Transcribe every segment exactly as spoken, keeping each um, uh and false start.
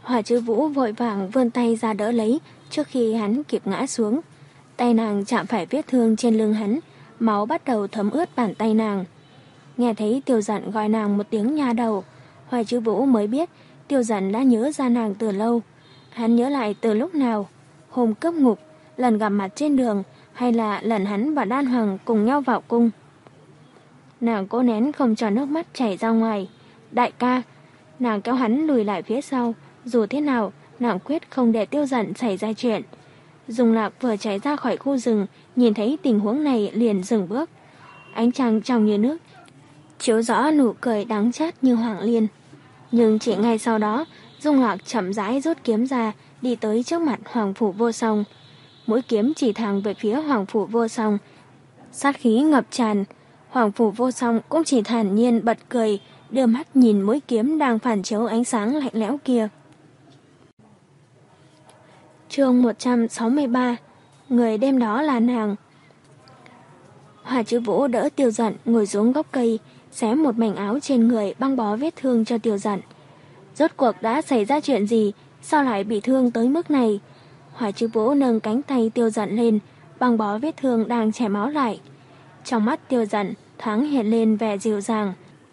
Hỏa Chư Vũ vội vàng vươn tay ra đỡ lấy trước khi hắn kịp ngã xuống. Tay nàng chạm phải vết thương trên lưng hắn, máu bắt đầu thấm ướt bàn tay nàng. Nghe thấy Tiêu Dận gọi nàng một tiếng nha đầu, Hỏa Chư Vũ mới biết Tiêu Dận đã nhớ ra nàng từ lâu. Hắn nhớ lại từ lúc nào? Hôm cướp ngục, lần gặp mặt trên đường, hay là lần hắn và Đan Hoàng cùng nhau vào cung? Nàng cố nén không cho nước mắt chảy ra ngoài. Đại ca! Nàng kéo hắn lùi lại phía sau. Dù thế nào, nàng quyết không để Tiêu Dận xảy ra chuyện. Dung Lạc vừa chạy ra khỏi khu rừng, nhìn thấy tình huống này liền dừng bước. Ánh trăng trong như nước, chiếu rõ nụ cười đắng chát như Hoàng Liên. Nhưng chỉ ngay sau đó, Dung Lạc chậm rãi rút kiếm ra, đi tới trước mặt Hoàng Phủ Vô Song. Mũi kiếm chỉ thẳng về phía Hoàng Phủ Vô Song. Sát khí ngập tràn, Hoàng Phủ Vô Song cũng chỉ thản nhiên bật cười, đưa mắt nhìn mũi kiếm đang phản chiếu ánh sáng lạnh lẽo kia. Chương một trăm sáu mươi ba. Người đêm đó là nàng. Hỏa Chư Vũ đỡ Tiêu Dận ngồi xuống gốc cây, xé một mảnh áo trên người băng bó vết thương cho Tiêu Dận. Rốt cuộc đã xảy ra chuyện gì, sao lại bị thương tới mức này? Hỏa Chư Vũ nâng cánh tay Tiêu Dận lên, băng bó vết thương đang chảy máu lại. Trong mắt Tiêu Dận thoáng hiện lên vẻ dịu dàng.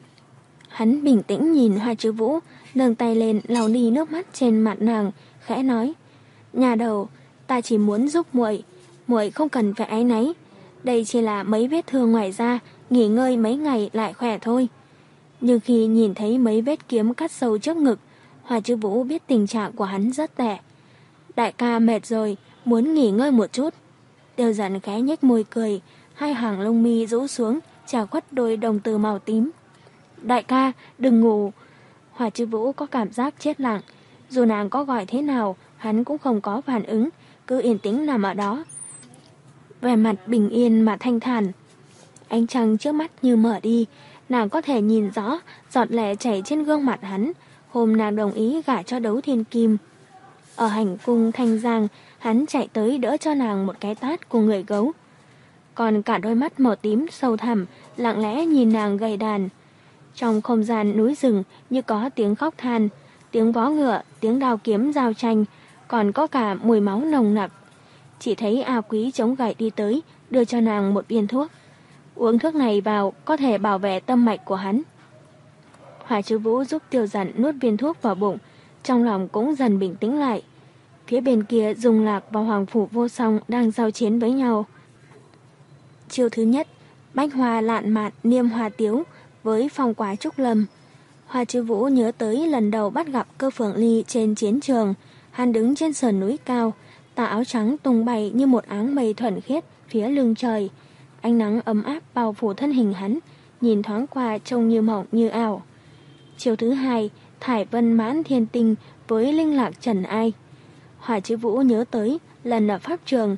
Hắn bình tĩnh nhìn Hỏa Chư Vũ, nâng tay lên lau đi nước mắt trên mặt nàng, khẽ nói: "Nhà đầu, ta chỉ muốn giúp muội, muội không cần phải áy náy. Đây chỉ là mấy vết thương ngoài da, nghỉ ngơi mấy ngày lại khỏe thôi." Nhưng khi nhìn thấy mấy vết kiếm cắt sâu trước ngực, Hỏa Chư Vũ biết tình trạng của hắn rất tệ. "Đại ca mệt rồi, muốn nghỉ ngơi một chút." Tiêu Dận khẽ nhếch môi cười, hai hàng lông mi rũ xuống, chà khuất đôi đồng tử màu tím. "Đại ca, đừng ngủ." Hỏa Chư Vũ có cảm giác chết lặng. Dù nàng có gọi thế nào, hắn cũng không có phản ứng, cứ yên tĩnh nằm ở đó. Vẻ mặt bình yên mà thanh thản. Ánh trăng trước mắt như mở đi, nàng có thể nhìn rõ giọt lệ chảy trên gương mặt hắn hôm nàng đồng ý gả cho Đấu Thiên Kim. Ở hành cung Thanh Giang, hắn chạy tới đỡ cho nàng một cái tát của người gấu. Còn cả đôi mắt màu tím sâu thẳm lặng lẽ nhìn nàng gầy đàn. Trong không gian núi rừng như có tiếng khóc than, tiếng vó ngựa, tiếng đao kiếm giao tranh, còn có cả mùi máu nồng nặc. Chỉ thấy A Quý chống gậy đi tới, đưa cho nàng một viên thuốc. Uống thuốc này vào có thể bảo vệ tâm mạch của hắn. Hỏa Chư Vũ giúp Tiêu Dận nuốt viên thuốc vào bụng, trong lòng cũng dần bình tĩnh lại. Phía bên kia Dung Lạc và Hoàng Phủ Vô Song đang giao chiến với nhau. Chiêu thứ nhất, bách hoa lạn mạn niêm hoa tiếu với phong quá trúc lâm. Hỏa Chư Vũ nhớ tới lần đầu bắt gặp Cơ Phượng Ly trên chiến trường. Hắn đứng trên sườn núi cao, tà áo trắng tung bay như một áng mây thuần khiết phía lưng trời. Ánh nắng ấm áp bao phủ thân hình hắn, nhìn thoáng qua trông như mộng như ảo. Chiều thứ hai, thải vân mãn thiên tinh với linh lạc trần ai. Hỏa Chư Vũ nhớ tới lần ở pháp trường,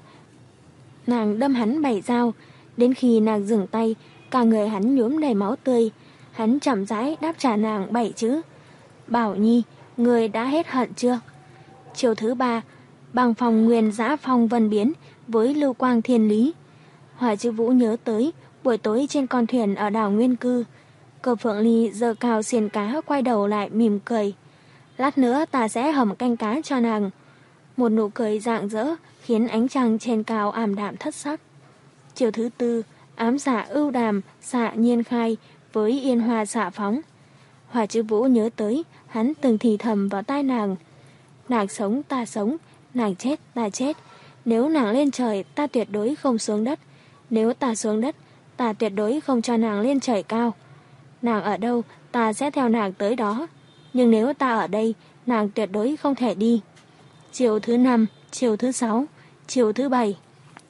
nàng đâm hắn bảy dao, đến khi nàng dừng tay, cả người hắn nhuốm đầy máu tươi. Hắn chậm rãi đáp trả nàng bảy chữ: "Bảo Nhi, người đã hết hận chưa?" Chiều thứ ba, bằng phòng nguyên dã phong vân biến với lưu quang thiên lý. Hỏa Chư Vũ nhớ tới buổi tối trên con thuyền ở đảo Nguyên Cư. Cơ Phượng Ly giơ cao xiên cá, quay đầu lại mỉm cười: "Lát nữa ta sẽ hầm canh cá cho nàng." Một nụ cười rạng rỡ khiến ánh trăng trên cao ảm đạm thất sắc. Chiều thứ tư, ám dạ ưu đàm xạ nhiên khai với yên hoa xạ phóng. Hỏa Chư Vũ nhớ tới hắn từng thì thầm vào tai nàng: "Nàng sống ta sống, nàng chết ta chết. Nếu nàng lên trời, ta tuyệt đối không xuống đất. Nếu ta xuống đất, ta tuyệt đối không cho nàng lên trời cao. Nàng ở đâu, ta sẽ theo nàng tới đó. Nhưng nếu ta ở đây, nàng tuyệt đối không thể đi." Chiều thứ năm, chiều thứ sáu, chiều thứ bảy.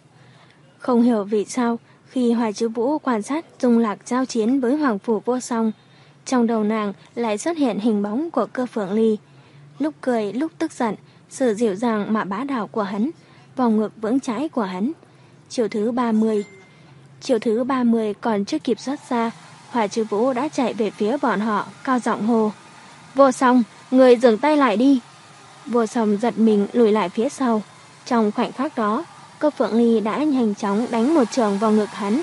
Không hiểu vì sao, khi Hỏa Chư Vũ quan sát Dung Lạc giao chiến với Hoàng Phủ Vô Song, trong đầu nàng lại xuất hiện hình bóng của Cơ Phượng Ly. Lúc cười, lúc tức giận, sự dịu dàng mà bá đạo của hắn, vòng ngực vững chãi của hắn. Chiều thứ ba mươi. Chiều thứ ba mươi còn chưa kịp xuất ra, Hỏa Chư Vũ đã chạy về phía bọn họ, cao giọng hô: "Vô Song, người dừng tay lại đi." Vô Song giật mình lùi lại phía sau. Trong khoảnh khắc đó, Cơ Phượng Ly đã nhanh chóng đánh một trường vào ngực hắn.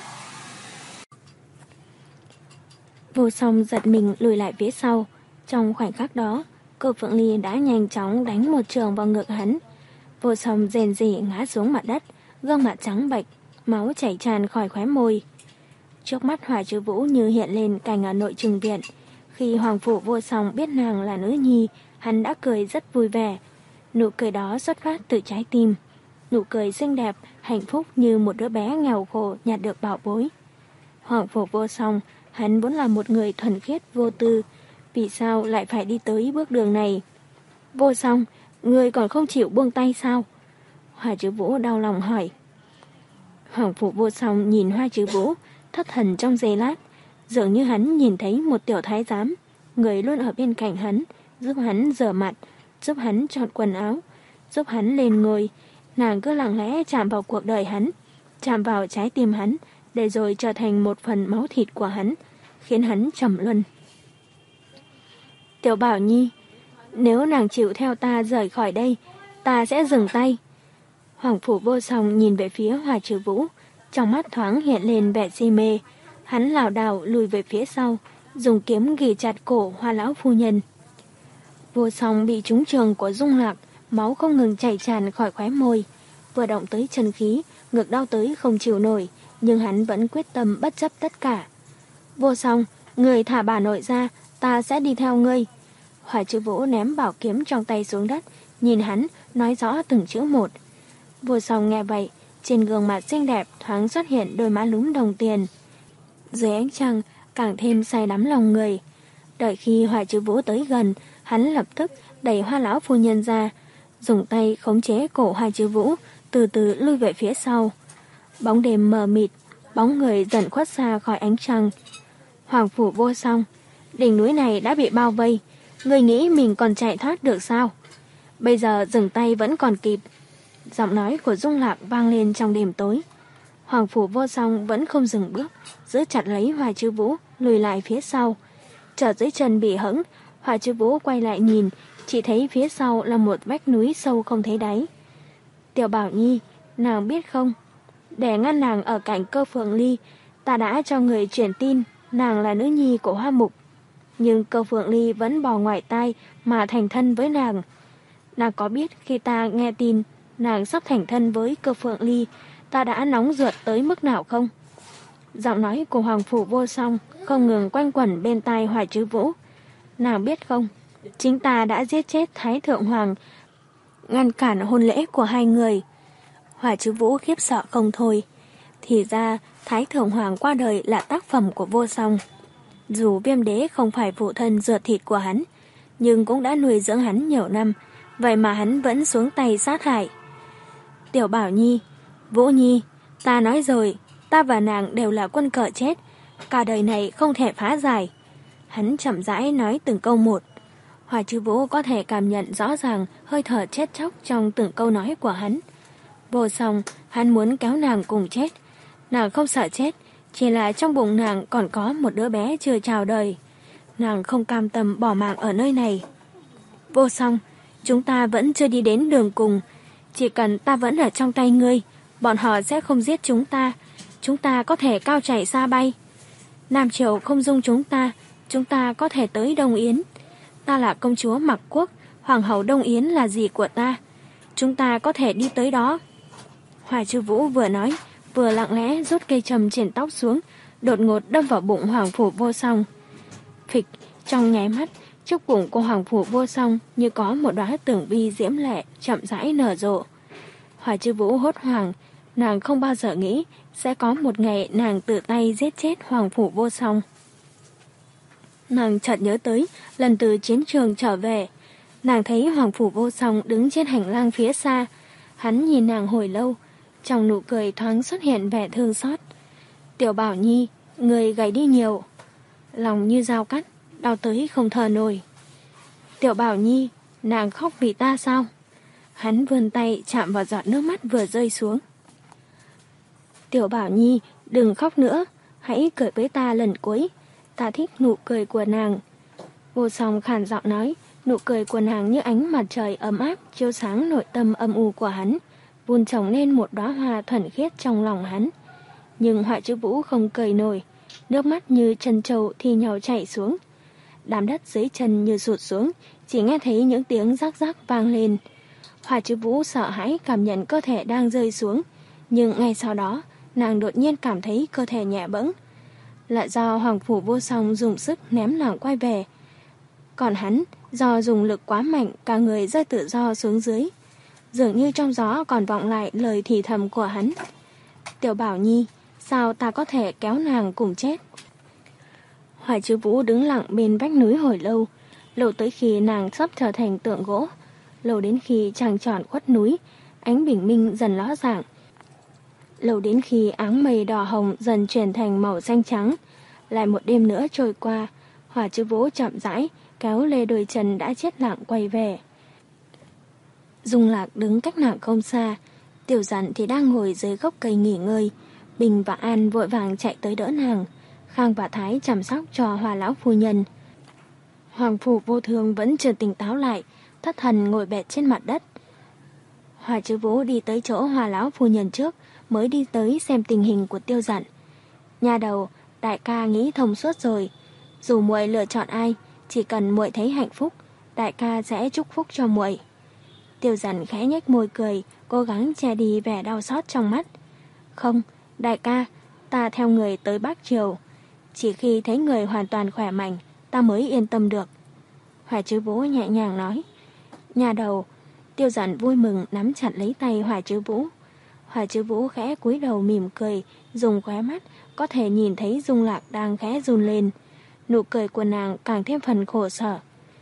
Vô Song giật mình lùi lại phía sau. Trong khoảnh khắc đó, Cơ Phượng Ly đã nhanh chóng đánh một trường vào ngực hắn. Vô Song rền rỉ ngã xuống mặt đất, gương mặt trắng bệch, máu chảy tràn khỏi khóe môi. Trước mắt Hỏa Trư Vũ như hiện lên cảnh ở nội trừng viện. Khi Hoàng Phủ Vô Song biết nàng là nữ nhi, hắn đã cười rất vui vẻ. Nụ cười đó xuất phát từ trái tim. Nụ cười xinh đẹp, hạnh phúc như một đứa bé nghèo khổ nhặt được bảo bối. Hoàng Phủ Vô Song, hắn vốn là một người thuần khiết vô tư. Vì sao lại phải đi tới bước đường này? Vô Song, ngươi còn không chịu buông tay sao? Hỏa Trư Vũ đau lòng hỏi. Hoàng Phủ Vô Song nhìn Hoa Trư Vũ, thất thần trong giây lát, dường như hắn nhìn thấy một tiểu thái giám, người luôn ở bên cạnh hắn, giúp hắn rửa mặt, giúp hắn chọn quần áo, giúp hắn lên ngồi. Nàng cứ lặng lẽ chạm vào cuộc đời hắn, chạm vào trái tim hắn, để rồi trở thành một phần máu thịt của hắn, khiến hắn trầm luân. Tiểu Bảo Nhi, nếu nàng chịu theo ta rời khỏi đây, ta sẽ dừng tay. Hoàng Phủ Vô Song nhìn về phía Hỏa Trư Vũ, trong mắt thoáng hiện lên vẻ si mê. Hắn lảo đảo lùi về phía sau, dùng kiếm ghì chặt cổ Hoa lão phu nhân. Vô Song bị trúng trường của Dung Lạc, máu không ngừng chảy tràn khỏi khóe môi, vừa động tới chân khí, ngực đau tới không chịu nổi, nhưng hắn vẫn quyết tâm bất chấp tất cả. Vô Song, người thả bà nội ra, ta sẽ đi theo ngươi. Hỏa Trư Vũ ném bảo kiếm trong tay xuống đất, nhìn hắn, nói rõ từng chữ một. Vô Song nghe vậy, trên gương mặt xinh đẹp thoáng xuất hiện đôi má lúm đồng tiền. Dưới ánh trăng, càng thêm say đắm lòng người. Đợi khi Hỏa Trư Vũ tới gần, hắn lập tức đẩy Hoa lão phu nhân ra, dùng tay khống chế cổ Hỏa Trư Vũ, từ từ lui về phía sau. Bóng đêm mờ mịt, bóng người dần khuất xa khỏi ánh trăng. Hoàng Phủ Vô Song, đỉnh núi này đã bị bao vây, người nghĩ mình còn chạy thoát được sao? Bây giờ dừng tay vẫn còn kịp. Giọng nói của Dung Lạc vang lên trong đêm tối. Hoàng Phủ Vô Song vẫn không dừng bước, giữ chặt lấy Hỏa Trư Vũ, lùi lại phía sau. Chợt dưới chân bị hẫng, Hỏa Trư Vũ quay lại nhìn, chỉ thấy phía sau là một vách núi sâu không thấy đáy. Tiểu Bảo Nhi, nàng biết không? Để ngăn nàng ở cạnh Cơ Phượng Ly, ta đã cho người truyền tin nàng là nữ nhi của Hoa Mục. Nhưng Cơ Phượng Ly vẫn bỏ ngoài tai mà thành thân với nàng. Nàng có biết khi ta nghe tin nàng sắp thành thân với Cơ Phượng Ly, ta đã nóng ruột tới mức nào không? Giọng nói của Hoàng Phủ Vô Song không ngừng quanh quẩn bên tai Hỏa Trư Vũ. Nàng biết không, chính ta đã giết chết Thái Thượng Hoàng, ngăn cản hôn lễ của hai người. Hỏa Trư Vũ khiếp sợ không thôi. Thì ra Thái Thượng Hoàng qua đời là tác phẩm của Vô Song. Dù Viêm Đế không phải phụ thân ruột thịt của hắn, nhưng cũng đã nuôi dưỡng hắn nhiều năm, vậy mà hắn vẫn xuống tay sát hại. Tiểu Bảo Nhi, Vũ Nhi, ta nói rồi, ta và nàng đều là quân cờ chết, cả đời này không thể phá giải. Hắn chậm rãi nói từng câu một. Hỏa Trư Vũ có thể cảm nhận rõ ràng hơi thở chết chóc trong từng câu nói của hắn. Vô Song, hắn muốn kéo nàng cùng chết. Nàng không sợ chết, chỉ là trong bụng nàng còn có một đứa bé chưa chào đời. Nàng không cam tâm bỏ mạng ở nơi này. Vô Song, chúng ta vẫn chưa đi đến đường cùng. Chỉ cần ta vẫn ở trong tay ngươi, bọn họ sẽ không giết chúng ta. Chúng ta có thể cao chạy xa bay. Nam Triều không dung chúng ta, chúng ta có thể tới Đông Yến. Ta là công chúa Mặc Quốc, Hoàng hậu Đông Yến là dì của ta. Chúng ta có thể đi tới đó. Hỏa Trư Vũ vừa nói, vừa lặng lẽ rút cây trầm trên tóc xuống, đột ngột đâm vào bụng Hoàng Phủ Vô Song. Phịch, trong nháy mắt, trước bụng của Hoàng Phủ Vô Song như có một đóa tưởng vi diễm lệ chậm rãi nở rộ. Hỏa Trư Vũ hốt hoảng, nàng không bao giờ nghĩ sẽ có một ngày nàng tự tay giết chết Hoàng Phủ Vô Song. Nàng chợt nhớ tới lần từ chiến trường trở về, nàng thấy Hoàng Phủ Vô Song đứng trên hành lang phía xa. Hắn nhìn nàng hồi lâu, trong nụ cười thoáng xuất hiện vẻ thương xót. Tiểu Bảo Nhi, người gầy đi nhiều. Lòng như dao cắt, đau tới không thở nổi. Tiểu Bảo Nhi, nàng khóc vì ta sao? Hắn vươn tay chạm vào giọt nước mắt vừa rơi xuống. Tiểu Bảo Nhi, đừng khóc nữa, hãy cười với ta lần cuối. Ta thích nụ cười của nàng. Vô Song khàn giọng nói, nụ cười của nàng như ánh mặt trời ấm áp chiếu sáng nội tâm âm u của hắn, vun trồng lên một đóa hoa thuần khiết trong lòng hắn. Nhưng Hỏa Trư Vũ không cười nổi, nước mắt như chân trâu thi nhau chảy xuống. đám đất dưới chân như sụt xuống, chỉ nghe thấy những tiếng rắc rắc vang lên. Hỏa Trư Vũ sợ hãi cảm nhận cơ thể đang rơi xuống, nhưng ngay sau đó, nàng đột nhiên cảm thấy cơ thể nhẹ bẫng. Là do Hoàng Phủ Vô Song dùng sức ném nàng quay về. Còn hắn, do dùng lực quá mạnh, cả người rơi tự do xuống dưới. Dường như trong gió còn vọng lại lời thì thầm của hắn. Tiểu Bảo Nhi, sao ta có thể kéo nàng cùng chết? Hỏa Trư Vũ đứng lặng bên vách núi hồi lâu, lâu tới khi nàng sắp trở thành tượng gỗ, lâu đến khi trăng tròn khuất núi, ánh bình minh dần ló dạng, lâu đến khi áng mây đỏ hồng dần chuyển thành màu xanh trắng. Lại một đêm nữa trôi qua, Hỏa Trư Vũ chậm rãi kéo lê đôi chân đã chết lặng quay về. Dung Lạc đứng cách nàng không xa, Tiểu Dặn thì đang ngồi dưới gốc cây nghỉ ngơi. Bình và An vội vàng chạy tới đỡ nàng. Khang và Thái chăm sóc cho Hoa lão phu nhân. Hoàng Phủ Vô Thương vẫn chưa tỉnh táo lại, thất thần ngồi bệt trên mặt đất. Hỏa Trư Vũ đi tới chỗ Hoa lão phu nhân trước, mới đi tới xem tình hình của Tiêu Dặn. Nhà đầu, đại ca nghĩ thông suốt rồi, dù muội lựa chọn ai, chỉ cần muội thấy hạnh phúc, đại ca sẽ chúc phúc cho muội. Tiêu Dặn khẽ nhếch môi cười, cố gắng che đi vẻ đau xót trong mắt. Không, đại ca, ta theo người tới Bắc Triều, chỉ khi thấy người hoàn toàn khỏe mạnh, ta mới yên tâm được. Hỏa Trư Vũ nhẹ nhàng nói. Nhà đầu, Tiêu Dặn vui mừng nắm chặt lấy tay Hỏa Trư Vũ. Hỏa Trư Vũ khẽ cúi đầu mỉm cười, dùng khóe mắt có thể nhìn thấy Dung Lạc đang khẽ run lên. Nụ cười của nàng càng thêm phần khổ sở.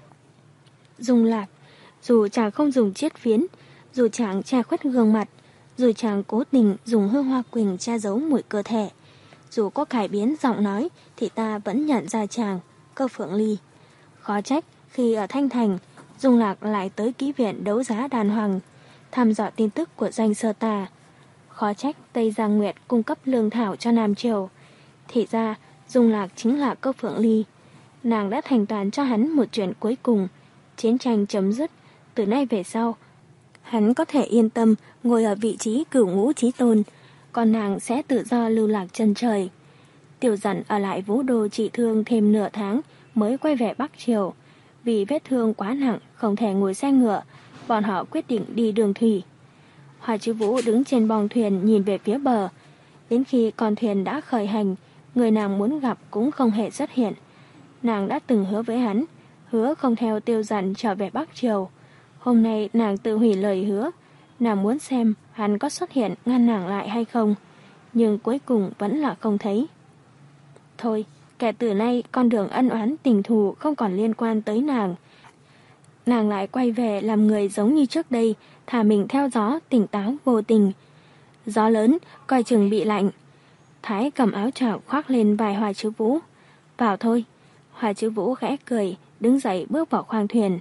Dung Lạc, dù chàng không dùng chiết phiến, dù chàng che khuất gương mặt, dù chàng cố tình dùng hương hoa quỳnh che giấu mùi cơ thể, dù có cải biến giọng nói thì ta vẫn nhận ra chàng, Cơ Phượng Ly. Khó trách khi ở Thanh Thành, Dung Lạc lại tới ký viện đấu giá đàn hoàng, thăm dò tin tức của danh Sơ Tà. Khó trách Tây Giang Nguyệt cung cấp lương thảo cho Nam Triều. Thì ra, Dung Lạc chính là Cơ Phượng Ly. Nàng đã thành toàn cho hắn một chuyện cuối cùng. Chiến tranh chấm dứt, từ nay về sau, hắn có thể yên tâm ngồi ở vị trí cửu ngũ chí tôn, còn nàng sẽ tự do lưu lạc chân trời. Tiểu Dặn ở lại Vũ Đô trị thương thêm nửa tháng mới quay về Bắc Triều. Vì vết thương quá nặng, không thể ngồi xe ngựa, bọn họ quyết định đi đường thủy. Hỏa Trư Vũ đứng trên bong thuyền nhìn về phía bờ. Đến khi con thuyền đã khởi hành, người nàng muốn gặp cũng không hề xuất hiện. Nàng đã từng hứa với hắn, hứa không theo Tiêu Dặn trở về Bắc Triều. Hôm nay nàng tự hủy lời hứa. Nàng muốn xem hắn có xuất hiện ngăn nàng lại hay không, nhưng cuối cùng vẫn là không thấy. Thôi, kể từ nay con đường ân oán tình thù không còn liên quan tới nàng. Nàng lại quay về làm người giống như trước đây, thả mình theo gió, tỉnh táo vô tình. Gió lớn, coi chừng bị lạnh. Thái cầm áo choàng khoác lên vai Hỏa Trư Vũ. Vào thôi. Hỏa Trư Vũ khẽ cười, đứng dậy bước vào khoang thuyền.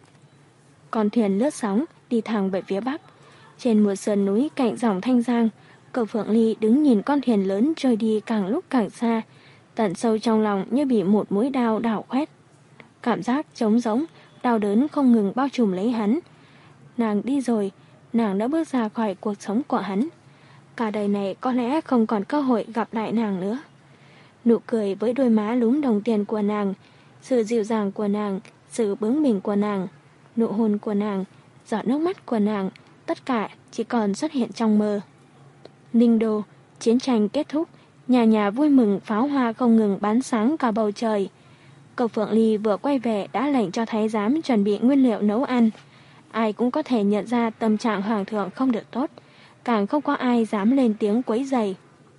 Con thuyền lướt sóng, đi thẳng về phía bắc. Trên một sườn núi cạnh dòng Thanh Giang, Cơ Phượng Ly đứng nhìn con thuyền lớn trôi đi càng lúc càng xa, tận sâu trong lòng như bị một mũi đao đảo khoét. Cảm giác trống rỗng, đau đớn không ngừng bao trùm lấy hắn. Nàng đi rồi, nàng đã bước ra khỏi cuộc sống của hắn. Cả đời này có lẽ không còn cơ hội gặp lại nàng nữa. Nụ cười với đôi má lúm đồng tiền của nàng, sự dịu dàng của nàng, sự bướng bỉnh của nàng, nụ hôn của nàng, giọt nước mắt của nàng, tất cả chỉ còn xuất hiện trong mơ. Ninh Đô, chiến tranh kết thúc, nhà nhà vui mừng, pháo hoa không ngừng bắn sáng cả bầu trời. Cơ Phượng Ly vừa quay về đã lệnh cho thái giám chuẩn bị nguyên liệu nấu ăn. Ai cũng có thể nhận ra tâm trạng hoàng thượng không được tốt, càng không có ai dám lên tiếng quấy rầy.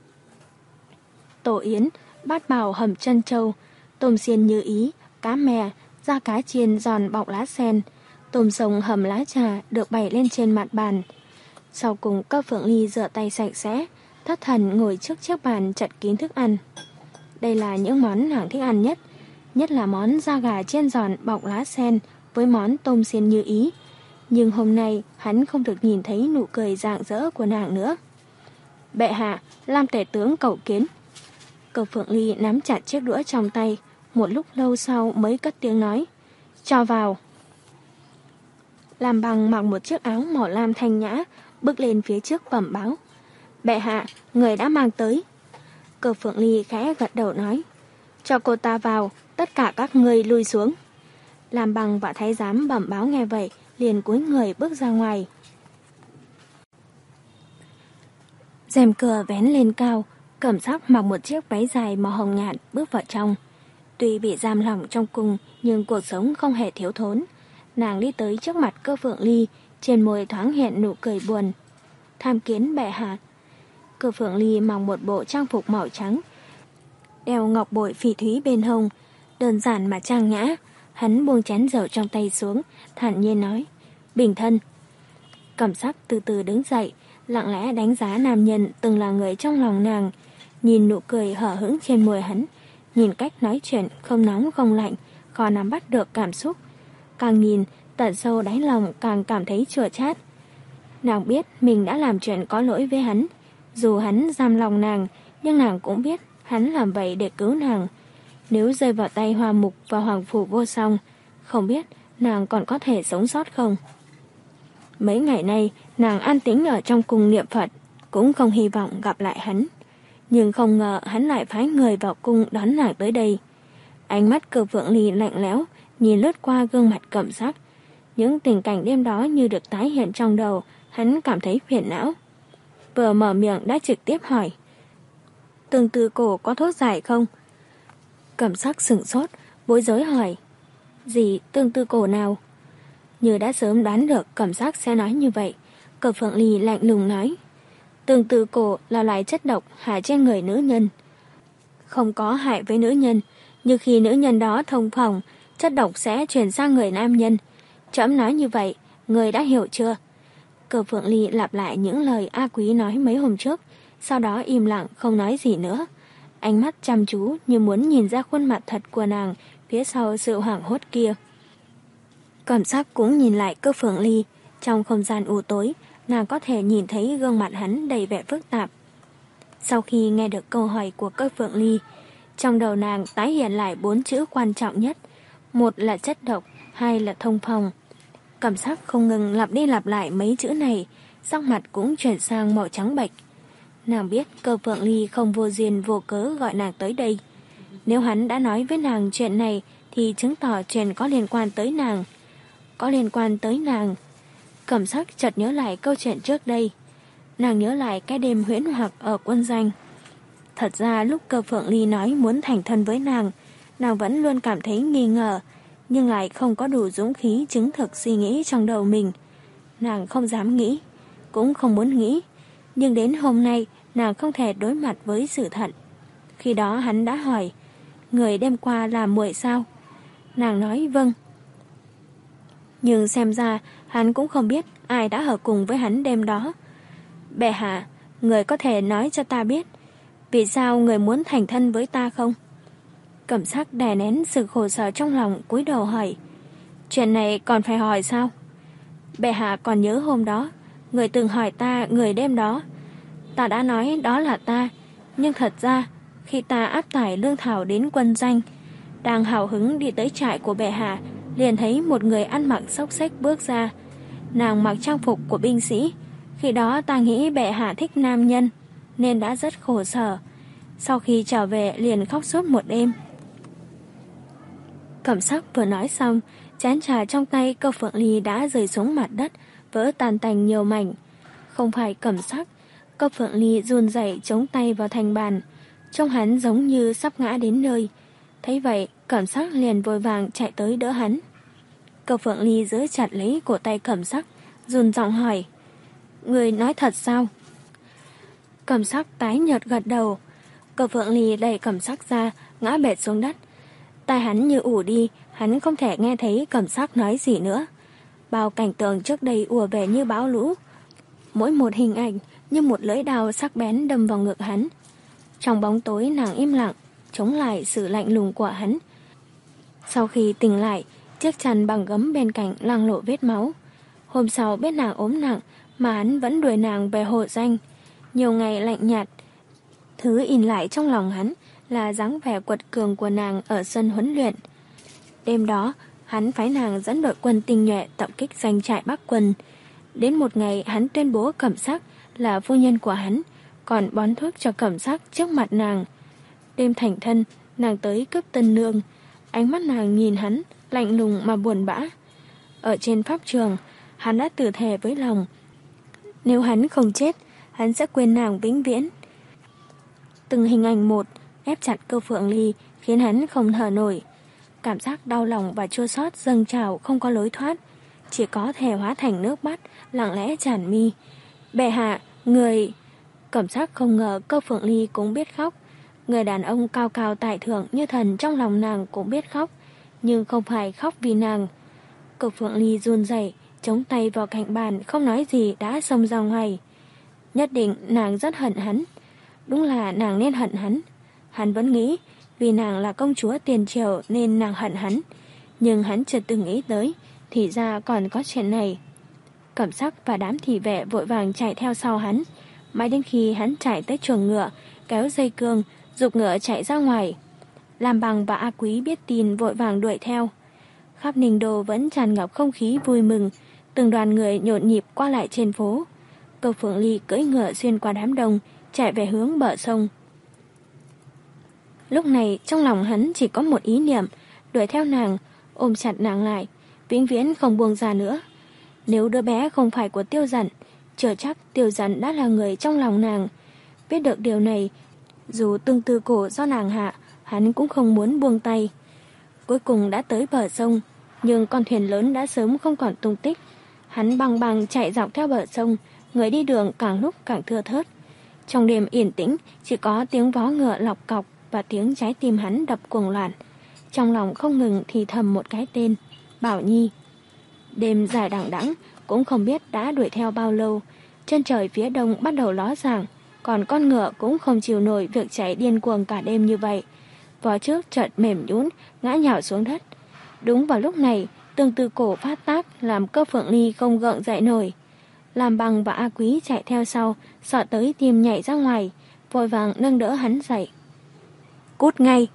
Tổ yến, bát bào hầm chân trâu, tôm xiên như ý, cá mè, da cá chiên giòn bọc lá sen, tôm sống hầm lá trà được bày lên trên mặt bàn. Sau cùng Cơ Phượng Ly rửa tay sạch sẽ, thất thần ngồi trước chiếc bàn chật kín thức ăn. Đây là những món nàng thích ăn nhất, nhất là món da gà chiên giòn bọc lá sen với món tôm xiên như ý. Nhưng hôm nay hắn không được nhìn thấy nụ cười rạng rỡ của nàng nữa. Bệ hạ, Lam tể tướng cầu kiến. Cơ Phượng Ly nắm chặt chiếc đũa trong tay, một lúc lâu sau mới cất tiếng nói. Cho vào. Lam Bằng mặc một chiếc áo màu lam thanh nhã, bước lên phía trước bẩm báo. Bệ hạ, người đã mang tới. Cơ Phượng Ly khẽ gật đầu nói. Cho cô ta vào, tất cả các ngươi lui xuống. Làm Bằng và thái giám bẩm báo nghe vậy, liền cúi người bước ra ngoài. Rèm cửa vén lên cao, Cẩm Sắc mặc một chiếc váy dài màu hồng nhạt bước vào trong. Tuy bị giam lỏng trong cung, nhưng cuộc sống không hề thiếu thốn. Nàng đi tới trước mặt Cơ Phượng Ly, trên môi thoáng hiện nụ cười buồn. Tham kiến bệ hạ. Cơ Phượng Ly mặc một bộ trang phục màu trắng, đeo ngọc bội phỉ thúy bên hông, đơn giản mà trang nhã. Hắn buông chén rượu trong tay xuống, thản nhiên nói, bình thân. Cẩm Sắc từ từ đứng dậy, lặng lẽ đánh giá nam nhân từng là người trong lòng nàng, nhìn nụ cười hở hững trên môi hắn, nhìn cách nói chuyện không nóng không lạnh, khó nắm bắt được cảm xúc. Càng nhìn, tận sâu đáy lòng càng cảm thấy chua chát. Nàng biết mình đã làm chuyện có lỗi với hắn. Dù hắn giam lòng nàng, nhưng nàng cũng biết hắn làm vậy để cứu nàng. Nếu rơi vào tay Hoa Mục và Hoàng Phủ Vô Song, không biết nàng còn có thể sống sót không. Mấy ngày nay, nàng an tĩnh ở trong cung niệm Phật, cũng không hy vọng gặp lại hắn. Nhưng không ngờ hắn lại phái người vào cung đón nàng tới đây. Ánh mắt Cơ Phượng Ly lạnh lẽo, nhìn lướt qua gương mặt Cẩm Sắc. Những tình cảnh đêm đó như được tái hiện trong đầu, hắn cảm thấy phiền não. Vừa mở miệng đã trực tiếp hỏi, Tương Tư Cổ có thuốc giải không? Cẩm Sắc sửng sốt, bối rối hỏi, gì Tương Tư Cổ nào? Như đã sớm đoán được Cẩm Sắc sẽ nói như vậy, Cơ Phượng Ly lạnh lùng nói, Tương Tư Cổ là loại chất độc hại trên người nữ nhân. Không có hại với nữ nhân, nhưng khi nữ nhân đó thông phòng, chất độc sẽ chuyển sang người nam nhân. Trẫm nói như vậy, người đã hiểu chưa? Cơ Phượng Ly lặp lại những lời A Quý nói mấy hôm trước, sau đó im lặng không nói gì nữa. Ánh mắt chăm chú như muốn nhìn ra khuôn mặt thật của nàng phía sau sự hoảng hốt kia. Cẩm Sắc cũng nhìn lại Cơ Phượng Ly. Trong không gian u tối, nàng có thể nhìn thấy gương mặt hắn đầy vẻ phức tạp. Sau khi nghe được câu hỏi của Cơ Phượng Ly, trong đầu nàng tái hiện lại bốn chữ quan trọng nhất. Một là chất độc, hai là thông phòng. Cẩm Sắc không ngừng lặp đi lặp lại mấy chữ này, sắc mặt cũng chuyển sang màu trắng bệch. Nàng biết Cơ Phượng Ly không vô duyên vô cớ gọi nàng tới đây. Nếu hắn đã nói với nàng chuyện này thì chứng tỏ chuyện có liên quan tới nàng. Có liên quan tới nàng. Cẩm Sắc chợt nhớ lại câu chuyện trước đây. Nàng nhớ lại cái đêm huyễn hoặc ở quân doanh. Thật ra lúc Cơ Phượng Ly nói muốn thành thân với nàng, nàng vẫn luôn cảm thấy nghi ngờ, nhưng lại không có đủ dũng khí chứng thực suy nghĩ trong đầu mình. Nàng không dám nghĩ, cũng không muốn nghĩ, nhưng đến hôm nay nàng không thể đối mặt với sự thật. Khi đó hắn đã hỏi, người đêm qua là muội sao? Nàng nói vâng. Nhưng xem ra hắn cũng không biết ai đã ở cùng với hắn đêm đó. Bệ hạ, người có thể nói cho ta biết vì sao người muốn thành thân với ta không? Cẩm Sắc đè nén sự khổ sở trong lòng, cúi đầu hỏi, chuyện này còn phải hỏi sao? Bệ hạ còn nhớ hôm đó người từng hỏi ta người đêm đó. Ta đã nói đó là ta, nhưng thật ra khi ta áp tải lương thảo đến quân doanh, đang hào hứng đi tới trại của bệ hạ, liền thấy một người ăn mặc xốc xếch bước ra. Nàng mặc trang phục của binh sĩ. Khi đó ta nghĩ bệ hạ thích nam nhân, nên đã rất khổ sở. Sau khi trở về liền khóc suốt một đêm. Cẩm Sắc vừa nói xong, chén trà trong tay Cơ Phượng Ly đã rơi xuống mặt đất, vỡ tan tành nhiều mảnh. Không phải Cẩm Sắc, Cơ Phượng Ly run rẩy chống tay vào thành bàn, trông hắn giống như sắp ngã đến nơi. Thấy vậy, Cẩm Sắc liền vội vàng chạy tới đỡ hắn. Cơ Phượng Ly giữ chặt lấy cổ tay Cẩm Sắc, run giọng hỏi, người nói thật sao? Cẩm Sắc tái nhợt gật đầu. Cơ Phượng Ly đẩy Cẩm Sắc ra, ngã bệt xuống đất. Tai hắn như ù đi, hắn không thể nghe thấy Cẩm Sắc nói gì nữa. Bao cảnh tượng trước đây ùa về như bão lũ, mỗi một hình ảnh như một lưỡi đao sắc bén đâm vào ngực hắn. Trong bóng tối nàng im lặng, chống lại sự lạnh lùng của hắn. Sau khi tỉnh lại, chiếc chăn bằng gấm bên cạnh loang lộ vết máu. Hôm sau biết nàng ốm nặng mà hắn vẫn đuổi nàng về hộ danh. Nhiều ngày lạnh nhạt, thứ in lại trong lòng hắn là dáng vẻ quật cường của nàng ở sân huấn luyện. Đêm đó, hắn phái nàng dẫn đội quân tinh nhuệ tập kích doanh trại Bắc Quân. Đến một ngày hắn tuyên bố Cẩm Sắc là phu nhân của hắn, còn bón thuốc cho Cẩm Sắc trước mặt nàng. Đêm thành thân, Nàng tới cướp tân nương, ánh mắt nàng nhìn hắn, lạnh lùng mà buồn bã. Ở trên pháp trường, hắn đã tự thề với lòng. Nếu hắn không chết, hắn sẽ quên nàng vĩnh viễn. Từng hình ảnh một ép chặt Cơ Phượng Ly khiến hắn không thở nổi. Cảm giác đau lòng và chua xót dâng trào không có lối thoát, chỉ có thể hóa thành nước mắt lặng lẽ tràn mi. Bệ hạ, người... Cẩm Sắc không ngờ Cơ Phượng Ly cũng biết khóc. Người đàn ông cao cao tại thượng như thần trong lòng nàng cũng biết khóc, nhưng không phải khóc vì nàng. Cơ Phượng Ly run rẩy, chống tay vào cạnh bàn, không nói gì đã xông ra ngoài. Nhất định nàng rất hận hắn. Đúng là nàng nên hận hắn. Hắn vẫn nghĩ vì nàng là công chúa tiền triều nên nàng hận hắn, nhưng hắn chưa từng nghĩ tới thì ra còn có chuyện này. Cẩm Sắc và đám thị vệ vội vàng chạy theo sau hắn, mãi đến khi hắn chạy tới chuồng ngựa, kéo dây cương, giục ngựa chạy ra ngoài. Lam Bằng và A Quý biết tin vội vàng đuổi theo. Khắp Ninh Đô vẫn tràn ngập không khí vui mừng, từng đoàn người nhộn nhịp qua lại trên phố. Cơ Phượng Ly cưỡi ngựa xuyên qua đám đông, chạy về hướng bờ sông. Lúc này trong lòng hắn chỉ có một ý niệm, đuổi theo nàng, ôm chặt nàng lại, vĩnh viễn không buông ra nữa. Nếu đứa bé không phải của Tiêu Dận, chưa chắc Tiêu Dận đã là người trong lòng nàng. Biết được điều này, dù tương tư cổ do nàng hạ, hắn cũng không muốn buông tay. Cuối cùng đã tới bờ sông, nhưng con thuyền lớn đã sớm không còn tung tích. Hắn băng băng chạy dọc theo bờ sông, người đi đường càng lúc càng thưa thớt. Trong đêm yên tĩnh, chỉ có tiếng vó ngựa lọc cọc và tiếng trái tim hắn đập cuồng loạn. Trong lòng không ngừng thì thầm một cái tên, Bảo Nhi. Đêm dài đằng đẵng, cũng không biết đã đuổi theo bao lâu. Chân trời phía đông bắt đầu ló dạng, còn con ngựa cũng không chịu nổi việc chạy điên cuồng cả đêm như vậy. Vó trước chợt mềm nhũn, ngã nhào xuống đất. Đúng vào lúc này, tương tư cổ phát tác làm Cơ Phượng Ly không gượng dậy nổi. Lam Bằng và A Quý chạy theo sau, sợ tới tim nhảy ra ngoài, vội vàng nâng đỡ hắn dậy. Cút ngay!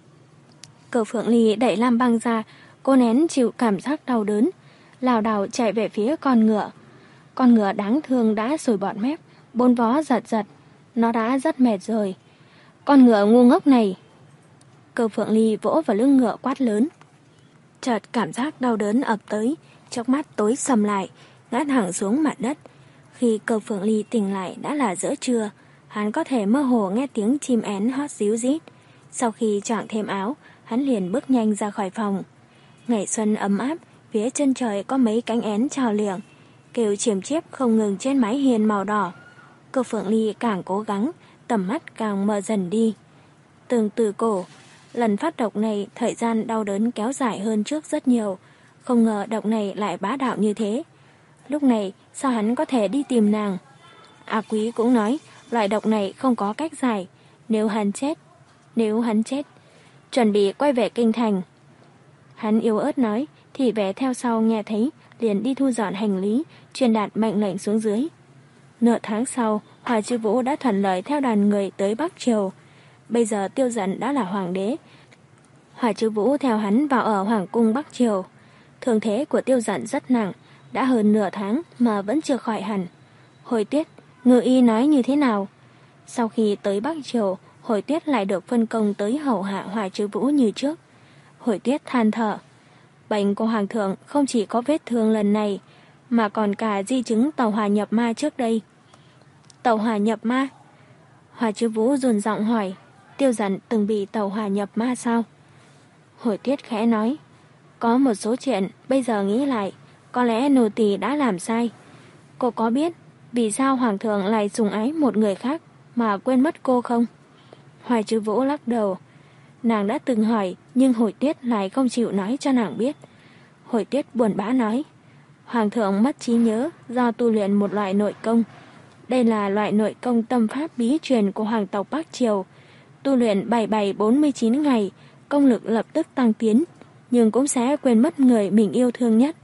Cơ Phượng Ly đẩy Lam Bằng ra, cô nén chịu cảm giác đau đớn, lảo đảo chạy về phía con ngựa. Con ngựa đáng thương đã sùi bọt mép, bốn vó giật giật, nó đã rất mệt rồi. Con ngựa ngu ngốc này! Cơ Phượng Ly vỗ vào lưng ngựa quát lớn. Chợt cảm giác đau đớn ập tới, chốc mắt tối sầm lại, ngã thẳng xuống mặt đất. Khi Cơ Phượng Ly tỉnh lại đã là giữa trưa, hắn có thể mơ hồ nghe tiếng chim én hót ríu rít. Sau khi choàng thêm áo, hắn liền bước nhanh ra khỏi phòng. Ngày xuân ấm áp, phía chân trời có mấy cánh én trào liệng, kêu chiềm chiếp không ngừng trên mái hiên màu đỏ. Cơ Phượng Ly càng cố gắng, tầm mắt càng mờ dần đi. Tương từ cổ, lần phát độc này thời gian đau đớn kéo dài hơn trước rất nhiều, không ngờ độc này lại bá đạo như thế. Lúc này sao hắn có thể đi tìm nàng? A Quý cũng nói loại độc này không có cách giải. Nếu hắn chết, nếu hắn chết, chuẩn bị quay về kinh thành. Hắn yếu ớt nói, thì vẻ theo sau nghe thấy, liền đi thu dọn hành lý, truyền đạt mệnh lệnh xuống dưới. Nửa tháng sau, Hòa Chư Vũ đã thuận lợi theo đoàn người tới Bắc Triều. Bây giờ Tiêu Dận đã là hoàng đế. Hòa Chư Vũ theo hắn vào ở Hoàng cung Bắc Triều. Thương thế của Tiêu Dận rất nặng, đã hơn nửa tháng mà vẫn chưa khỏi hẳn. Hồi Tuyết, ngự y nói như thế nào? Sau khi tới Bắc Triều, Hồi Tuyết lại được phân công tới hầu hạ Hòa Chư Vũ như trước. Hồi Tuyết than thở. Bệnh của Hoàng thượng không chỉ có vết thương lần này, mà còn cả di chứng tàu hỏa nhập ma trước đây. Tàu hỏa nhập ma? Hòa Chư Vũ run giọng hỏi, Tiêu Dận từng bị tàu hỏa nhập ma sao? Hồi Tuyết khẽ nói, có một số chuyện bây giờ nghĩ lại, có lẽ nô tỳ đã làm sai. Cô có biết vì sao Hoàng thượng lại sủng ái một người khác mà quên mất cô không? Hòa Chư Vũ lắc đầu. Nàng đã từng hỏi, nhưng Hồi Tuyết lại không chịu nói cho nàng biết. Hồi Tuyết buồn bã nói, Hoàng thượng mất trí nhớ do tu luyện một loại nội công. Đây là loại nội công tâm pháp bí truyền của hoàng tộc Bắc Triều. Tu luyện bảy bảy bốn mươi chín ngày, công lực lập tức tăng tiến, nhưng cũng sẽ quên mất người mình yêu thương nhất.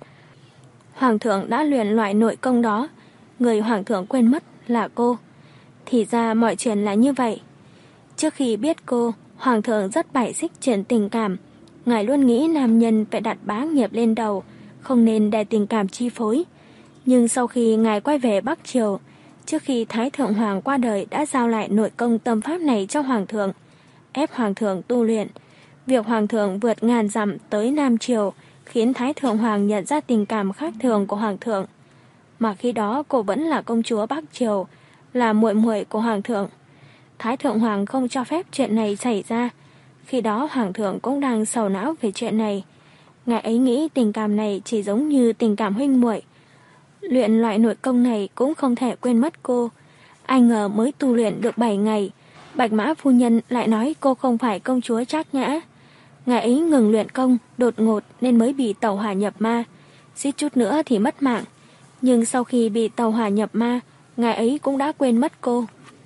Hoàng thượng đã luyện loại nội công đó, người Hoàng thượng quên mất là cô. Thì ra mọi chuyện là như vậy. Trước khi biết cô, Hoàng thượng rất bài xích chuyện tình cảm. Ngài luôn nghĩ nam nhân phải đặt bá nghiệp lên đầu, không nên để tình cảm chi phối. Nhưng sau khi ngài quay về Bắc Triều, trước khi Thái Thượng Hoàng qua đời đã giao lại nội công tâm pháp này cho Hoàng thượng. ép hoàng thượng tu luyện. Việc hoàng thượng vượt ngàn dặm tới Nam Triều khiến Thái Thượng Hoàng nhận ra tình cảm khác thường của hoàng thượng. Mà khi đó cô vẫn là công chúa Bắc Triều, là muội muội của hoàng thượng. Thái Thượng Hoàng không cho phép chuyện này xảy ra. Khi đó hoàng thượng cũng đang sầu não về chuyện này. Ngài ấy nghĩ tình cảm này chỉ giống như tình cảm huynh muội. Luyện loại nội công này cũng không thể quên mất cô. Ai ngờ mới tu luyện được bảy ngày, Bạch Mã phu nhân lại nói cô không phải công chúa Trác Nhã. Ngài ấy ngừng luyện công đột ngột nên mới bị tẩu hỏa nhập ma, suýt chút nữa thì mất mạng. Nhưng sau khi bị tẩu hỏa nhập ma, ngài ấy cũng đã quên mất cô.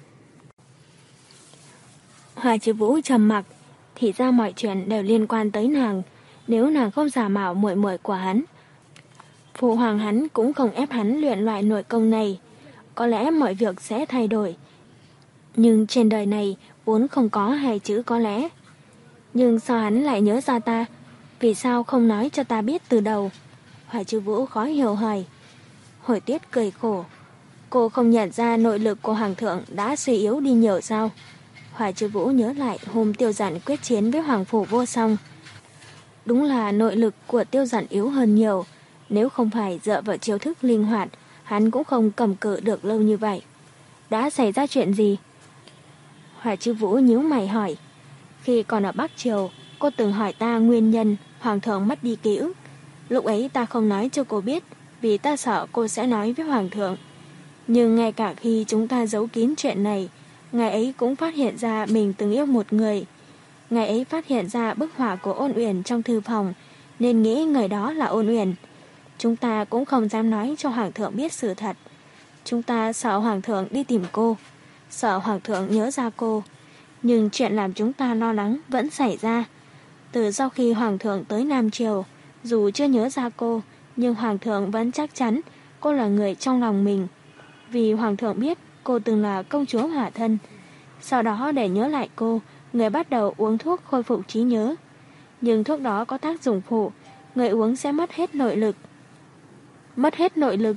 Hoa Chiêu Vũ trầm mặc, thì ra mọi chuyện đều liên quan tới nàng. Nếu nàng không giả mạo muội muội của hắn, phụ hoàng hắn cũng không ép hắn luyện loại nội công này. Có lẽ mọi việc sẽ thay đổi. Nhưng trên đời này vốn không có hai chữ có lẽ. Nhưng sao hắn lại nhớ ra ta? Vì sao không nói cho ta biết từ đầu? Hoa Chiêu Vũ khó hiểu hỏi. Hồi Tuyết cười khổ. Cô không nhận ra nội lực của hoàng thượng đã suy yếu đi nhiều sao? Hoa Chiêu Vũ nhớ lại hôm Tiêu Dặn quyết chiến với Hoàng Phủ Vô Song. Đúng là nội lực của Tiêu Dặn yếu hơn nhiều. Nếu không phải dựa vào chiêu thức linh hoạt, hắn cũng không cầm cự được lâu như vậy. Đã xảy ra chuyện gì? Hoa Chiêu Vũ nhíu mày hỏi. Khi còn ở Bắc Triều, cô từng hỏi ta nguyên nhân hoàng thượng mất đi ký ức. Lúc ấy ta không nói cho cô biết, vì ta sợ cô sẽ nói với hoàng thượng. Nhưng ngay cả khi chúng ta giấu kín chuyện này, ngài ấy cũng phát hiện ra mình từng yêu một người. Ngài ấy phát hiện ra bức họa của Ôn Uyển trong thư phòng, nên nghĩ người đó là Ôn Uyển. Chúng ta cũng không dám nói cho hoàng thượng biết sự thật. Chúng ta sợ hoàng thượng đi tìm cô, sợ hoàng thượng nhớ ra cô. Nhưng chuyện làm chúng ta lo lắng vẫn xảy ra. Từ sau khi hoàng thượng tới Nam Triều, dù chưa nhớ ra cô, nhưng hoàng thượng vẫn chắc chắn cô là người trong lòng mình. Vì hoàng thượng biết cô từng là công chúa hỏa thân. Sau đó để nhớ lại cô, người bắt đầu uống thuốc khôi phục trí nhớ. Nhưng thuốc đó có tác dụng phụ, người uống sẽ mất hết nội lực. Mất hết nội lực.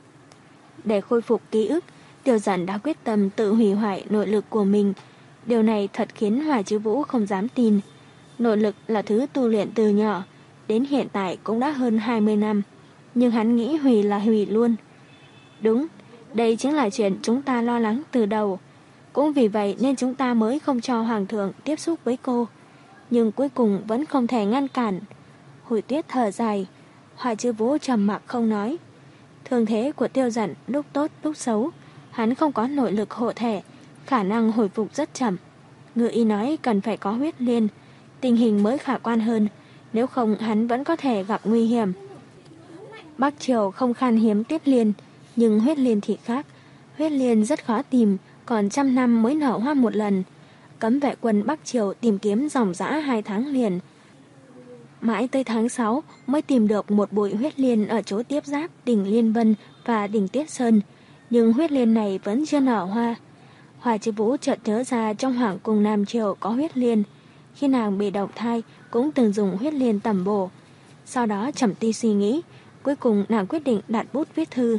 Để khôi phục ký ức, Tiêu Dặn đã quyết tâm tự hủy hoại nội lực của mình. Điều này thật khiến Hoa Chiêu Vũ không dám tin. Nội lực là thứ tu luyện từ nhỏ, đến hiện tại cũng đã hơn hai mươi năm. Nhưng hắn nghĩ hủy là hủy luôn. Đúng, đây chính là chuyện chúng ta lo lắng từ đầu. Cũng vì vậy nên chúng ta mới không cho hoàng thượng tiếp xúc với cô. Nhưng cuối cùng vẫn không thể ngăn cản. Hồi Tuyết thở dài. Hoa Chiêu Vũ trầm mặc không nói. Thương thế của Tiêu Dặn lúc tốt lúc xấu. Hắn không có nội lực hộ thể, khả năng hồi phục rất chậm. Ngự y nói cần phải có huyết liên, tình hình mới khả quan hơn. Nếu không hắn vẫn có thể gặp nguy hiểm. Bắc Triều không khan hiếm tiết liên, nhưng huyết liên thì khác. Huyết liên rất khó tìm, còn trăm năm mới nở hoa một lần. Cấm vệ quân Bắc Triều tìm kiếm ròng rã hai tháng liền. Mãi tới tháng sáu mới tìm được một bụi huyết liên ở chỗ tiếp giáp đỉnh Liên Vân và đỉnh Tiết Sơn. Nhưng huyết liên này vẫn chưa nở hoa. Hoa Chiêu Vũ chợt nhớ ra trong hoàng cung Nam Triều có huyết liên. Khi nàng bị độc thai cũng từng dùng huyết liên tẩm bổ. Sau đó trầm tư suy nghĩ, cuối cùng nàng quyết định đặt bút viết thư.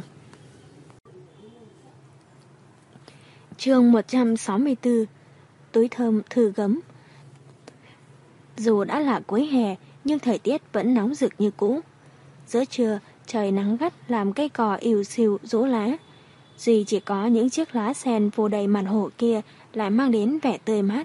Chương một trăm sáu mươi tư. Túi thơm thư gấm. Dù đã là cuối hè, nhưng thời tiết vẫn nóng rực như cũ. Giữa trưa, trời nắng gắt làm cây cỏ ìu xìu rũ lá. Duy chỉ có những chiếc lá sen phủ đầy mặt hồ kia lại mang đến vẻ tươi mát.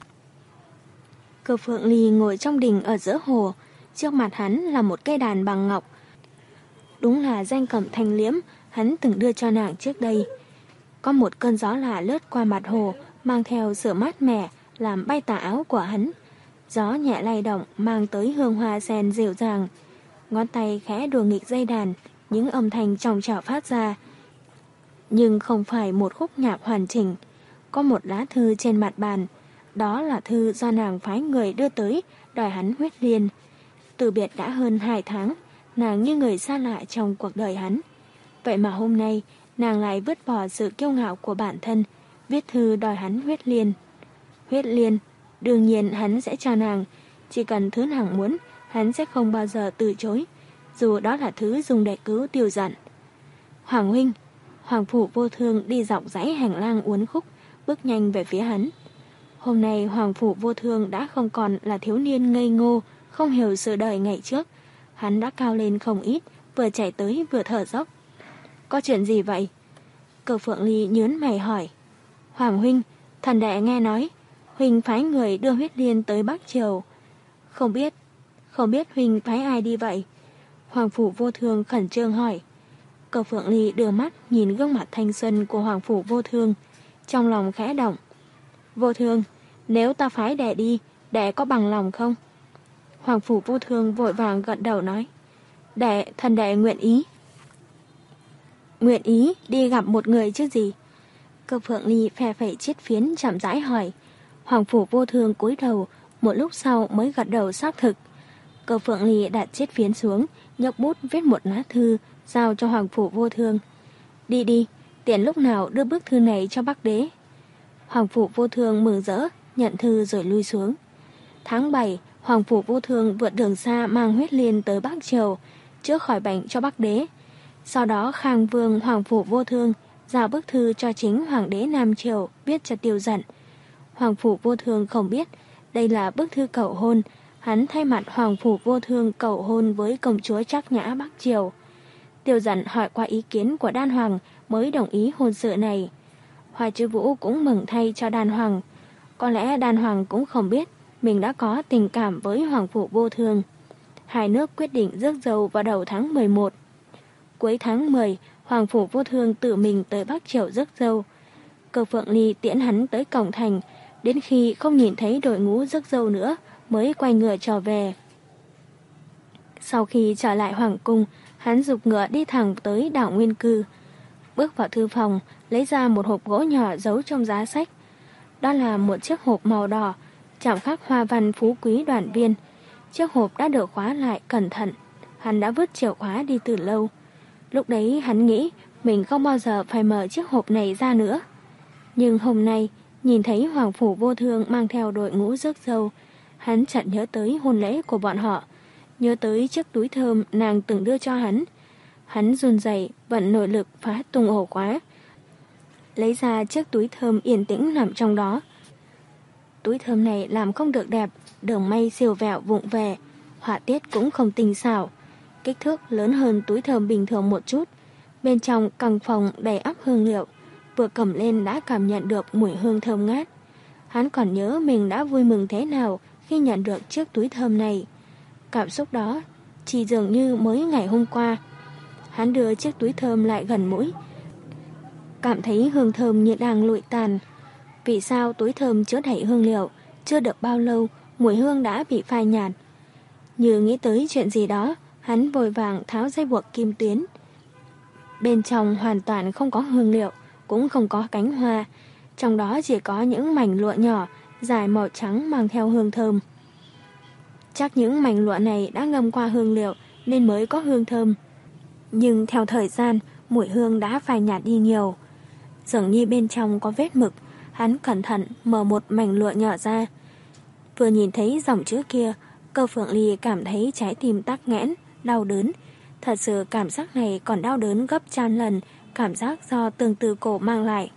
Cơ Phượng Ly ngồi trong đình ở giữa hồ, trước mặt hắn là một cây đàn bằng ngọc. Đúng là danh cẩm thanh liễm hắn từng đưa cho nàng trước đây. Có một cơn gió lạ lướt qua mặt hồ, mang theo sự mát mẻ, làm bay tà áo của hắn. Gió nhẹ lay động mang tới hương hoa sen dịu dàng. Ngón tay khẽ đùa nghịch dây đàn, những âm thanh trong trẻo phát ra. Nhưng không phải một khúc nhạc hoàn chỉnh. Có một lá thư trên mặt bàn. Đó là thư do nàng phái người đưa tới, đòi hắn huyết liên. Từ biệt đã hơn hai tháng, nàng như người xa lạ trong cuộc đời hắn. Vậy mà hôm nay, nàng lại vứt bỏ sự kiêu ngạo của bản thân, viết thư đòi hắn huyết liên. Huyết liên, đương nhiên hắn sẽ cho nàng. Chỉ cần thứ nàng muốn, hắn sẽ không bao giờ từ chối, dù đó là thứ dùng để cứu Tiêu Dặn. Hoàng huynh, Hoàng Phủ Vô Thương đi dọc dãy hành lang uốn khúc, bước nhanh về phía hắn. Hôm nay Hoàng Phủ Vô Thương đã không còn là thiếu niên ngây ngô, không hiểu sự đời ngày trước. Hắn đã cao lên không ít, vừa chạy tới vừa thở dốc. Có chuyện gì vậy? Cơ Phượng Ly nhớn mày hỏi. Hoàng huynh, thần đệ nghe nói, huynh phái người đưa huyết liên tới Bắc Triều. Không biết, không biết huynh phái ai đi vậy? Hoàng Phủ Vô Thương khẩn trương hỏi. Cơ Phượng Ly đưa mắt nhìn gương mặt thanh xuân của Hoàng Phủ Vô Thương, trong lòng khẽ động. Vô Thương, nếu ta phái đệ đi, đệ có bằng lòng không? Hoàng Phủ Vô Thương vội vàng gật đầu nói. Đệ, thần đệ nguyện ý. Nguyện ý đi gặp một người chứ gì? Cơ Phượng Ly phe phẩy chiếc phiến chậm rãi hỏi. Hoàng Phủ Vô Thương cúi đầu, một lúc sau mới gật đầu xác thực. Cơ Phượng Ly đặt chiếc phiến xuống, nhấc bút viết một lá thư, giao cho Hoàng Phủ Vô Thương. Đi đi, tiện lúc nào đưa bức thư này cho Bắc Đế. Hoàng Phủ Vô Thương mừng rỡ, nhận thư rồi lui xuống. Tháng bảy, Hoàng Phủ Vô Thương vượt đường xa mang huyết liên tới Bắc Triều, chữa khỏi bệnh cho Bắc Đế. Sau đó Khang Vương Hoàng Phủ Vô Thương giao bức thư cho chính Hoàng đế Nam Triều viết cho Tiêu Dận. Hoàng Phủ Vô Thương không biết đây là bức thư cầu hôn. Hắn thay mặt Hoàng Phủ Vô Thương cầu hôn với công chúa Trác Nhã Bắc Triều. Tiêu Dận hỏi qua ý kiến của Đan Hoàng mới đồng ý hôn sự này. Hoa Chiêu Vũ cũng mừng thay cho Đan Hoàng. Có lẽ Đan Hoàng cũng không biết mình đã có tình cảm với Hoàng Phủ Vô Thương. Hai nước quyết định rước dâu vào đầu tháng mười một. Cuối tháng mười, Hoàng Phủ Vô Thương tự mình tới Bắc Triều rước dâu. Cơ Phượng Ly tiễn hắn tới cổng thành, đến khi không nhìn thấy đội ngũ rước dâu nữa mới quay ngựa trở về. Sau khi trở lại Hoàng cung, hắn giục ngựa đi thẳng tới đảo Nguyên Cư. Bước vào thư phòng, lấy ra một hộp gỗ nhỏ giấu trong giá sách. Đó là một chiếc hộp màu đỏ, chạm khắc hoa văn phú quý đoàn viên. Chiếc hộp đã được khóa lại cẩn thận. Hắn đã vứt chìa khóa đi từ lâu. Lúc đấy hắn nghĩ mình không bao giờ phải mở chiếc hộp này ra nữa. Nhưng hôm nay, nhìn thấy Hoàng Phủ Vô Thương mang theo đội ngũ rước dâu, hắn chợt nhớ tới hôn lễ của bọn họ, nhớ tới chiếc túi thơm nàng từng đưa cho hắn. Hắn run rẩy, vận nội lực phá tung ổ khóa, lấy ra chiếc túi thơm yên tĩnh nằm trong đó. Túi thơm này làm không được đẹp, đường may siêu vẹo vụng về, họa tiết cũng không tinh xảo, kích thước lớn hơn túi thơm bình thường một chút. Bên trong căn phòng đầy ắp hương liệu, vừa cầm lên đã cảm nhận được mùi hương thơm ngát. Hắn còn nhớ mình đã vui mừng thế nào khi nhận được chiếc túi thơm này. Cảm xúc đó chỉ dường như mới ngày hôm qua. Hắn đưa chiếc túi thơm lại gần mũi, cảm thấy hương thơm như đang lụi tàn. Vì sao túi thơm chứa đầy hương liệu, chưa được bao lâu mùi hương đã bị phai nhạt? Như nghĩ tới chuyện gì đó, hắn vội vàng tháo dây buộc kim tuyến. Bên trong hoàn toàn không có hương liệu, cũng không có cánh hoa, trong đó chỉ có những mảnh lụa nhỏ dài màu trắng mang theo hương thơm. Chắc những mảnh lụa này đã ngâm qua hương liệu nên mới có hương thơm. Nhưng theo thời gian, mùi hương đã phai nhạt đi nhiều. Dường như bên trong có vết mực. Hắn cẩn thận mở một mảnh lụa nhỏ ra. Vừa nhìn thấy dòng chữ kia, Cơ Phượng Ly cảm thấy trái tim tắc nghẽn, đau đớn. Thật sự cảm giác này còn đau đớn gấp trăm lần cảm giác do tương tư cổ mang lại.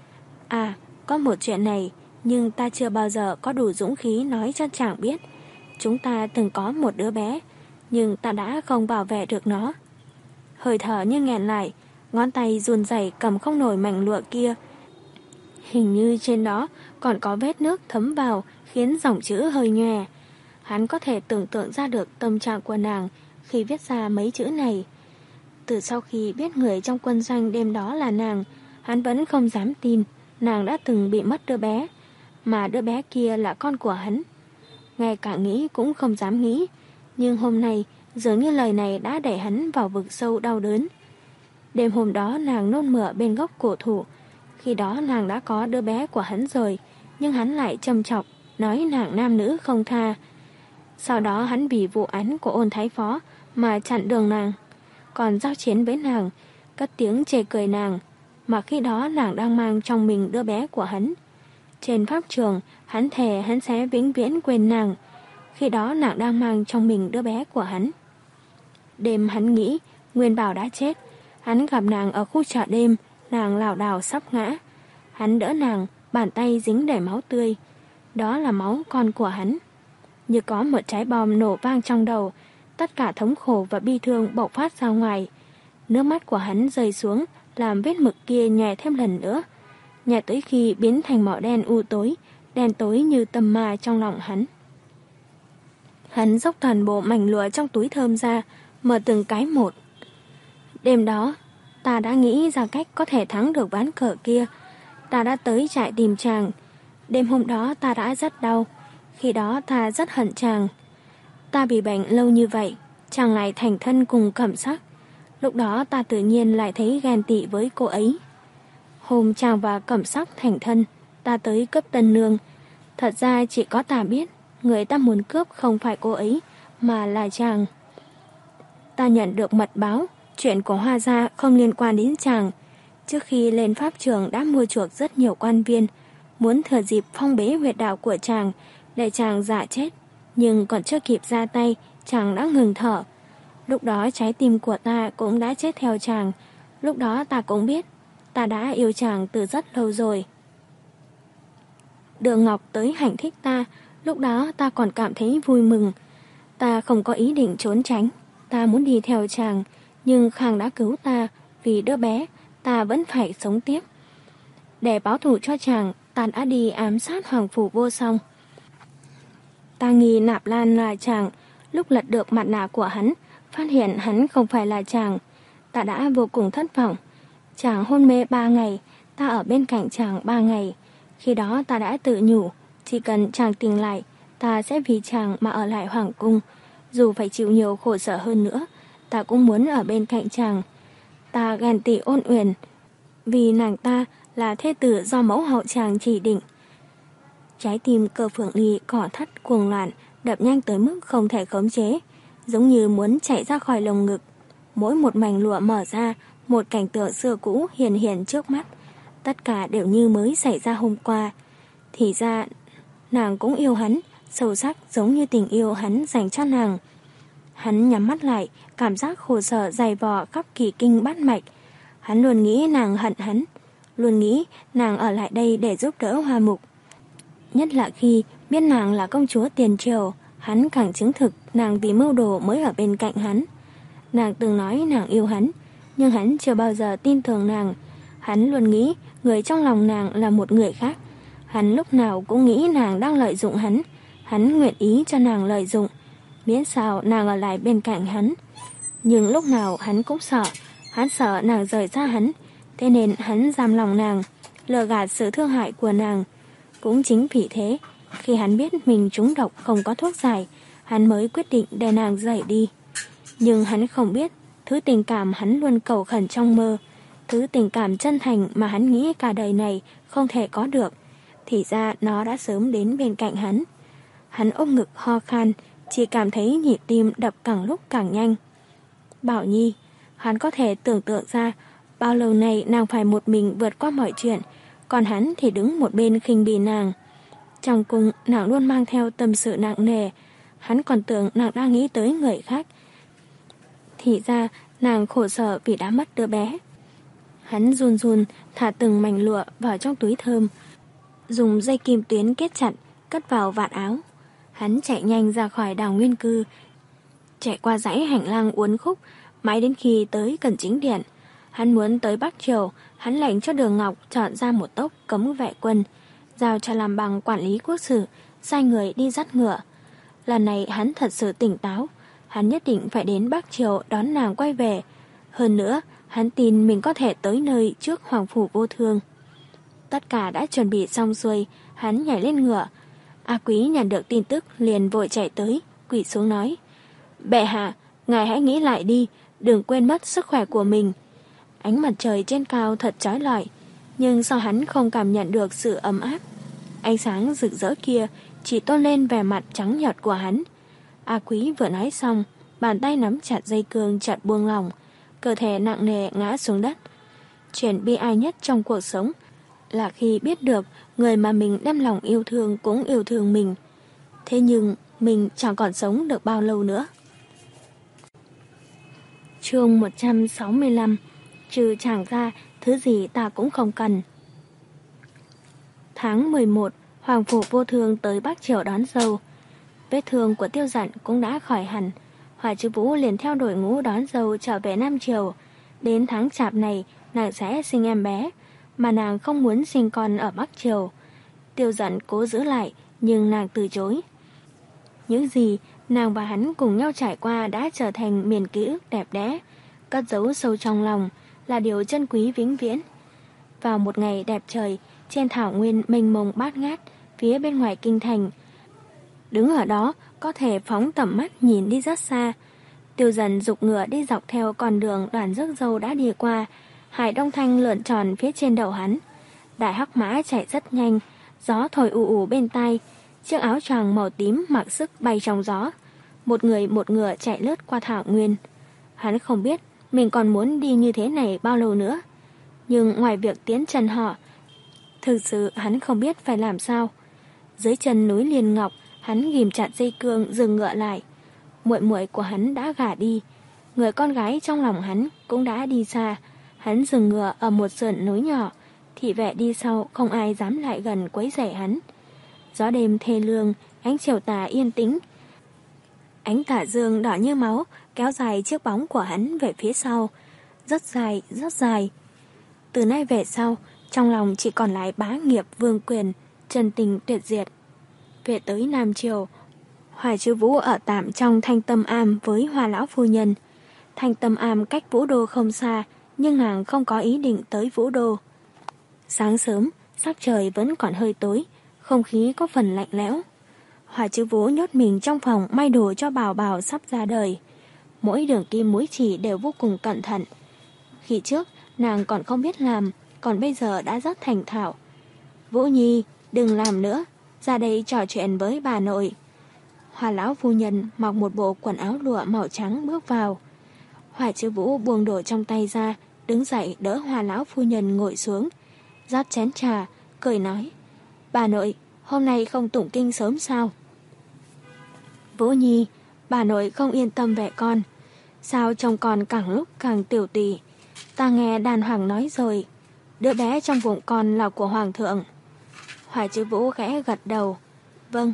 À, có một chuyện này, nhưng ta chưa bao giờ có đủ dũng khí nói cho chàng biết. Chúng ta từng có một đứa bé, nhưng ta đã không bảo vệ được nó. Hơi thở như nghẹn lại, ngón tay run rẩy cầm không nổi mảnh lụa kia. Hình như trên đó còn có vết nước thấm vào, khiến dòng chữ hơi nhòe. Hắn có thể tưởng tượng ra được tâm trạng của nàng khi viết ra mấy chữ này. Từ sau khi biết người trong quân doanh đêm đó là nàng, hắn vẫn không dám tin nàng đã từng bị mất đứa bé, mà đứa bé kia là con của hắn. Ngay cả nghĩ cũng không dám nghĩ, nhưng hôm nay dường như lời này đã đẩy hắn vào vực sâu đau đớn. Đêm hôm đó nàng nôn mửa bên góc cổ thụ. Khi đó nàng đã có đứa bé của hắn rồi, nhưng hắn lại châm chọc, nói nàng nam nữ không tha. Sau đó hắn vì vụ án của Ôn Thái Phó mà chặn đường nàng, còn giao chiến với nàng, cất tiếng chê cười nàng, mà khi đó nàng đang mang trong mình đứa bé của hắn. Trên pháp trường, hắn thề hắn sẽ vĩnh viễn quên nàng, khi đó nàng đang mang trong mình đứa bé của hắn. Đêm hắn nghĩ Nguyên Bảo đã chết. Hắn gặp nàng ở khu chợ đêm, nàng lảo đảo sắp ngã. Hắn đỡ nàng, bàn tay dính đầy máu tươi. đó là máu con của hắn. Như có một trái bom nổ vang trong đầu, tất cả thống khổ và bi thương bộc phát ra ngoài. Nước mắt của hắn rơi xuống, làm vết mực kia nhòe thêm lần nữa, nhòe tới khi biến thành màu đen u tối, đen tối như tầm ma trong lòng hắn. Hắn dốc toàn bộ mảnh lụa trong túi thơm ra, mở từng cái một. Đêm đó, ta đã nghĩ ra cách có thể thắng được ván cờ kia. Ta đã tới trại tìm chàng. Đêm hôm đó ta đã rất đau. Khi đó ta rất hận chàng. Ta bị bệnh lâu như vậy, chàng lại thành thân cùng Cẩm Sắc. Lúc đó ta tự nhiên lại thấy ghen tị với cô ấy. Hôm chàng và Cẩm Sắc thành thân, ta tới cướp tân nương. Thật ra chỉ có ta biết, người ta muốn cướp không phải cô ấy, mà là chàng. Ta nhận được mật báo, chuyện của Hoa gia không liên quan đến chàng. Trước khi lên pháp trường đã mua chuộc rất nhiều quan viên, muốn thừa dịp phong bế huyệt đạo của chàng, để chàng giả chết. Nhưng còn chưa kịp ra tay, chàng đã ngừng thở. Lúc đó trái tim của ta cũng đã chết theo chàng. Lúc đó ta cũng biết, ta đã yêu chàng từ rất lâu rồi. Đường Ngọc tới hành thích ta, lúc đó ta còn cảm thấy vui mừng. Ta không có ý định trốn tránh, ta muốn đi theo chàng, nhưng Khang đã cứu ta, vì đứa bé, ta vẫn phải sống tiếp. Để báo thù cho chàng, ta đã đi ám sát Hoàng Phủ Vô Song. Ta nghi Nạp Lan là chàng, lúc lật được mặt nạ của hắn, phát hiện hắn không phải là chàng. Ta đã vô cùng thất vọng. Chàng hôn mê ba ngày, ta ở bên cạnh chàng ba ngày. Khi đó ta đã tự nhủ, chỉ cần chàng tỉnh lại, ta sẽ vì chàng mà ở lại Hoàng cung. Dù phải chịu nhiều khổ sở hơn nữa, ta cũng muốn ở bên cạnh chàng. Ta ghen tị Ôn Uyển, vì nàng ta là thê tử do mẫu hậu chàng chỉ định. Trái tim Cơ Phượng Ly cỏ thắt cuồng loạn, đập nhanh tới mức không thể khống chế, giống như muốn chạy ra khỏi lồng ngực. Mỗi một mảnh lụa mở ra, một cảnh tượng xưa cũ hiện hiện trước mắt. Tất cả đều như mới xảy ra hôm qua. Thì ra, nàng cũng yêu hắn, sâu sắc giống như tình yêu hắn dành cho nàng. Hắn nhắm mắt lại, cảm giác khổ sở dày vò khắp kỳ kinh bát mạch. Hắn luôn nghĩ nàng hận hắn, luôn nghĩ nàng ở lại đây để giúp đỡ Hoa Mục. Nhất là khi biết nàng là công chúa tiền triều, hắn càng chứng thực nàng vì mưu đồ mới ở bên cạnh hắn. Nàng từng nói nàng yêu hắn, nhưng hắn chưa bao giờ tin tưởng nàng. Hắn luôn nghĩ người trong lòng nàng là một người khác. Hắn lúc nào cũng nghĩ nàng đang lợi dụng hắn. Hắn nguyện ý cho nàng lợi dụng, miễn sao nàng ở lại bên cạnh hắn. Nhưng lúc nào hắn cũng sợ. Hắn sợ nàng rời xa hắn, thế nên hắn giam lòng nàng, lừa gạt sự thương hại của nàng. Cũng chính vì thế, khi hắn biết mình trúng độc không có thuốc giải, hắn mới quyết định để nàng rời đi. Nhưng hắn không biết, thứ tình cảm hắn luôn cầu khẩn trong mơ, thứ tình cảm chân thành mà hắn nghĩ cả đời này không thể có được, thì ra nó đã sớm đến bên cạnh hắn. Hắn ôm ngực ho khan, chỉ cảm thấy nhịp tim đập càng lúc càng nhanh. Bảo Nhi, hắn có thể tưởng tượng ra bao lâu nay nàng phải một mình vượt qua mọi chuyện, còn hắn thì đứng một bên khinh bỉ nàng. Trong cung nàng luôn mang theo tâm sự nặng nề, hắn còn tưởng nàng đang nghĩ tới người khác. Thì ra nàng khổ sở vì đã mất đứa bé. Hắn run run thả từng mảnh lụa vào trong túi thơm, dùng dây kim tuyến kết chặt, cất vào vạt áo. Hắn chạy nhanh ra khỏi Đào Nguyên Cư, chạy qua dãy hành lang uốn khúc, mãi đến khi tới Cẩn Chính Điện. Hắn muốn tới Bắc Triều, hắn lệnh cho Đường Ngọc chọn ra một tốc cấm vệ quân, giao cho làm bằng quản lý quốc sử, sai người đi dắt ngựa. Lần này hắn thật sự tỉnh táo, hắn nhất định phải đến Bắc Triều đón nàng quay về. Hơn nữa, hắn tin mình có thể tới nơi trước Hoàng Phủ Vô Thương. Tất cả đã chuẩn bị xong xuôi, hắn nhảy lên ngựa. A Quý nhận được tin tức liền vội chạy tới, quỳ xuống nói: Bệ hạ, ngài hãy nghĩ lại đi, đừng quên mất sức khỏe của mình. Ánh mặt trời trên cao thật chói lọi, nhưng sao hắn không cảm nhận được sự ấm áp? Ánh sáng rực rỡ kia chỉ tôn lên vẻ mặt trắng nhợt của hắn. A Quý vừa nói xong, bàn tay nắm chặt dây cương chợt buông lỏng, cơ thể nặng nề ngã xuống đất. Chuyện bi ai nhất trong cuộc sống là khi biết được người mà mình đem lòng yêu thương cũng yêu thương mình. Thế nhưng mình chẳng còn sống được bao lâu nữa. Chương một trăm sáu mươi lăm. Trừ chàng ra, thứ gì ta cũng không cần. Tháng mười một, Hoàng phủ vô thương tới Bắc Triều đón dâu. Vết thương của Tiêu Dận cũng đã khỏi hẳn. Hỏa Chư Vũ liền theo đội ngũ đón dâu trở về Nam Triều. Đến tháng chạp này, nàng sẽ sinh em bé, mà nàng không muốn sinh con ở Bắc Triều. Tiêu Dận cố giữ lại, nhưng nàng từ chối. Những gì nàng và hắn cùng nhau trải qua đã trở thành miền ký ức đẹp đẽ, cất giấu sâu trong lòng, là điều chân quý vĩnh viễn. Vào một ngày đẹp trời, trên thảo nguyên mênh mông bát ngát, phía bên ngoài kinh thành, đứng ở đó có thể phóng tầm mắt nhìn đi rất xa. Tiêu Dần giục ngựa đi dọc theo con đường đoàn rước dâu đã đi qua. Hải Đông Thanh lượn tròn phía trên đầu hắn. Đại hắc mã chạy rất nhanh, gió thổi ù ù bên tai. Chiếc áo choàng màu tím mặc sức bay trong gió. Một người một ngựa chạy lướt qua thảo nguyên. Hắn không biết mình còn muốn đi như thế này bao lâu nữa. Nhưng ngoài việc tiến chân họ, thực sự hắn không biết phải làm sao. Dưới chân núi Liên Ngọc, hắn ghìm chặt dây cương dừng ngựa lại. Muội muội của hắn đã gả đi, người con gái trong lòng hắn cũng đã đi xa. Hắn dừng ngựa ở một sườn núi nhỏ, thị vệ đi sau không ai dám lại gần quấy rầy hắn. Gió đêm thê lương, ánh chiều tà yên tĩnh. Ánh tà dương đỏ như máu kéo dài chiếc bóng của hắn về phía sau, rất dài, rất dài. Từ nay về sau, trong lòng chỉ còn lại bá nghiệp vương quyền, chân tình tuyệt diệt. Về tới Nam Triều, Hoài Chư Vũ ở tạm trong Thanh Tâm Am với Hoa lão phu nhân. Thanh Tâm Am cách Vũ Đô không xa, nhưng nàng không có ý định tới Vũ Đô. Sáng sớm, sắc trời vẫn còn hơi tối, không khí có phần lạnh lẽo. Hoài Chư Vũ nhốt mình trong phòng may đồ cho Bảo Bảo sắp ra đời. Mỗi đường kim mũi chỉ đều vô cùng cẩn thận. Khi trước, nàng còn không biết làm, còn bây giờ đã rất thành thạo. Vũ Nhi, đừng làm nữa, ra đây trò chuyện với bà nội. Hoa lão phu nhân mặc một bộ quần áo lụa màu trắng bước vào. Hoài Chư Vũ buông đồ trong tay ra, đứng dậy đỡ Hoa lão phu nhân ngồi xuống, rót chén trà, cười nói: Bà nội, hôm nay không tụng kinh sớm sao? Vũ Nhi, bà nội không yên tâm về con. Sao chồng con càng lúc càng tiểu tụy? Ta nghe đàn hoàng nói rồi, đứa bé trong bụng con là của hoàng thượng. Hoài Chư Vũ khẽ gật đầu. Vâng.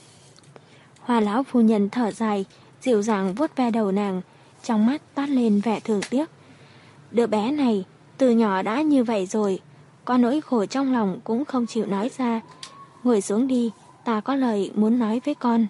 Hoa lão phu nhân thở dài, dịu dàng vuốt ve đầu nàng, trong mắt toát lên vẻ thương tiếc. Đứa bé này từ nhỏ đã như vậy rồi, có nỗi khổ trong lòng cũng không chịu nói ra. Ngồi xuống đi, ta có lời muốn nói với con.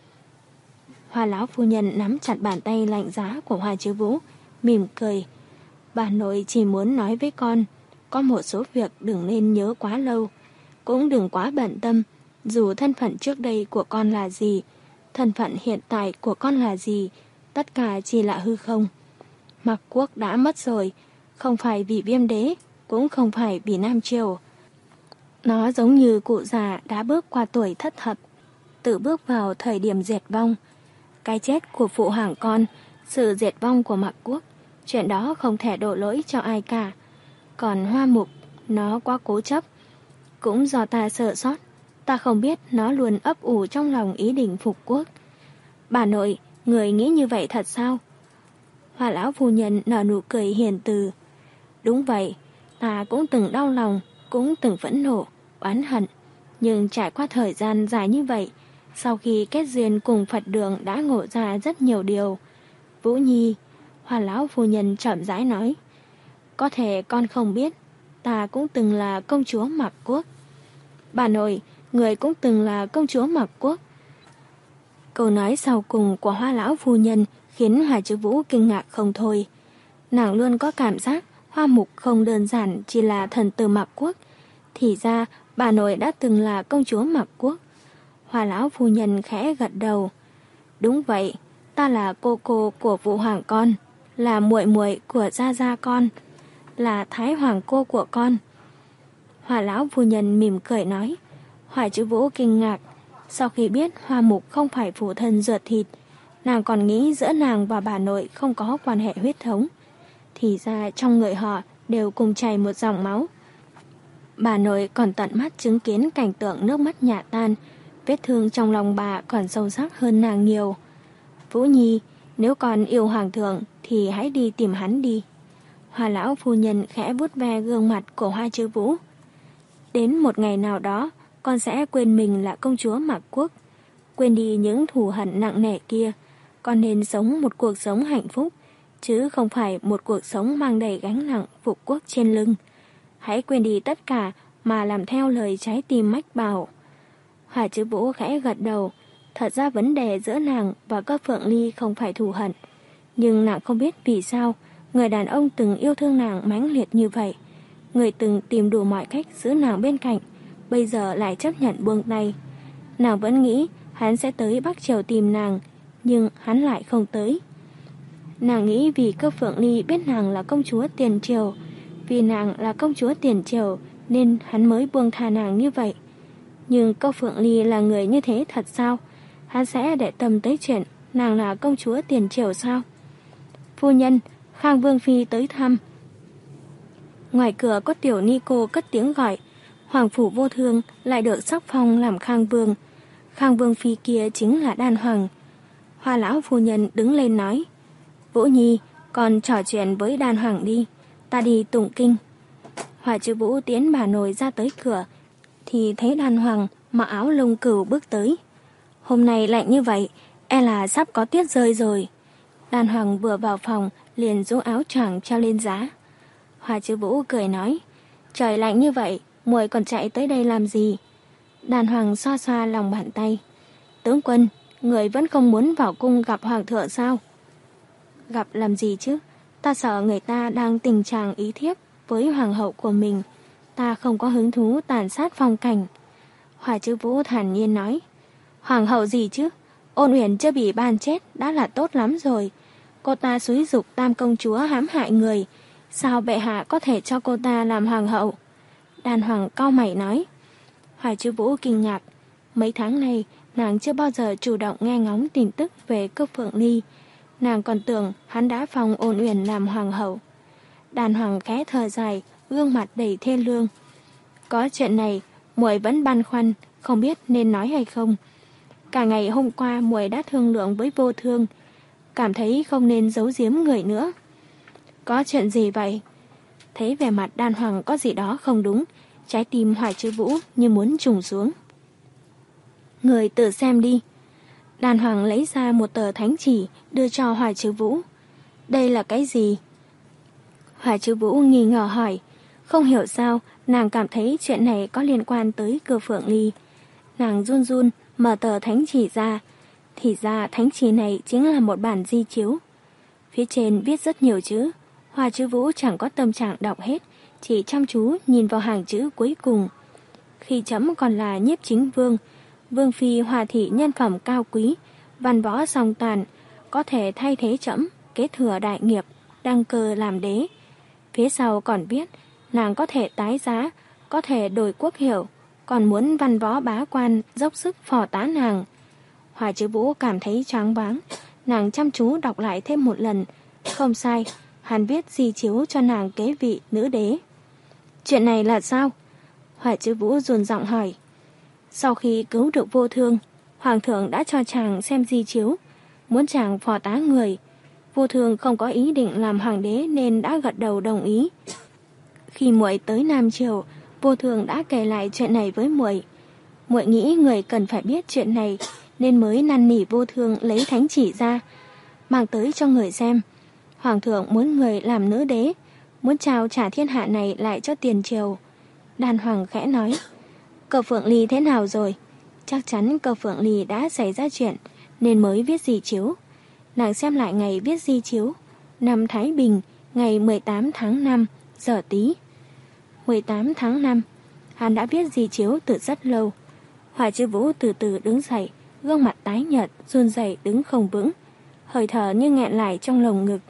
Hoa lão phu nhân nắm chặt bàn tay lạnh giá của Hoa Chư Vũ, mỉm cười. Bà nội chỉ muốn nói với con, có một số việc đừng nên nhớ quá lâu, cũng đừng quá bận tâm. Dù thân phận trước đây của con là gì, thân phận hiện tại của con là gì, tất cả chỉ là hư không. Mạc Quốc đã mất rồi, không phải vì Viêm Đế, cũng không phải vì Nam Triều. Nó giống như cụ già đã bước qua tuổi thất thập, tự bước vào thời điểm diệt vong. Cái chết của phụ hoàng con, sự diệt vong của Mạc Quốc, chuyện đó không thể đổ lỗi cho ai cả. Còn Hoa Mục, nó quá cố chấp, cũng do ta sợ sót. Ta không biết nó luôn ấp ủ trong lòng ý định phục quốc. Bà nội, người nghĩ như vậy thật sao? Hoa lão phu nhân nở nụ cười hiền từ. Đúng vậy, ta cũng từng đau lòng, cũng từng phẫn nộ, oán hận. Nhưng trải qua thời gian dài như vậy, sau khi kết duyên cùng Phật đường đã ngộ ra rất nhiều điều. Vũ Nhi, Hoa lão phu nhân chậm rãi nói, có thể con không biết, ta cũng từng là công chúa Mạc Quốc. Bà nội, người cũng từng là công chúa Mạc Quốc. Câu nói sau cùng của Hoa lão phu nhân khiến Hoài Chư Vũ kinh ngạc không thôi. Nàng luôn có cảm giác Hoa Mục không đơn giản chỉ là thần tử Mạc Quốc. Thì ra bà nội đã từng là công chúa Mạc Quốc. Hoa lão phu nhân khẽ gật đầu. Đúng vậy, ta là cô cô của Vũ Hoàng con, là muội muội của Gia Gia con, là Thái Hoàng cô của con. Hoa lão phu nhân mỉm cười nói. Hoài Chư Vũ kinh ngạc. Sau khi biết Hoa Mục không phải phụ thân ruột thịt, nàng còn nghĩ giữa nàng và bà nội không có quan hệ huyết thống. Thì ra trong người họ đều cùng chảy một dòng máu. Bà nội còn tận mắt chứng kiến cảnh tượng nước mắt nhả tan, vết thương trong lòng bà còn sâu sắc hơn nàng nhiều. Vũ Nhi, nếu con yêu hoàng thượng thì hãy đi tìm hắn đi. Hoa lão phu nhân khẽ vuốt ve gương mặt của Hoa Chư Vũ. Đến một ngày nào đó, con sẽ quên mình là công chúa Mạc Quốc, quên đi những thù hận nặng nề kia. Con nên sống một cuộc sống hạnh phúc, chứ không phải một cuộc sống mang đầy gánh nặng phục quốc trên lưng. Hãy quên đi tất cả mà làm theo lời trái tim mách bảo. Hỏa Chữ Vũ khẽ gật đầu. Thật ra vấn đề giữa nàng và Cơ Phượng Ly không phải thù hận, nhưng nàng không biết vì sao người đàn ông từng yêu thương nàng mãnh liệt như vậy, người từng tìm đủ mọi cách giữ nàng bên cạnh, bây giờ lại chấp nhận buông tay. Nàng vẫn nghĩ hắn sẽ tới Bắc Triều tìm nàng, nhưng hắn lại không tới. Nàng nghĩ vì Cơ Phượng Ly biết nàng là công chúa Tiền Triều, vì nàng là công chúa Tiền Triều nên hắn mới buông tha nàng như vậy. Nhưng Cơ Phượng Ly là người như thế thật sao? Hắn sẽ để tâm tới chuyện nàng là công chúa Tiền Triều sao? Phu nhân, Khang Vương Phi tới thăm. Ngoài cửa có tiểu ni cô cất tiếng gọi. Hoàng phủ Vô Thương lại được sắc phong làm Khang Vương. Khang Vương Phi kia chính là Đan Hoàng. Hoa lão phu nhân đứng lên nói, Vũ Nhi, con trò chuyện với Đan Hoàng đi, ta đi tụng kinh. Hỏa Chữ Vũ tiến bà nội ra tới cửa, thì thấy Đan Hoàng mặc áo lông cừu bước tới. Hôm nay lạnh như vậy, e là sắp có tuyết rơi rồi. Đan Hoàng vừa vào phòng liền rũ áo choàng treo lên giá. Hỏa Chữ Vũ cười nói, trời lạnh như vậy, muội còn chạy tới đây làm gì? Đan Hoàng xoa xoa lòng bàn tay. Tướng quân, người vẫn không muốn vào cung gặp hoàng thượng sao? Gặp làm gì chứ? Ta sợ người ta đang tình trạng ý thiếp với hoàng hậu của mình. Ta không có hứng thú tàn sát phong cảnh. Hỏa Chữ Vũ thản nhiên nói, hoàng hậu gì chứ? Ôn Uyển chưa bị ban chết đã là tốt lắm rồi. Cô ta xúi giục Tam công chúa hãm hại người, sao bệ hạ có thể cho cô ta làm hoàng hậu? Đan Hoàng cau mày nói. Hỏa Chữ Vũ kinh ngạc. Mấy tháng này nàng chưa bao giờ chủ động nghe ngóng tin tức về Cơ Phượng Ly. Nàng còn tưởng hắn đã phong Ôn Uyển làm hoàng hậu. Đan Hoàng khẽ thở dài, gương mặt đầy thê lương. Có chuyện này muội vẫn băn khoăn, không biết nên nói hay không. Cả ngày hôm qua muội đã thương lượng với Vô Thương, cảm thấy không nên giấu giếm người nữa. Có chuyện gì vậy? Thấy vẻ mặt Đan Hoàng có gì đó không đúng, trái tim Hỏa Chữ Vũ như muốn trùng xuống. Người tự xem đi. Đan Hoàng lấy ra một tờ thánh chỉ đưa cho Hỏa Chữ Vũ. Đây là cái gì? Hỏa Chữ Vũ nghi ngờ hỏi. Không hiểu sao nàng cảm thấy chuyện này có liên quan tới Cơ Phượng Ly. Nàng run run mở tờ thánh chỉ ra. Thì ra thánh chỉ này chính là một bản di chiếu. Phía trên viết rất nhiều chữ. Hỏa Chữ Vũ chẳng có tâm trạng đọc hết, chỉ chăm chú nhìn vào hàng chữ cuối cùng. Khi chấm còn là nhiếp chính vương, vương phi hòa thị nhân phẩm cao quý, văn võ song toàn, có thể thay thế chấm, kế thừa đại nghiệp, đăng cơ làm đế. Phía sau còn viết, nàng có thể tái giá, có thể đổi quốc hiệu, còn muốn văn võ bá quan dốc sức phò tá nàng. Hỏa Chữ Vũ cảm thấy choáng váng, nàng chăm chú đọc lại thêm một lần. Không sai, hắn viết di chiếu cho nàng kế vị nữ đế. Chuyện này là sao? Hỏa Chữ Vũ dồn giọng hỏi. Sau khi cứu được Vô Thương, hoàng thượng đã cho chàng xem di chiếu, muốn chàng phò tá người. Vô Thương không có ý định làm hoàng đế nên đã gật đầu đồng ý. Khi muội tới Nam Triều, Vô Thương đã kể lại chuyện này với muội. Muội nghĩ người cần phải biết chuyện này nên mới năn nỉ Vô Thương lấy thánh chỉ ra, mang tới cho người xem. Hoàng thượng muốn người làm nữ đế, muốn trao trả thiên hạ này lại cho Tiền Triều. Đan Hoàng khẽ nói, Cơ Phượng Ly thế nào rồi? Chắc chắn Cơ Phượng Ly đã xảy ra chuyện nên mới viết di chiếu. Nàng xem lại ngày viết di chiếu, năm Thái Bình, ngày mười tám tháng năm, giờ Tý. mười tám tháng năm, hắn đã viết di chiếu từ rất lâu. Hỏa Chữ Vũ từ từ đứng dậy, gương mặt tái nhợt, run rẩy đứng không vững, hơi thở như nghẹn lại trong lồng ngực.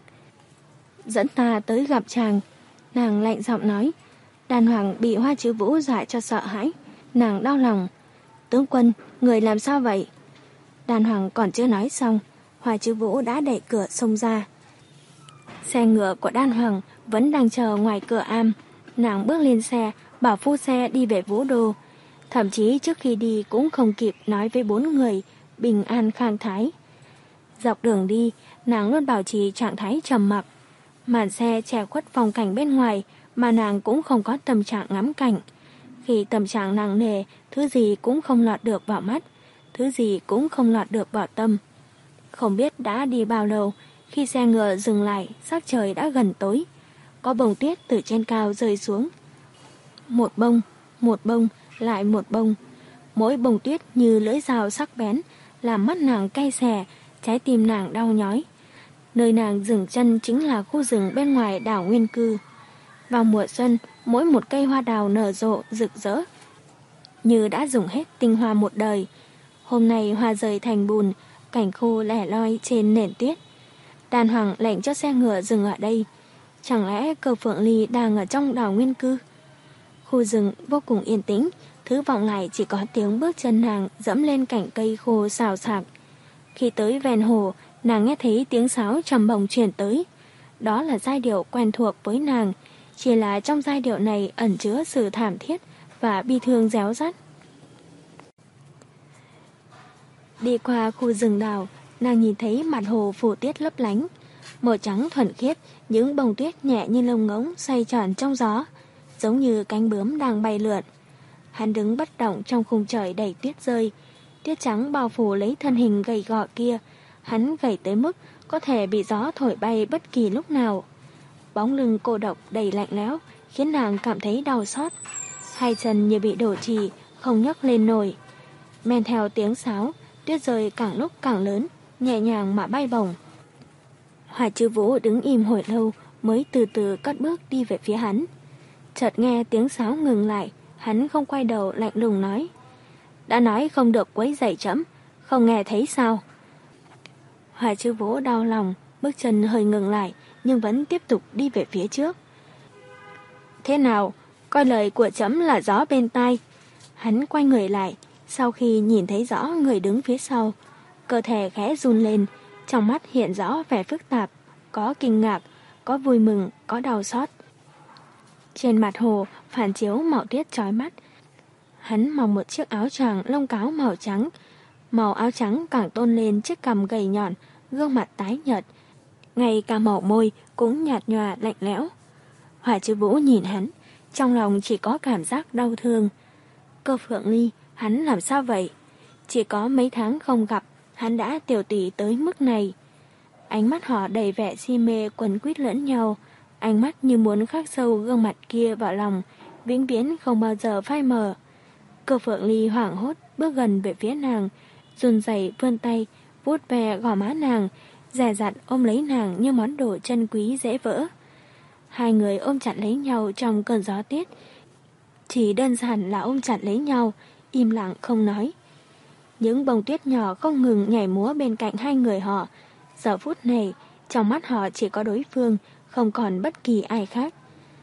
Dẫn ta tới gặp chàng. Nàng lạnh giọng nói. Đan Hoàng bị Hỏa Chữ Vũ dọa cho sợ hãi, nàng đau lòng. Tướng quân, người làm sao vậy? Đan Hoàng còn chưa nói xong, Hỏa Chữ Vũ đã đẩy cửa xông ra. Xe ngựa của Đan Hoàng vẫn đang chờ ngoài cửa am. Nàng bước lên xe, bảo phu xe đi về Vũ Đô. Thậm chí trước khi đi cũng không kịp nói với bốn người bình an khang thái. Dọc đường đi, nàng luôn bảo trì trạng thái trầm mặc. Màn xe che khuất phong cảnh bên ngoài mà nàng cũng không có tâm trạng ngắm cảnh. Khi tâm trạng nặng nề, thứ gì cũng không lọt được vào mắt, thứ gì cũng không lọt được vào tâm. Không biết đã đi bao lâu, khi xe ngựa dừng lại, sắc trời đã gần tối. Có bông tuyết từ trên cao rơi xuống. Một bông, một bông, lại một bông. Mỗi bông tuyết như lưỡi dao sắc bén, làm mắt nàng cay xè, trái tim nàng đau nhói. Nơi nàng dừng chân chính là khu rừng bên ngoài đảo Nguyên Cư. Vào mùa xuân, mỗi một cây hoa đào nở rộ rực rỡ, như đã dùng hết tinh hoa một đời. Hôm nay hoa rơi thành bùn, cảnh khô lẻ loi trên nền tuyết. Đàn hoàng lệnh cho xe ngựa dừng ở đây. Chẳng lẽ Cơ Phượng Ly đang ở trong đảo Nguyên Cư? Khu rừng vô cùng yên tĩnh, thứ vọng lại chỉ có tiếng bước chân nàng dẫm lên cành cây khô xào xạc. Khi tới ven hồ, nàng nghe thấy tiếng sáo trầm bổng truyền tới. Đó là giai điệu quen thuộc với nàng, chỉ là trong giai điệu này ẩn chứa sự thảm thiết và bi thương réo rắt. Đi qua khu rừng đào, nàng nhìn thấy mặt hồ phủ tuyết lấp lánh, màu trắng thuần khiết, những bông tuyết nhẹ như lông ngỗng xoay tròn trong gió, giống như cánh bướm đang bay lượn. Hắn đứng bất động trong khung trời đầy tuyết rơi, tuyết trắng bao phủ lấy thân hình gầy gò kia. Hắn gầy tới mức có thể bị gió thổi bay bất kỳ lúc nào. Bóng lưng cô độc đầy lạnh lẽo khiến nàng cảm thấy đau xót. Hai chân như bị đổ trì, không nhấc lên nổi. Men theo tiếng sáo, tuyết rơi càng lúc càng lớn, nhẹ nhàng mà bay bổng. Hỏa Chư Vũ đứng im hồi lâu mới từ từ cất bước đi về phía hắn. Chợt nghe tiếng sáo ngừng lại, hắn không quay đầu lạnh lùng nói: đã nói không được quấy rầy trẫm, không nghe thấy sao? Hỏa Chư Vũ đau lòng, bước chân hơi ngừng lại nhưng vẫn tiếp tục đi về phía trước. Thế nào, coi lời của trẫm là gió bên tai. Hắn quay người lại, sau khi nhìn thấy rõ người đứng phía sau, cơ thể khẽ run lên, trong mắt hiện rõ vẻ phức tạp, có kinh ngạc, có vui mừng, có đau xót. Trên mặt hồ phản chiếu màu tuyết chói mắt. Hắn mặc một chiếc áo choàng lông cáo màu trắng, màu áo trắng càng tôn lên chiếc cằm gầy nhọn, gương mặt tái nhợt, ngay cả màu môi cũng nhạt nhòa lạnh lẽo. Hỏa Chư Vũ nhìn hắn, trong lòng chỉ có cảm giác đau thương. Cơ Phượng Ly, hắn làm sao vậy? Chỉ có mấy tháng không gặp, hắn đã tiểu tụy tới mức này. Ánh mắt họ đầy vẻ si mê quấn quýt lẫn nhau, ánh mắt như muốn khắc sâu gương mặt kia vào lòng, vĩnh viễn không bao giờ phai mờ. Cơ Phượng Ly hoảng hốt bước gần về phía nàng, run rẩy vươn tay, vuốt ve gò má nàng, dè dặt ôm lấy nàng như món đồ chân quý dễ vỡ. Hai người ôm chặt lấy nhau trong cơn gió tuyết. Chỉ đơn giản là ôm chặt lấy nhau, im lặng không nói. Những bông tuyết nhỏ không ngừng nhảy múa bên cạnh hai người họ. Giờ phút này, trong mắt họ chỉ có đối phương, không còn bất kỳ ai khác.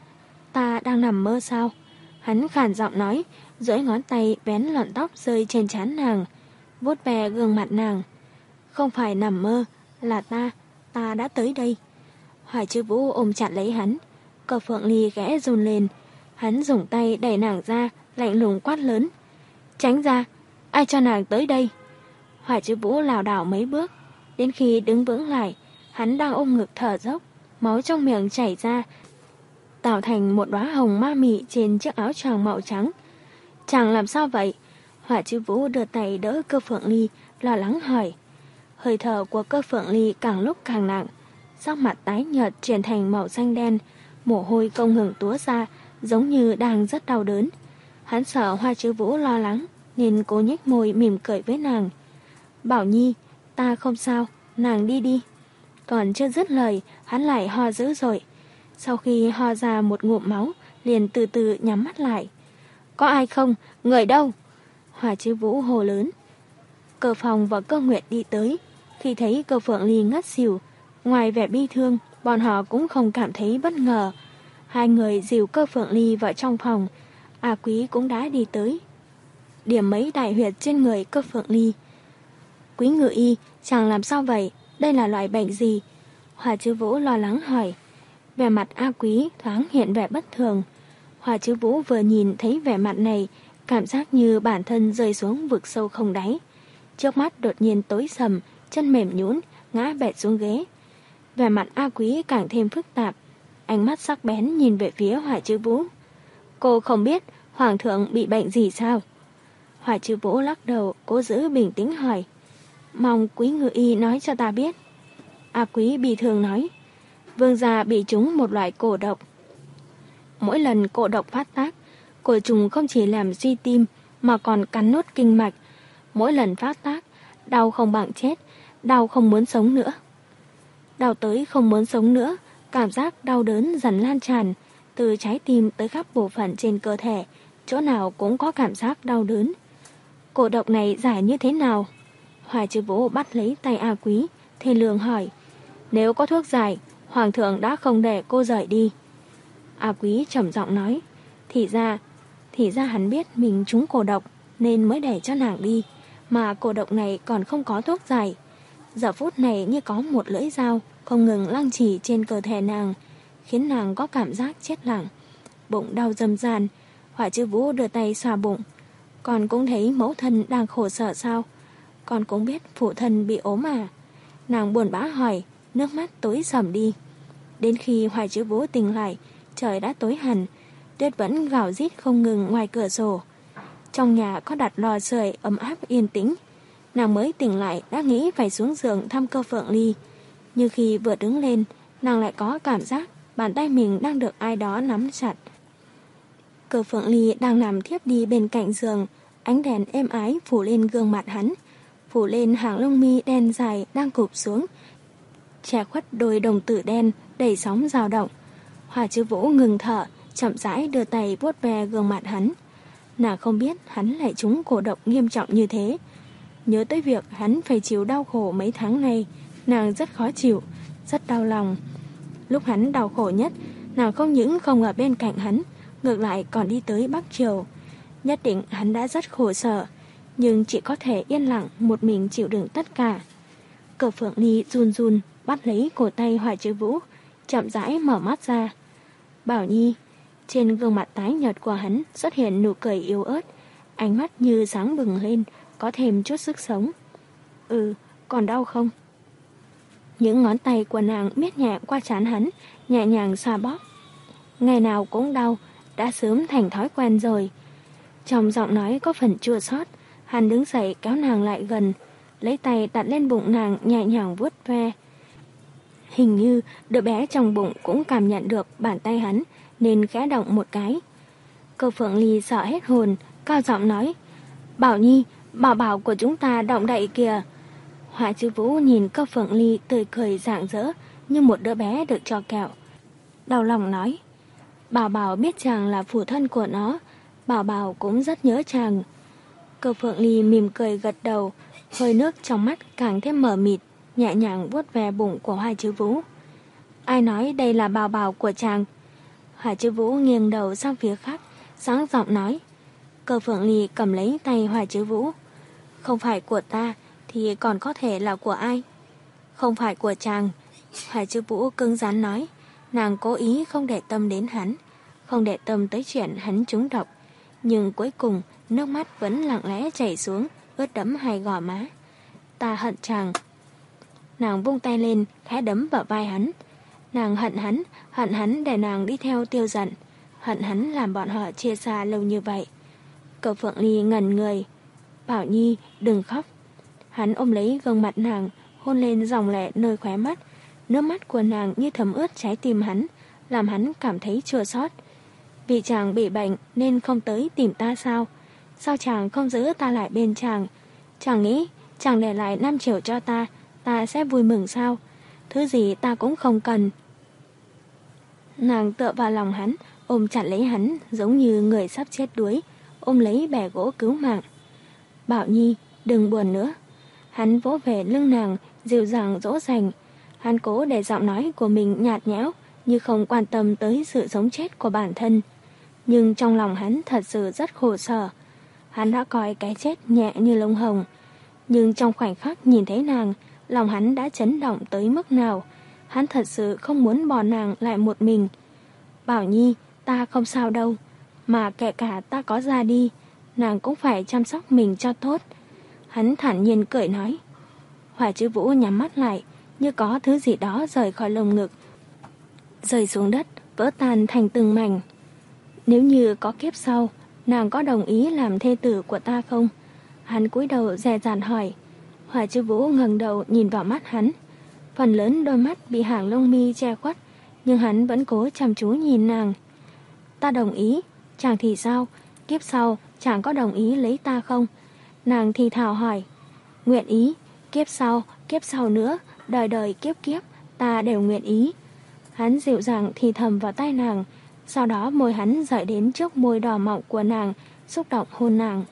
Ta đang nằm mơ sao? Hắn khàn giọng nói, duỗi ngón tay vén lọn tóc rơi trên trán nàng, vuốt ve gương mặt nàng. Không phải nằm mơ, là ta, ta đã tới đây. Hỏa Chư Vũ ôm chặt lấy hắn. Cơ Phượng Ly ghẽ run lên. Hắn dùng tay đẩy nàng ra, lạnh lùng quát lớn: tránh ra, ai cho nàng tới đây? Hỏa Chư Vũ lảo đảo mấy bước, đến khi đứng vững lại, hắn đang ôm ngực thở dốc, máu trong miệng chảy ra, tạo thành một đóa hồng ma mị trên chiếc áo choàng màu trắng. Chàng làm sao vậy? Hỏa Chư Vũ đưa tay đỡ Cơ Phượng Ly, lo lắng hỏi. Hơi thở của Cơ Phượng Ly càng lúc càng nặng, sắc mặt tái nhợt chuyển thành màu xanh đen, mồ hôi không ngừng túa ra, giống như đang rất đau đớn. Hắn sợ Hỏa Chư Vũ lo lắng, nên cố nhếch môi mỉm cười với nàng. Bảo Nhi, ta không sao, nàng đi đi. Còn chưa dứt lời, hắn lại ho dữ dội. Sau khi ho ra một ngụm máu, liền từ từ nhắm mắt lại. Có ai không? Người đâu? Hỏa Chư Vũ hô lớn. Cơ Phong và Cơ Nguyệt đi tới. Khi thấy Cơ Phượng Ly ngất xỉu, ngoài vẻ bi thương, bọn họ cũng không cảm thấy bất ngờ. Hai người dìu Cơ Phượng Ly vào trong phòng. A Quý cũng đã đi tới, điểm mấy đại huyệt trên người Cơ Phượng Ly. Quý ngự y, chàng làm sao vậy? Đây là loại bệnh gì? Hỏa Chư Vũ lo lắng hỏi. Vẻ mặt A Quý thoáng hiện vẻ bất thường. Hỏa Chư Vũ vừa nhìn thấy vẻ mặt này, cảm giác như bản thân rơi xuống vực sâu không đáy. Trước mắt đột nhiên tối sầm, chân mềm nhũn, ngã bệt xuống ghế. Vẻ mặt A Quý càng thêm phức tạp, ánh mắt sắc bén nhìn về phía Hỏa Chư Vũ. Cô không biết, Hoàng thượng bị bệnh gì sao? Hỏa Chư Vũ lắc đầu, cố giữ bình tĩnh hỏi. Mong quý ngự y nói cho ta biết. A Quý bị thương nói. Vương gia bị trúng một loại cổ độc. Mỗi lần cổ độc phát tác, cổ trùng không chỉ làm suy tim mà còn cắn nuốt kinh mạch. Mỗi lần phát tác, đau không bằng chết, đau không muốn sống nữa. Đau tới không muốn sống nữa, cảm giác đau đớn dần lan tràn, từ trái tim tới khắp bộ phận trên cơ thể, chỗ nào cũng có cảm giác đau đớn. Cổ độc này giải như thế nào? Hỏa Chư Vũ bắt lấy tay A Quý, thê lương hỏi. Nếu có thuốc giải, Hoàng thượng đã không để cô rời đi. A Quý trầm giọng nói. Thì ra, thì ra hắn biết mình trúng cổ độc nên mới để cho nàng đi, mà cổ độc này còn không có thuốc giải. Giờ phút này như có một lưỡi dao không ngừng lăng trì trên cơ thể nàng, khiến nàng có cảm giác chết lặng. Bụng đau rầm ràn. Hỏa Chư Vũ đưa tay xoa bụng. Con cũng thấy mẫu thân đang khổ sở sao? Con cũng biết phụ thân bị ốm à? Nàng buồn bã hỏi, nước mắt tối sầm đi. Đến khi Hỏa Chư Vũ tỉnh lại, trời đã tối hẳn, tuyết vẫn gào rít không ngừng ngoài cửa sổ. Trong nhà có đặt lò sưởi ấm áp yên tĩnh. Nàng mới tỉnh lại đã nghĩ phải xuống giường thăm Cơ Phượng Ly. Nhưng khi vừa đứng lên, nàng lại có cảm giác bàn tay mình đang được ai đó nắm chặt. Cơ Phượng Ly đang nằm thiếp đi bên cạnh giường, ánh đèn êm ái phủ lên gương mặt hắn, phủ lên hàng lông mi đen dài đang cụp xuống, che khuất đôi đồng tử đen đầy sóng dao động. Hỏa Chư Vũ ngừng thở, chậm rãi đưa tay vuốt ve gương mặt hắn. Nàng không biết hắn lại trúng cổ độc nghiêm trọng như thế. Nhớ tới việc hắn phải chịu đau khổ mấy tháng nay, nàng rất khó chịu, rất đau lòng. Lúc hắn đau khổ nhất, nàng không những không ở bên cạnh hắn, ngược lại còn đi tới Bắc Triều. Nhất định hắn đã rất khổ sở, nhưng chỉ có thể yên lặng một mình chịu đựng tất cả. Cơ Phượng Ly run run bắt lấy cổ tay Hỏa Chư Vũ, chậm rãi mở mắt ra. Bảo Nhi. Trên gương mặt tái nhợt của hắn xuất hiện nụ cười yếu ớt, ánh mắt như sáng bừng lên, có thêm chút sức sống. Ừ, còn đau không? Những ngón tay của nàng miết nhẹ qua trán hắn, nhẹ nhàng xoa bóp. Ngày nào cũng đau, đã sớm thành thói quen rồi. Trong giọng nói có phần chua xót, hắn đứng dậy kéo nàng lại gần, lấy tay đặt lên bụng nàng nhẹ nhàng vuốt ve. Hình như đứa bé trong bụng cũng cảm nhận được bàn tay hắn, nên khẽ động một cái. Cơ Phượng Ly sợ hết hồn, cao giọng nói. Bảo Nhi, bảo bảo của chúng ta động đậy kìa. Hỏa Chư Vũ nhìn Cơ Phượng Ly tươi cười rạng rỡ như một đứa bé được cho kẹo. Đau lòng nói. Bảo bảo biết chàng là phụ thân của nó, bảo bảo cũng rất nhớ chàng. Cơ Phượng Ly mỉm cười gật đầu, hơi nước trong mắt càng thêm mờ mịt, nhẹ nhàng vuốt ve bụng của Hỏa Chư Vũ. Ai nói đây là bảo bảo của chàng? Hỏa Chư Vũ nghiêng đầu sang phía khác, sáng giọng nói. Cơ Phượng Ly cầm lấy tay Hỏa Chư Vũ. Không phải của ta thì còn có thể là của ai? Không phải của chàng. Hỏa Chư Vũ cứng rắn nói. Nàng cố ý không để tâm đến hắn, không để tâm tới chuyện hắn trúng độc, nhưng cuối cùng nước mắt vẫn lặng lẽ chảy xuống, ướt đẫm hai gò má. Ta hận chàng. Nàng vung tay lên, khẽ đấm vào vai hắn. Nàng hận hắn, hận hắn để nàng đi theo Tiêu Dận, hận hắn làm bọn họ chia xa lâu như vậy. Cơ Phượng Ly ngẩn người. Bảo Nhi, đừng khóc. Hắn ôm lấy gương mặt nàng, hôn lên dòng lệ nơi khóe mắt. Nước mắt của nàng như thấm ướt trái tim hắn, làm hắn cảm thấy chua xót. Vì chàng bị bệnh nên không tới tìm ta sao? Sao chàng không giữ ta lại bên chàng? Chàng nghĩ chàng để lại năm triệu cho ta, ta sẽ vui mừng sao? Thứ gì ta cũng không cần. Nàng tựa vào lòng hắn, ôm chặt lấy hắn giống như người sắp chết đuối, ôm lấy bè gỗ cứu mạng. Bảo Nhi, đừng buồn nữa. Hắn vỗ về lưng nàng, dịu dàng dỗ dành. Hắn cố để giọng nói của mình nhạt nhẽo, như không quan tâm tới sự sống chết của bản thân. Nhưng trong lòng hắn thật sự rất khổ sở. Hắn đã coi cái chết nhẹ như lông hồng. Nhưng trong khoảnh khắc nhìn thấy nàng, lòng hắn đã chấn động tới mức nào. Hắn thật sự không muốn bỏ nàng lại một mình. Bảo Nhi, ta không sao đâu. Mà kể cả ta có ra đi, nàng cũng phải chăm sóc mình cho tốt. Hắn thản nhiên cười nói. Hỏa Chư Vũ nhắm mắt lại, như có thứ gì đó rời khỏi lồng ngực, rơi xuống đất, vỡ tan thành từng mảnh. Nếu như có kiếp sau, nàng có đồng ý làm thê tử của ta không? Hắn cúi đầu dè dặt hỏi. Hỏa Chư Vũ ngẩng đầu nhìn vào mắt hắn. Phần lớn đôi mắt bị hàng lông mi che khuất, nhưng hắn vẫn cố chăm chú nhìn nàng. Ta đồng ý, chàng thì sao? Kiếp sau chàng có đồng ý lấy ta không? Nàng thì thào hỏi. Nguyện ý, kiếp sau, kiếp sau nữa, đời đời kiếp kiếp, ta đều nguyện ý. Hắn dịu dàng thì thầm vào tai nàng, sau đó môi hắn dời đến trước môi đỏ mọng của nàng, xúc động hôn nàng.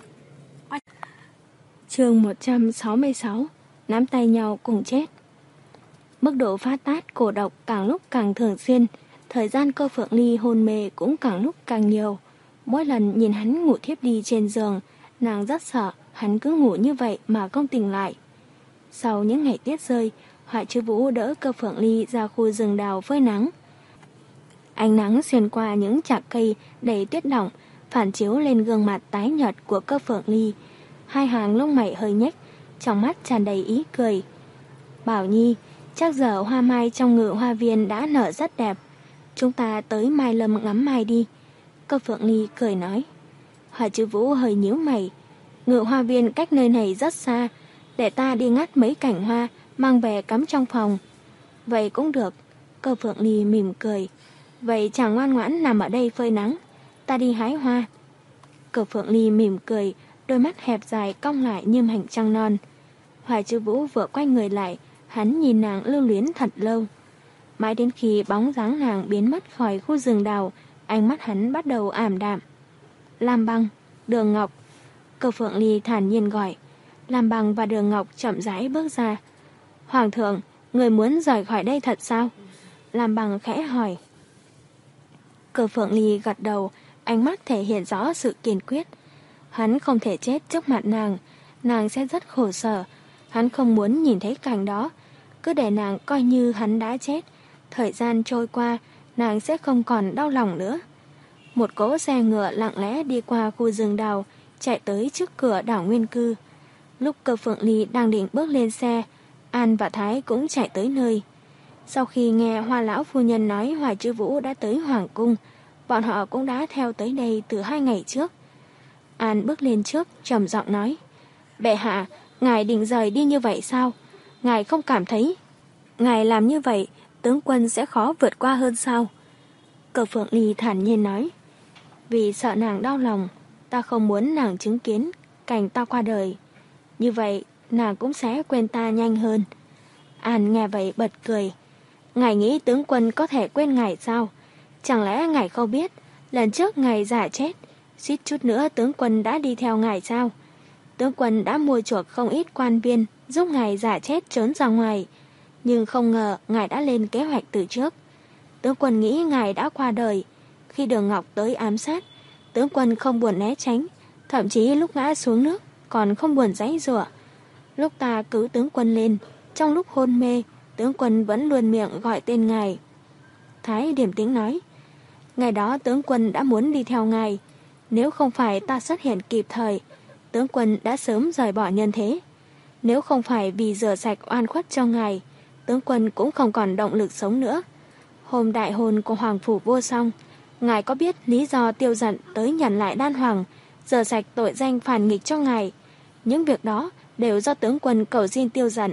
Chương một trăm sáu mươi sáu. Nắm tay nhau cùng chết. Mức độ phát tát cổ độc càng lúc càng thường xuyên, thời gian Cơ Phượng Ly hôn mê cũng càng lúc càng nhiều. Mỗi lần nhìn hắn ngủ thiếp đi trên giường, nàng rất sợ hắn cứ ngủ như vậy mà không tỉnh lại. Sau những ngày tuyết rơi, Hỏa Chư Vũ đỡ Cơ Phượng Ly ra khu rừng đào phơi nắng. Ánh nắng xuyên qua những chạc cây đầy tuyết đọng, phản chiếu lên gương mặt tái nhợt của Cơ Phượng Ly. Hai hàng lông mày hơi nhếch, trong mắt tràn đầy ý cười. Bảo Nhi, chắc giờ hoa mai trong Ngự Hoa Viên đã nở rất đẹp. Chúng ta tới Mai Lâm ngắm mai đi. Cơ Phượng Ly cười nói. Hỏa Chư Vũ hơi nhíu mày. Ngự Hoa Viên cách nơi này rất xa, để ta đi ngắt mấy cành hoa, mang về cắm trong phòng. Vậy cũng được. Cơ Phượng Ly mỉm cười. Vậy chàng ngoan ngoãn nằm ở đây phơi nắng, ta đi hái hoa. Cơ Phượng Ly mỉm cười, đôi mắt hẹp dài cong lại như mảnh trăng non. Hỏa Chư Vũ vừa quay người lại, hắn nhìn nàng lưu luyến thật lâu. Mãi đến khi bóng dáng nàng biến mất khỏi khu rừng đào, ánh mắt hắn bắt đầu ảm đạm. Lam Băng, Đường Ngọc. Cơ Phượng Ly thản nhiên gọi. Lam Băng và Đường Ngọc chậm rãi bước ra. Hoàng thượng, người muốn rời khỏi đây thật sao? Lam Băng khẽ hỏi. Cơ Phượng Ly gật đầu, ánh mắt thể hiện rõ sự kiên quyết. Hắn không thể chết trước mặt nàng, nàng sẽ rất khổ sở. Hắn không muốn nhìn thấy cảnh đó, cứ để nàng coi như hắn đã chết. Thời gian trôi qua, nàng sẽ không còn đau lòng nữa. Một cỗ xe ngựa lặng lẽ đi qua khu rừng đào, chạy tới trước cửa đảo Nguyên Cư. Lúc Cơ Phượng Ly đang định bước lên xe, An và Thái cũng chạy tới nơi. Sau khi nghe Hoa lão phu nhân nói Hỏa Chư Vũ đã tới Hoàng cung, bọn họ cũng đã theo tới đây từ hai ngày trước. An bước lên trước, trầm giọng nói. Bệ hạ, ngài định rời đi như vậy sao? Ngài không cảm thấy ngài làm như vậy, tướng quân sẽ khó vượt qua hơn sao? Cơ Phượng Ly thản nhiên nói. Vì sợ nàng đau lòng, ta không muốn nàng chứng kiến cảnh ta qua đời. Như vậy, nàng cũng sẽ quên ta nhanh hơn. An nghe vậy bật cười. Ngài nghĩ tướng quân có thể quên ngài sao? Chẳng lẽ ngài không biết, lần trước ngài giả chết, suýt chút nữa tướng quân đã đi theo ngài sao? Tướng quân đã mua chuộc không ít quan viên giúp ngài giả chết trốn ra ngoài, nhưng không ngờ ngài đã lên kế hoạch từ trước. Tướng quân nghĩ ngài đã qua đời. Khi Đường Ngọc tới ám sát, tướng quân không buồn né tránh, thậm chí lúc ngã xuống nước còn không buồn giãy giụa. Lúc ta cứu tướng quân lên, trong lúc hôn mê, tướng quân vẫn luôn miệng gọi tên ngài. Thái điềm tĩnh nói. Ngày đó tướng quân đã muốn đi theo ngài, nếu không phải ta xuất hiện kịp thời, tướng quân đã sớm rời bỏ nhân thế. Nếu không phải vì rửa sạch oan khuất cho ngài, tướng quân cũng không còn động lực sống nữa. Hôm đại hôn của Hoàng Phủ Vô Song, ngài có biết lý do Tiêu Dận tới nhận lại đan hoàng, rửa sạch tội danh phản nghịch cho ngài. Những việc đó đều do tướng quân cầu xin Tiêu Dận.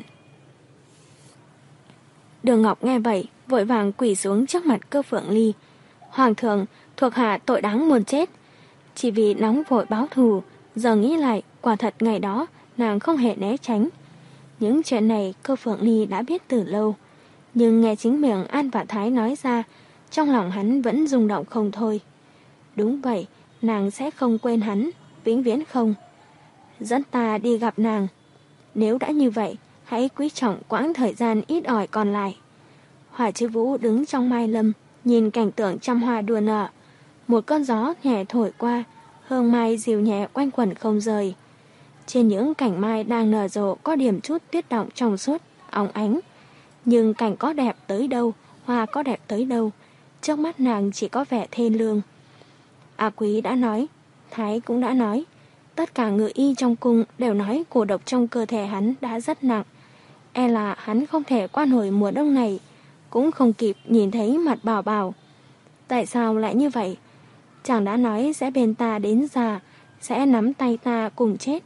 Đường Ngọc nghe vậy, vội vàng quỳ xuống trước mặt Cơ Phượng Ly. Hoàng thượng, thuộc hạ tội đáng muốn chết. Chỉ vì nóng vội báo thù, giờ nghĩ lại, quả thật ngày đó nàng không hề né tránh. Những chuyện này Cơ Phượng Ly đã biết từ lâu, nhưng nghe chính miệng An và Thái nói ra, trong lòng hắn vẫn rung động không thôi. Đúng vậy, nàng sẽ không quên hắn, vĩnh viễn không. Dẫn ta đi gặp nàng. Nếu đã như vậy, hãy quý trọng quãng thời gian ít ỏi còn lại. Hỏa Chư Vũ đứng trong Mai Lâm, nhìn cảnh tượng trăm hoa đua nở. Một cơn gió nhẹ thổi qua, hương mai dịu nhẹ quanh quẩn không rời. Trên những cành mai đang nở rộ có điểm chút tuyết động trong suốt, óng ánh. Nhưng cảnh có đẹp tới đâu, hoa có đẹp tới đâu, trước mắt nàng chỉ có vẻ thê lương. A Quý đã nói, Thái cũng đã nói, tất cả ngự y trong cung đều nói cổ độc trong cơ thể hắn đã rất nặng. E là hắn không thể qua nổi mùa đông này, cũng không kịp nhìn thấy mặt Bảo Bảo. Tại sao lại như vậy? Chàng đã nói sẽ bên ta đến già, sẽ nắm tay ta cùng chết.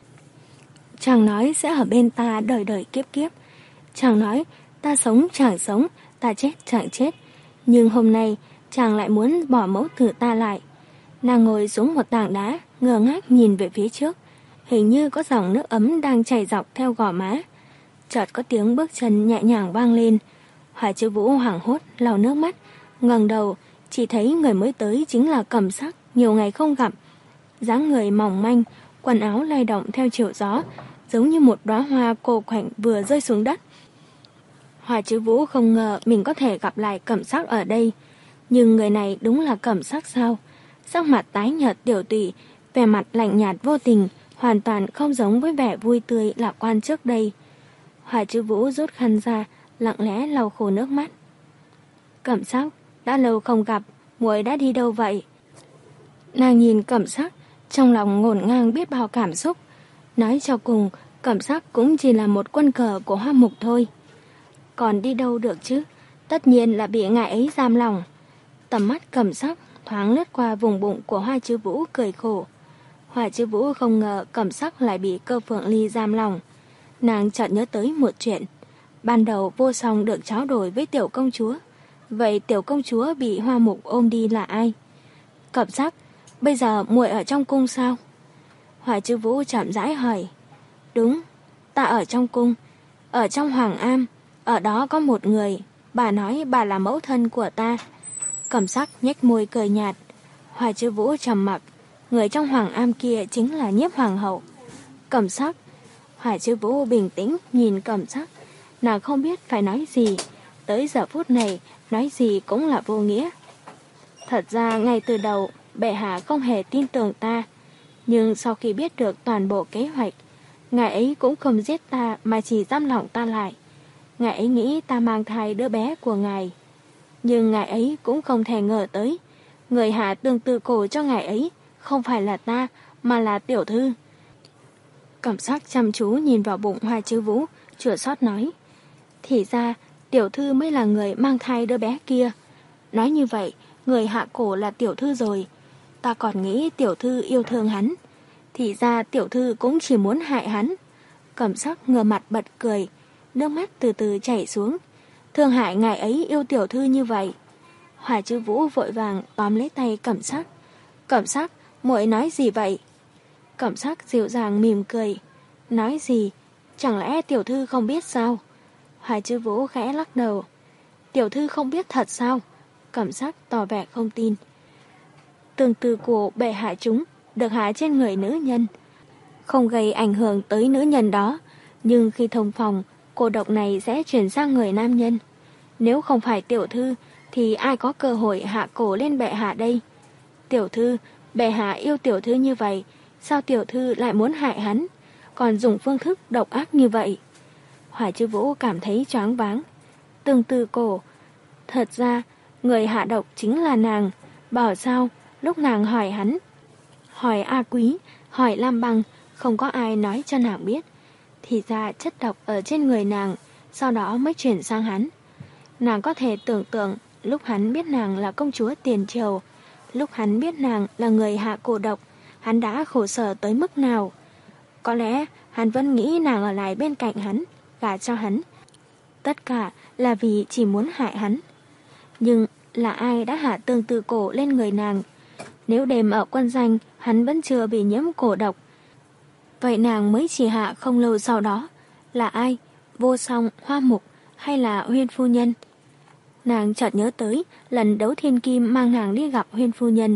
Chàng nói sẽ ở bên ta đời đời kiếp kiếp. Chàng nói ta sống chẳng sống, ta chết chẳng chết. Nhưng hôm nay chàng lại muốn bỏ mẫu tử ta lại. Nàng ngồi xuống một tảng đá, ngơ ngác nhìn về phía trước. Hình như có dòng nước ấm đang chảy dọc theo gò má. Chợt có tiếng bước chân nhẹ nhàng vang lên. Hỏa Chư Vũ hoảng hốt lau nước mắt, ngẩng đầu, chỉ thấy người mới tới chính là Cẩm Sắc nhiều ngày không gặp. Dáng người mỏng manh, quần áo lay động theo chiều gió, giống như một đóa hoa cô khoảnh vừa rơi xuống đất. Hỏa Chư Vũ không ngờ mình có thể gặp lại Cẩm Sắc ở đây. Nhưng người này đúng là Cẩm Sắc sao? Sắc mặt tái nhợt tiểu tụy, vẻ mặt lạnh nhạt vô tình, hoàn toàn không giống với vẻ vui tươi lạc quan trước đây. Hỏa Chư Vũ rút khăn ra, lặng lẽ lau khô nước mắt. Cẩm Sắc, đã lâu không gặp, muội đã đi đâu vậy? Nàng nhìn Cẩm Sắc, trong lòng ngổn ngang biết bao cảm xúc. Nói cho cùng, Cẩm Sắc cũng chỉ là một quân cờ của Hoa Mục thôi. Còn đi đâu được chứ? Tất nhiên là bị ngài ấy giam lòng. Tầm mắt Cẩm Sắc thoáng lướt qua vùng bụng của Hoa Chư Vũ cười khổ. Hoa Chư Vũ không ngờ Cẩm Sắc lại bị Cơ Phượng Ly giam lòng. Nàng chợt nhớ tới một chuyện. Ban đầu Vô Song được tráo đổi với tiểu công chúa. Vậy tiểu công chúa bị Hoa Mục ôm đi là ai? Cẩm Sắc, bây giờ muội ở trong cung sao? Hoa Chư Vũ chậm rãi hỏi. Đúng, ta ở trong cung, ở trong Hoàng Am. Ở đó có một người, bà nói bà là mẫu thân của ta. Cẩm Sắc nhếch môi cười nhạt. Hoa Chư Vũ trầm mặc. Người trong Hoàng Am kia chính là Nhiếp Hoàng hậu. Cẩm Sắc. Hoa Chư Vũ bình tĩnh nhìn Cẩm Sắc. Nàng không biết phải nói gì. Tới giờ phút này, nói gì cũng là vô nghĩa. Thật ra ngay từ đầu, bệ hạ không hề tin tưởng ta. Nhưng sau khi biết được toàn bộ kế hoạch, ngài ấy cũng không giết ta mà chỉ giam lỏng ta lại. Ngài ấy nghĩ ta mang thai đứa bé của ngài. Nhưng ngài ấy cũng không thể ngờ tới. Người hạ tương tự cổ cho ngài ấy không phải là ta mà là tiểu thư. Cẩm Sắc chăm chú nhìn vào bụng Hoa Chư Vũ, chua xót nói. Thì ra tiểu thư mới là người mang thai đứa bé kia. Nói như vậy, người hạ cổ là tiểu thư rồi. Ta còn nghĩ tiểu thư yêu thương hắn. Thì ra tiểu thư cũng chỉ muốn hại hắn. Cẩm Sắc ngửa mặt bật cười, nước mắt từ từ chảy xuống. Thương hại ngài ấy yêu tiểu thư như vậy. Hoa Chư Vũ vội vàng tóm lấy tay Cẩm Sắc. Cẩm Sắc, muội nói gì vậy? Cẩm Sắc dịu dàng mỉm cười. Nói gì? Chẳng lẽ tiểu thư không biết sao? Hoa Chư Vũ khẽ lắc đầu. Tiểu thư không biết thật sao? Cẩm Sắc tỏ vẻ không tin. Tương tư của bệ hạ chúng được hạ trên người nữ nhân, không gây ảnh hưởng tới nữ nhân đó. Nhưng khi thông phòng, cô độc này sẽ chuyển sang người nam nhân. Nếu không phải tiểu thư, thì ai có cơ hội hạ cổ lên bệ hạ đây? Tiểu thư, bệ hạ yêu tiểu thư như vậy, sao tiểu thư lại muốn hại hắn, còn dùng phương thức độc ác như vậy? Hoa Chư Vũ cảm thấy choáng váng. Tương tư cổ, thật ra người hạ độc chính là nàng. Bảo sao lúc nàng hỏi hắn, hỏi A Quý, hỏi Lam Băng, không có ai nói cho nàng biết. Thì ra chất độc ở trên người nàng, sau đó mới chuyển sang hắn. Nàng có thể tưởng tượng lúc hắn biết nàng là công chúa tiền triều, lúc hắn biết nàng là người hạ cổ độc, hắn đã khổ sở tới mức nào. Có lẽ hắn vẫn nghĩ nàng ở lại bên cạnh hắn, gả cho hắn. Tất cả là vì chỉ muốn hại hắn. Nhưng là ai đã hạ tương tư cổ lên người nàng? Nếu đêm ở quân doanh hắn vẫn chưa bị nhiễm cổ độc, vậy nàng mới chỉ hạ không lâu sau đó. Là ai? Vô Song, Hoa Mục hay là Huyên phu nhân? Nàng chợt nhớ tới lần Đấu Thiên Kim mang nàng đi gặp Huyên phu nhân.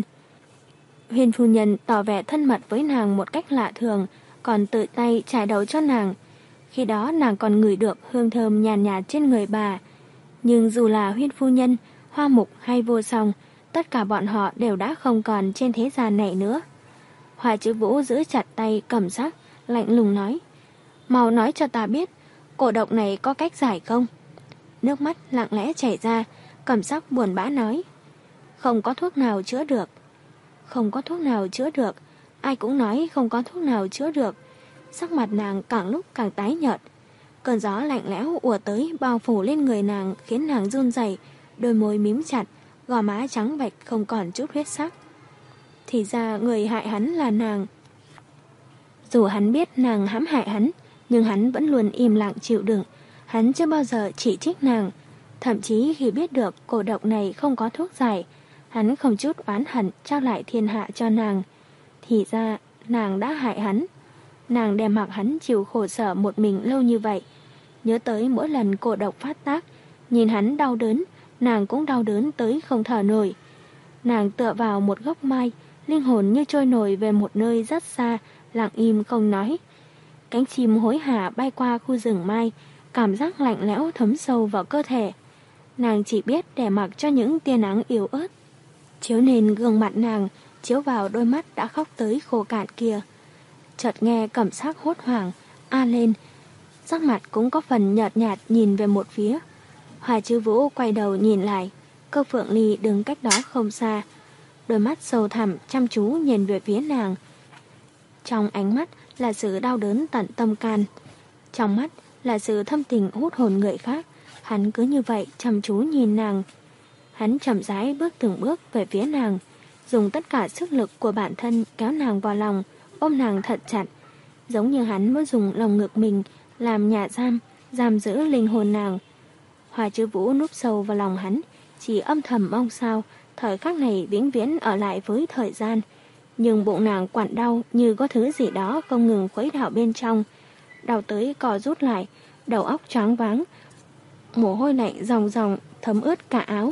Huyên phu nhân tỏ vẻ thân mật với nàng một cách lạ thường, còn tự tay chải đầu cho nàng. Khi đó nàng còn ngửi được hương thơm nhàn nhạt, nhạt trên người bà. Nhưng dù là Huyên phu nhân, Hoa Mục hay Vô Song, tất cả bọn họ đều đã không còn trên thế gian này nữa. Hoa Chư Vũ giữ chặt tay Cẩm Sắc, lạnh lùng nói. Mau nói cho ta biết, cổ độc này có cách giải không? Nước mắt lặng lẽ chảy ra, Cẩm Sắc buồn bã nói. Không có thuốc nào chữa được. Không có thuốc nào chữa được. Ai cũng nói không có thuốc nào chữa được. Sắc mặt nàng càng lúc càng tái nhợt. Cơn gió lạnh lẽo ùa tới bao phủ lên người nàng, khiến nàng run rẩy, đôi môi mím chặt, gò má trắng bệch không còn chút huyết sắc. Thì ra người hại hắn là nàng. Dù hắn biết nàng hãm hại hắn, nhưng hắn vẫn luôn im lặng chịu đựng. Hắn chưa bao giờ chỉ trích nàng. Thậm chí khi biết được cổ độc này không có thuốc giải, hắn không chút oán hận trao lại thiên hạ cho nàng. Thì ra nàng đã hại hắn. Nàng đem mặc hắn chịu khổ sở một mình lâu như vậy. Nhớ tới mỗi lần cổ độc phát tác, nhìn hắn đau đớn, nàng cũng đau đớn tới không thở nổi. Nàng tựa vào một gốc mai, linh hồn như trôi nổi về một nơi rất xa, lặng im không nói. Cánh chim hối hả bay qua khu rừng mai, cảm giác lạnh lẽo thấm sâu vào cơ thể. Nàng chỉ biết để mặc cho những tia nắng yếu ớt chiếu lên gương mặt nàng, chiếu vào đôi mắt đã khóc tới khô cạn kia. Chợt nghe cảm giác hốt hoảng, a lên, sắc mặt cũng có phần nhợt nhạt nhìn về một phía. Hoa Chiêu Vũ quay đầu nhìn lại, Cơ Phượng Ly đứng cách đó không xa, đôi mắt sâu thẳm chăm chú nhìn về phía nàng. Trong ánh mắt là sự đau đớn tận tâm can, trong mắt là sự thâm tình hút hồn người khác. Hắn cứ như vậy chăm chú nhìn nàng. Hắn chậm rãi bước từng bước về phía nàng, dùng tất cả sức lực của bản thân kéo nàng vào lòng, ôm nàng thật chặt, giống như hắn muốn dùng lòng ngực mình làm nhà giam, giam giữ linh hồn nàng. Hoa Chiêu Vũ núp sâu vào lòng hắn, chỉ âm thầm mong sao thời khắc này vĩnh viễn ở lại với thời gian. Nhưng bụng nàng quặn đau như có thứ gì đó không ngừng khuấy đảo bên trong, đau tới cò rút lại, đầu óc choáng váng, mồ hôi lạnh ròng ròng thấm ướt cả áo.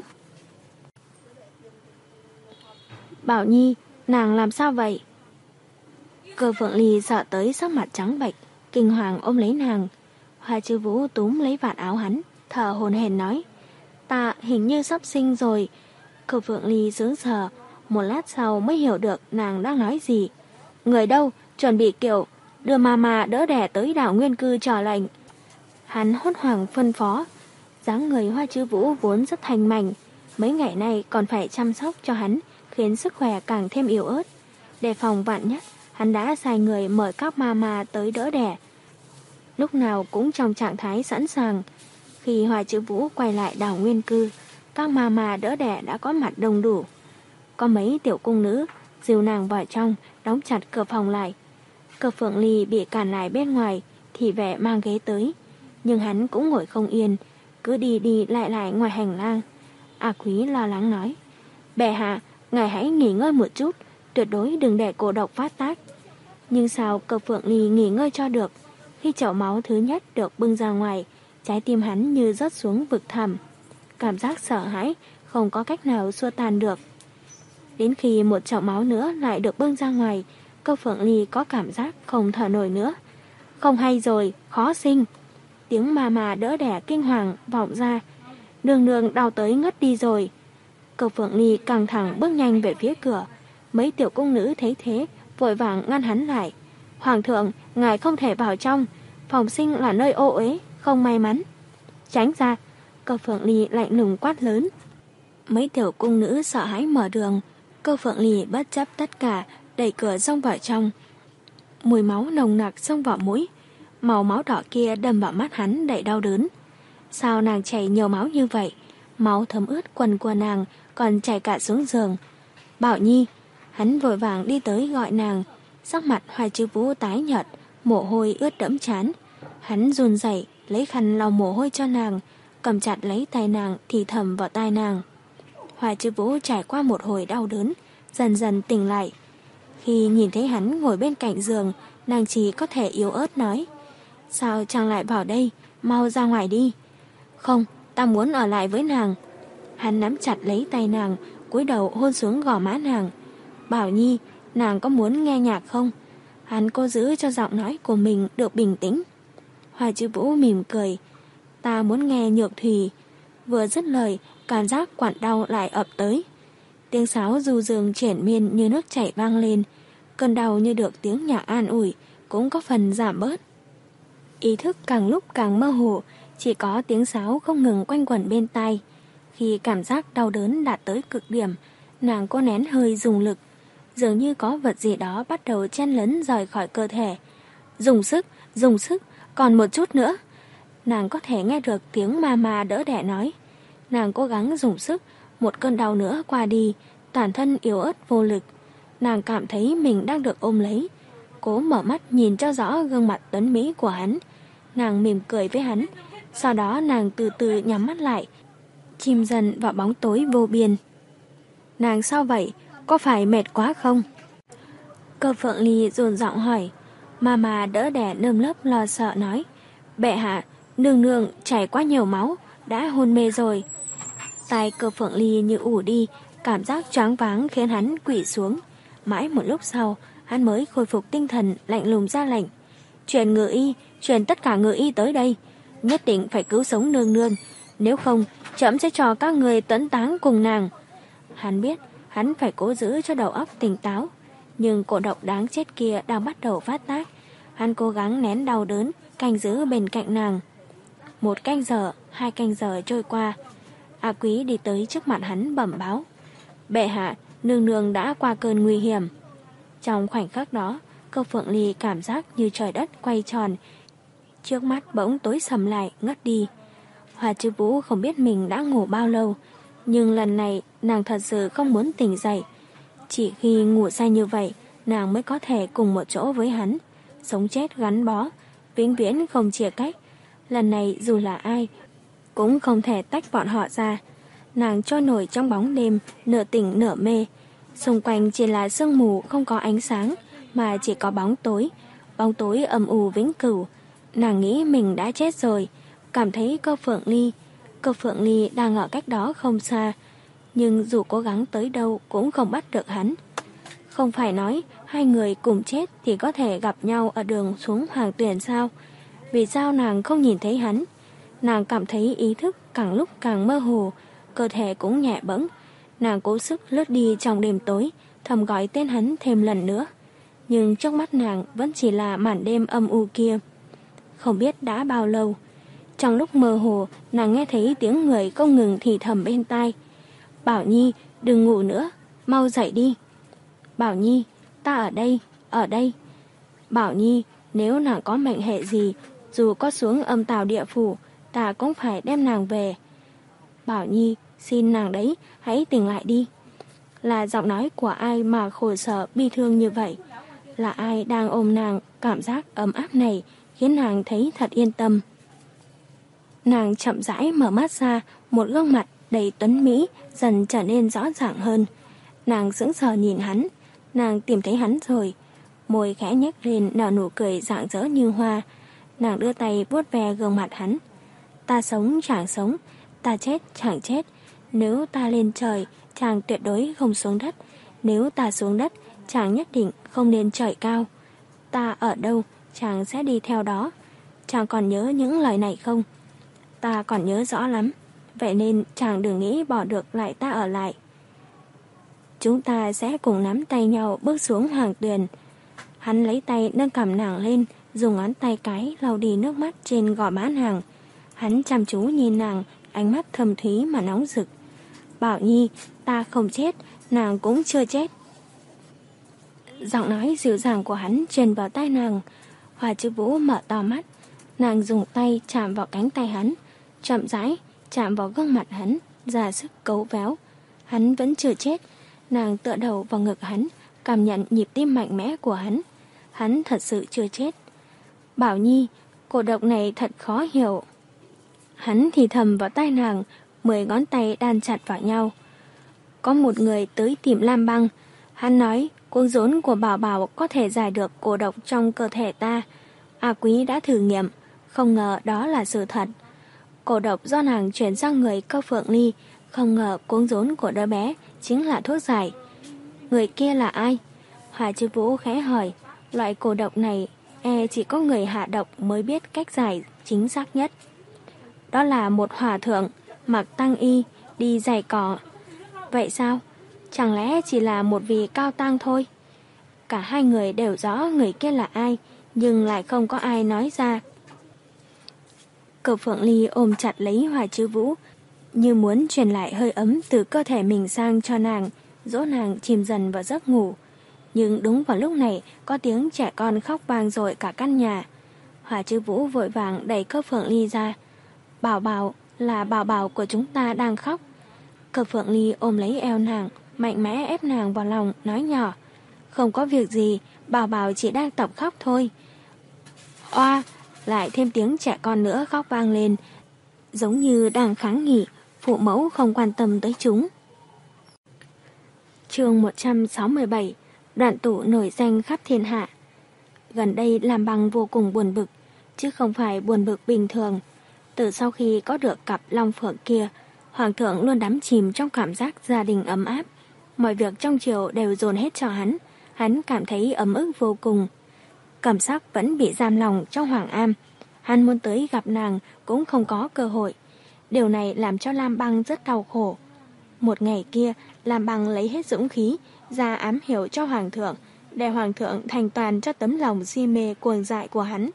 Bảo Nhi, nàng làm sao vậy? Cơ Phượng Ly sợ tới sắc mặt trắng bệch, kinh hoàng ôm lấy nàng. Hoa Chiêu Vũ túm lấy vạt áo hắn, thở hổn hển nói: Ta hình như sắp sinh rồi. Cơ Phượng Ly sững sờ, một lát sau mới hiểu được nàng đang nói gì. Người đâu, chuẩn bị kiệu, đưa mama đỡ đẻ tới đảo Nguyên Cư chờ lệnh. Hắn hốt hoảng phân phó. Dáng người Hoa Chiêu Vũ vốn rất thanh mảnh, mấy ngày nay còn phải chăm sóc cho hắn, khiến sức khỏe càng thêm yếu ớt. Đề phòng vạn nhất, hắn đã sai người mời các mama tới đỡ đẻ, lúc nào cũng trong trạng thái sẵn sàng. Khi Hoa Chiêu Vũ quay lại đảo Nguyên Cư, các mama đỡ đẻ đã có mặt đông đủ. Có mấy tiểu cung nữ dìu nàng vào trong, đóng chặt cửa phòng lại. Cơ Phượng Ly bị cản lại bên ngoài, thì vẻ mang ghế tới, nhưng hắn cũng ngồi không yên, cứ đi đi lại lại ngoài hành lang. A Quý lo lắng nói: Bệ hạ, ngài hãy nghỉ ngơi một chút, tuyệt đối đừng để cổ độc phát tác. Nhưng sao Cơ Phượng Ly nghỉ ngơi cho được? Khi chậu máu thứ nhất được bưng ra ngoài, trái tim hắn như rớt xuống vực thẳm. Cảm giác sợ hãi không có cách nào xua tan được. Đến khi một chậu máu nữa lại được bưng ra ngoài, Cơ Phượng Ly có cảm giác không thở nổi nữa. Không hay rồi, khó sinh. Tiếng mà mà đỡ đẻ kinh hoàng vọng ra. Nương nương đau tới ngất đi rồi. Cơ Phượng Ly căng thẳng bước nhanh về phía cửa. Mấy tiểu cung nữ thấy thế vội vàng ngăn hắn lại. Hoàng thượng, ngài không thể vào trong, phòng sinh là nơi ô uế, không may mắn. Tránh ra. Cơ Phượng Ly lạnh lùng quát lớn. Mấy tiểu cung nữ sợ hãi mở đường. Cơ Phượng Ly bất chấp tất cả, đẩy cửa xông vào trong. Mùi máu nồng nặc xông vào mũi, màu máu đỏ kia đâm vào mắt hắn đầy đau đớn. Sao nàng chảy nhiều máu như vậy? Máu thấm ướt quần của nàng, còn chảy cả xuống giường. Bảo Nhi. Hắn vội vàng đi tới gọi nàng. Sắc mặt Hoa Chiêu Vũ tái nhợt, mồ hôi ướt đẫm trán. Hắn run rẩy lấy khăn lau mồ hôi cho nàng, cầm chặt lấy tay nàng thì thầm vào tai nàng. Hoa Chiêu Vũ trải qua một hồi đau đớn, dần dần tỉnh lại. Khi nhìn thấy hắn ngồi bên cạnh giường, nàng chỉ có thể yếu ớt nói: Sao chàng lại vào đây, mau ra ngoài đi. Không, ta muốn ở lại với nàng. Hắn nắm chặt lấy tay nàng, cúi đầu hôn xuống gò má nàng. Bảo Nhi, nàng có muốn nghe nhạc không? Hắn cố giữ cho giọng nói của mình được bình tĩnh. Hoa Chiêu Vũ mỉm cười. Ta muốn nghe Nhược Thủy. Vừa dứt lời, cảm giác quặn đau lại ập tới. Tiếng sáo du dương triển miên như nước chảy vang lên. Cơn đau như được tiếng nhạc an ủi cũng có phần giảm bớt. Ý thức càng lúc càng mơ hồ, chỉ có tiếng sáo không ngừng quanh quẩn bên tai. Khi cảm giác đau đớn đạt tới cực điểm, nàng cố nén hơi dùng lực, dường như có vật gì đó bắt đầu chen lấn rời khỏi cơ thể. Dùng sức, dùng sức, còn một chút nữa. Nàng có thể nghe được tiếng ma ma đỡ đẻ nói. Nàng cố gắng dùng sức, một cơn đau nữa qua đi, toàn thân yếu ớt vô lực. nàng cảm thấy mình đang được ôm lấy. Cố mở mắt nhìn cho rõ gương mặt tuấn mỹ của hắn. Nàng mỉm cười với hắn. Sau đó nàng từ từ nhắm mắt lại, chìm dần vào bóng tối vô biên. Nàng sao vậy? Có phải mệt quá không? Cơ Phượng Ly dồn giọng hỏi. Mà mà đỡ đẻ nơm nớp lo sợ nói. Bệ hạ, nương nương chảy quá nhiều máu, đã hôn mê rồi. Tai Cơ Phượng Ly như ù đi, cảm giác choáng váng khiến hắn quỵ xuống. Mãi một lúc sau, hắn mới khôi phục tinh thần, lạnh lùng ra lệnh. Truyền ngự y, truyền tất cả ngự y tới đây. Nhất định phải cứu sống nương nương. Nếu không, trẫm sẽ cho các người tuẫn táng cùng nàng. Hắn biết, hắn phải cố giữ cho đầu óc tỉnh táo. Nhưng cổ độc đáng chết kia đang bắt đầu phát tác. Hắn cố gắng nén đau đớn, canh giữ bên cạnh nàng. Một canh giờ, hai canh giờ trôi qua. A Quý đi tới trước mặt hắn bẩm báo. Bệ hạ, nương nương đã qua cơn nguy hiểm. Trong khoảnh khắc đó, Cơ Phượng Ly cảm giác như trời đất quay tròn. Trước mắt bỗng tối sầm lại, ngất đi. Hoa Chiêu Vũ không biết mình đã ngủ bao lâu, nhưng lần này nàng thật sự không muốn tỉnh dậy. Chỉ khi ngủ say như vậy, nàng mới có thể cùng một chỗ với hắn, sống chết gắn bó, vĩnh viễn không chia cách. Lần này dù là ai, cũng không thể tách bọn họ ra. Nàng trôi nổi trong bóng đêm, nửa tỉnh nửa mê. Xung quanh chỉ là sương mù không có ánh sáng, mà chỉ có bóng tối. Bóng tối âm u vĩnh cửu. Nàng nghĩ mình đã chết rồi, cảm thấy Cơ Phượng Ly. Cơ Phượng Ly đang ở cách đó không xa, nhưng dù cố gắng tới đâu cũng không bắt được hắn. Không phải nói hai người cùng chết thì có thể gặp nhau ở đường xuống Hoàng Tuyền sao? Vì sao nàng không nhìn thấy hắn? Nàng cảm thấy ý thức càng lúc càng mơ hồ, cơ thể cũng nhẹ bẫng. Nàng cố sức lướt đi trong đêm tối, thầm gọi tên hắn thêm lần nữa. Nhưng trước mắt nàng vẫn chỉ là màn đêm âm u kia. Không biết đã bao lâu, trong lúc mơ hồ, nàng nghe thấy tiếng người không ngừng thì thầm bên tai. Bảo Nhi, đừng ngủ nữa, mau dậy đi. Bảo Nhi, ta ở đây, ở đây. Bảo Nhi, nếu nàng có mệnh hệ gì, dù có xuống âm tào địa phủ, ta cũng phải đem nàng về. Bảo Nhi, xin nàng đấy, hãy tỉnh lại đi. Là giọng nói của ai mà khổ sở bi thương như vậy? Là ai đang ôm nàng, cảm giác ấm áp này khiến nàng thấy thật yên tâm. Nàng chậm rãi mở mắt ra, một gương mặt đầy tuấn mỹ dần trở nên rõ ràng hơn. Nàng sững sờ nhìn hắn, nàng tìm thấy hắn rồi. Môi khẽ nhếch lên nở nụ cười rạng rỡ như hoa. Nàng đưa tay vuốt ve gương mặt hắn. Ta sống chẳng sống, ta chết chẳng chết. Nếu ta lên trời, chàng tuyệt đối không xuống đất. Nếu ta xuống đất, chàng nhất định không lên trời cao. Ta ở đâu, chàng sẽ đi theo đó. Chàng còn nhớ những lời này không? Ta còn nhớ rõ lắm. Vậy nên chàng đừng nghĩ bỏ được lại ta ở lại. Chúng ta sẽ cùng nắm tay nhau bước xuống Hoàng Tuyền. Hắn lấy tay nâng cằm nàng lên, dùng ngón tay cái lau đi nước mắt trên gò má nàng. Hắn chăm chú nhìn nàng, ánh mắt thâm thúy mà nóng rực. Bảo Nhi, ta không chết, nàng cũng chưa chết. Giọng nói dịu dàng của hắn truyền vào tai nàng. Hoa Chiêu Vũ mở to mắt. Nàng dùng tay chạm vào cánh tay hắn, chậm rãi chạm vào gương mặt hắn, ra sức cấu véo. Hắn vẫn chưa chết. Nàng tựa đầu vào ngực hắn, cảm nhận nhịp tim mạnh mẽ của hắn. Hắn thật sự chưa chết. Bảo Nhi, cổ độc này thật khó hiểu. Hắn thì thầm vào tai nàng, mười ngón tay đan chặt vào nhau. Có một người tới tìm Lam Băng. Hắn nói cuống rốn của Bảo Bảo có thể giải được cổ độc trong cơ thể ta. A Quý đã thử nghiệm, không ngờ đó là sự thật. Cổ độc do nàng chuyển sang người Cơ Phượng Ly, không ngờ cuống rốn của đứa bé chính là thuốc giải. Người kia là ai? Hoa Chiêu Vũ khẽ hỏi. Loại cổ độc này e chỉ có người hạ độc mới biết cách giải chính xác nhất. Đó là một hòa thượng mặc tăng y đi giày cỏ. Vậy sao? Chẳng lẽ chỉ là một vị cao tăng thôi? Cả hai người đều rõ người kia là ai, nhưng lại không có ai nói ra. Cơ Phượng Ly ôm chặt lấy Hoa Chiêu Vũ, như muốn truyền lại hơi ấm từ cơ thể mình sang cho nàng, dỗ nàng chìm dần vào giấc ngủ. Nhưng đúng vào lúc này, có tiếng trẻ con khóc vang dội cả căn nhà. Hoa Chiêu Vũ vội vàng đẩy Cơ Phượng Ly ra. Bảo Bảo, là Bảo Bảo của chúng ta đang khóc. Cơ Phượng Ly ôm lấy eo nàng, mạnh mẽ ép nàng vào lòng, nói nhỏ. Không có việc gì, Bảo Bảo chỉ đang tập khóc thôi. Oa, lại thêm tiếng trẻ con nữa khóc vang lên, giống như đang kháng nghị, phụ mẫu không quan tâm tới chúng. Chương một trăm sáu mươi bảy, Đoạn tủ nổi danh khắp thiên hạ. Gần đây Lam Băng vô cùng buồn bực, chứ không phải buồn bực bình thường. Từ sau khi có được cặp long phượng kia, Hoàng thượng luôn đắm chìm trong cảm giác gia đình ấm áp. Mọi việc trong triều đều dồn hết cho hắn, hắn cảm thấy ấm ức vô cùng. Cẩm Sắc vẫn bị giam lòng trong Hoàng Am, hắn muốn tới gặp nàng cũng không có cơ hội. Điều này làm cho Lam Băng rất đau khổ. Một ngày kia, Lam Băng lấy hết dũng khí ra ám hiệu cho Hoàng thượng, để Hoàng thượng thành toàn cho tấm lòng si mê cuồng dại của hắn.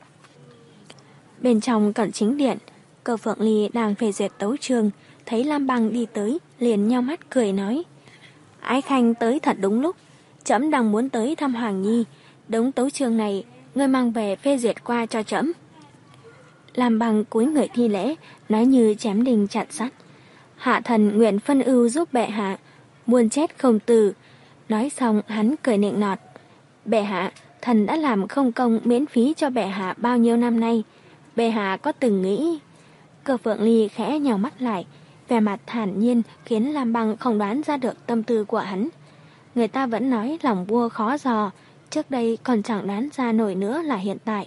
Bên trong cẩn chính điện, Cơ Phượng Ly đang phê duyệt tấu chương, thấy Lam Băng đi tới, liền nheo mắt cười nói: Ái Khanh tới thật đúng lúc, trẫm đang muốn tới thăm Hoàng Nhi, đống tấu chương này ngươi mang về phê duyệt qua cho trẫm. Lam Băng cúi người thi lễ, nói như chém đinh chặt sắt: Hạ thần nguyện phân ưu giúp bệ hạ, muôn chết không từ. Nói xong hắn cười nịnh nọt: Bệ hạ, thần đã làm không công miễn phí cho bệ hạ bao nhiêu năm nay, bệ hạ có từng nghĩ... Cơ Phượng Ly khẽ nhào mắt lại, vẻ mặt thản nhiên khiến Lam Băng không đoán ra được tâm tư của hắn. Người ta vẫn nói lòng vua khó dò, trước đây còn chẳng đoán ra nổi nữa là hiện tại.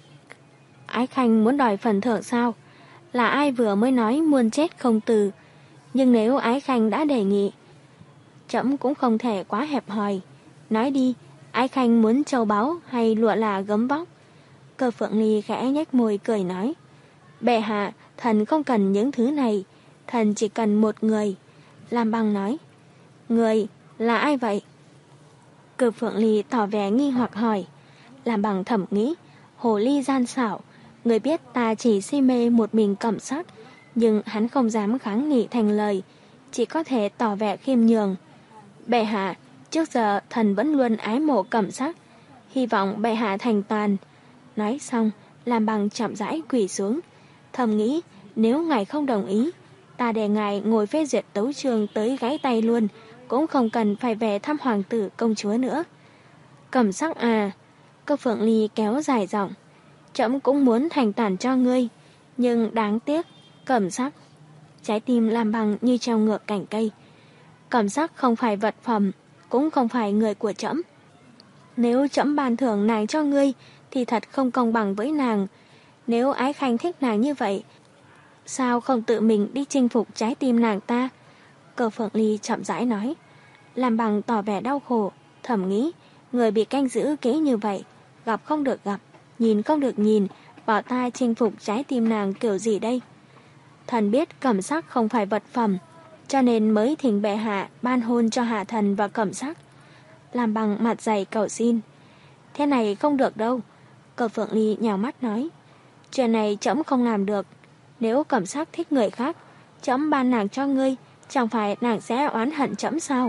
Ái Khanh muốn đòi phần thưởng sao? Là ai vừa mới nói muôn chết không từ? Nhưng nếu Ái Khanh đã đề nghị, trẫm cũng không thể quá hẹp hòi. Nói đi, Ái Khanh muốn châu báu hay lụa là gấm vóc? Cơ Phượng Ly khẽ nhếch môi cười nói: Bệ hạ, thần không cần những thứ này, thần chỉ cần một người. Lam Băng nói: Người là ai vậy? Cơ Phượng Ly tỏ vẻ nghi hoặc hỏi. Lam Băng thầm nghĩ: hồ ly gian xảo, người biết ta chỉ si mê một mình Cẩm Sắc, nhưng hắn không dám kháng nghị thành lời, chỉ có thể tỏ vẻ khiêm nhường. Bệ hạ, trước giờ thần vẫn luôn ái mộ Cẩm Sắc, hy vọng bệ hạ thành toàn. Nói xong, Lam Băng chậm rãi quỳ xuống, thầm nghĩ: nếu ngài không đồng ý, ta để ngài ngồi phê duyệt tấu chương tới gãy tay luôn, cũng không cần phải về thăm hoàng tử công chúa nữa. Cẩm Sắc à, Cơ Phượng Ly kéo dài giọng, trẫm cũng muốn thành toàn cho ngươi, nhưng đáng tiếc, Cẩm Sắc. Trái tim Lam Băng như treo ngược cành cây. Cẩm Sắc không phải vật phẩm, cũng không phải người của trẫm. Nếu trẫm ban thưởng nàng cho ngươi thì thật không công bằng với nàng. Nếu Ái Khanh thích nàng như vậy, sao không tự mình đi chinh phục trái tim nàng ta? Cơ Phượng Ly chậm rãi nói. Lam Băng tỏ vẻ đau khổ, thầm nghĩ: người bị canh giữ kế như vậy, gặp không được gặp, nhìn không được nhìn, bảo ta chinh phục trái tim nàng kiểu gì đây? Thần biết Cẩm Sắc không phải vật phẩm, cho nên mới thỉnh bệ hạ ban hôn cho hạ thần và Cẩm Sắc. Lam Băng mặt dày cầu xin. Thế này không được đâu. Cơ Phượng Ly nhào mắt nói: chuyện này trẫm không làm được. Nếu Cẩm Sắc thích người khác, trẫm ban nàng cho ngươi, chẳng phải nàng sẽ oán hận trẫm sao?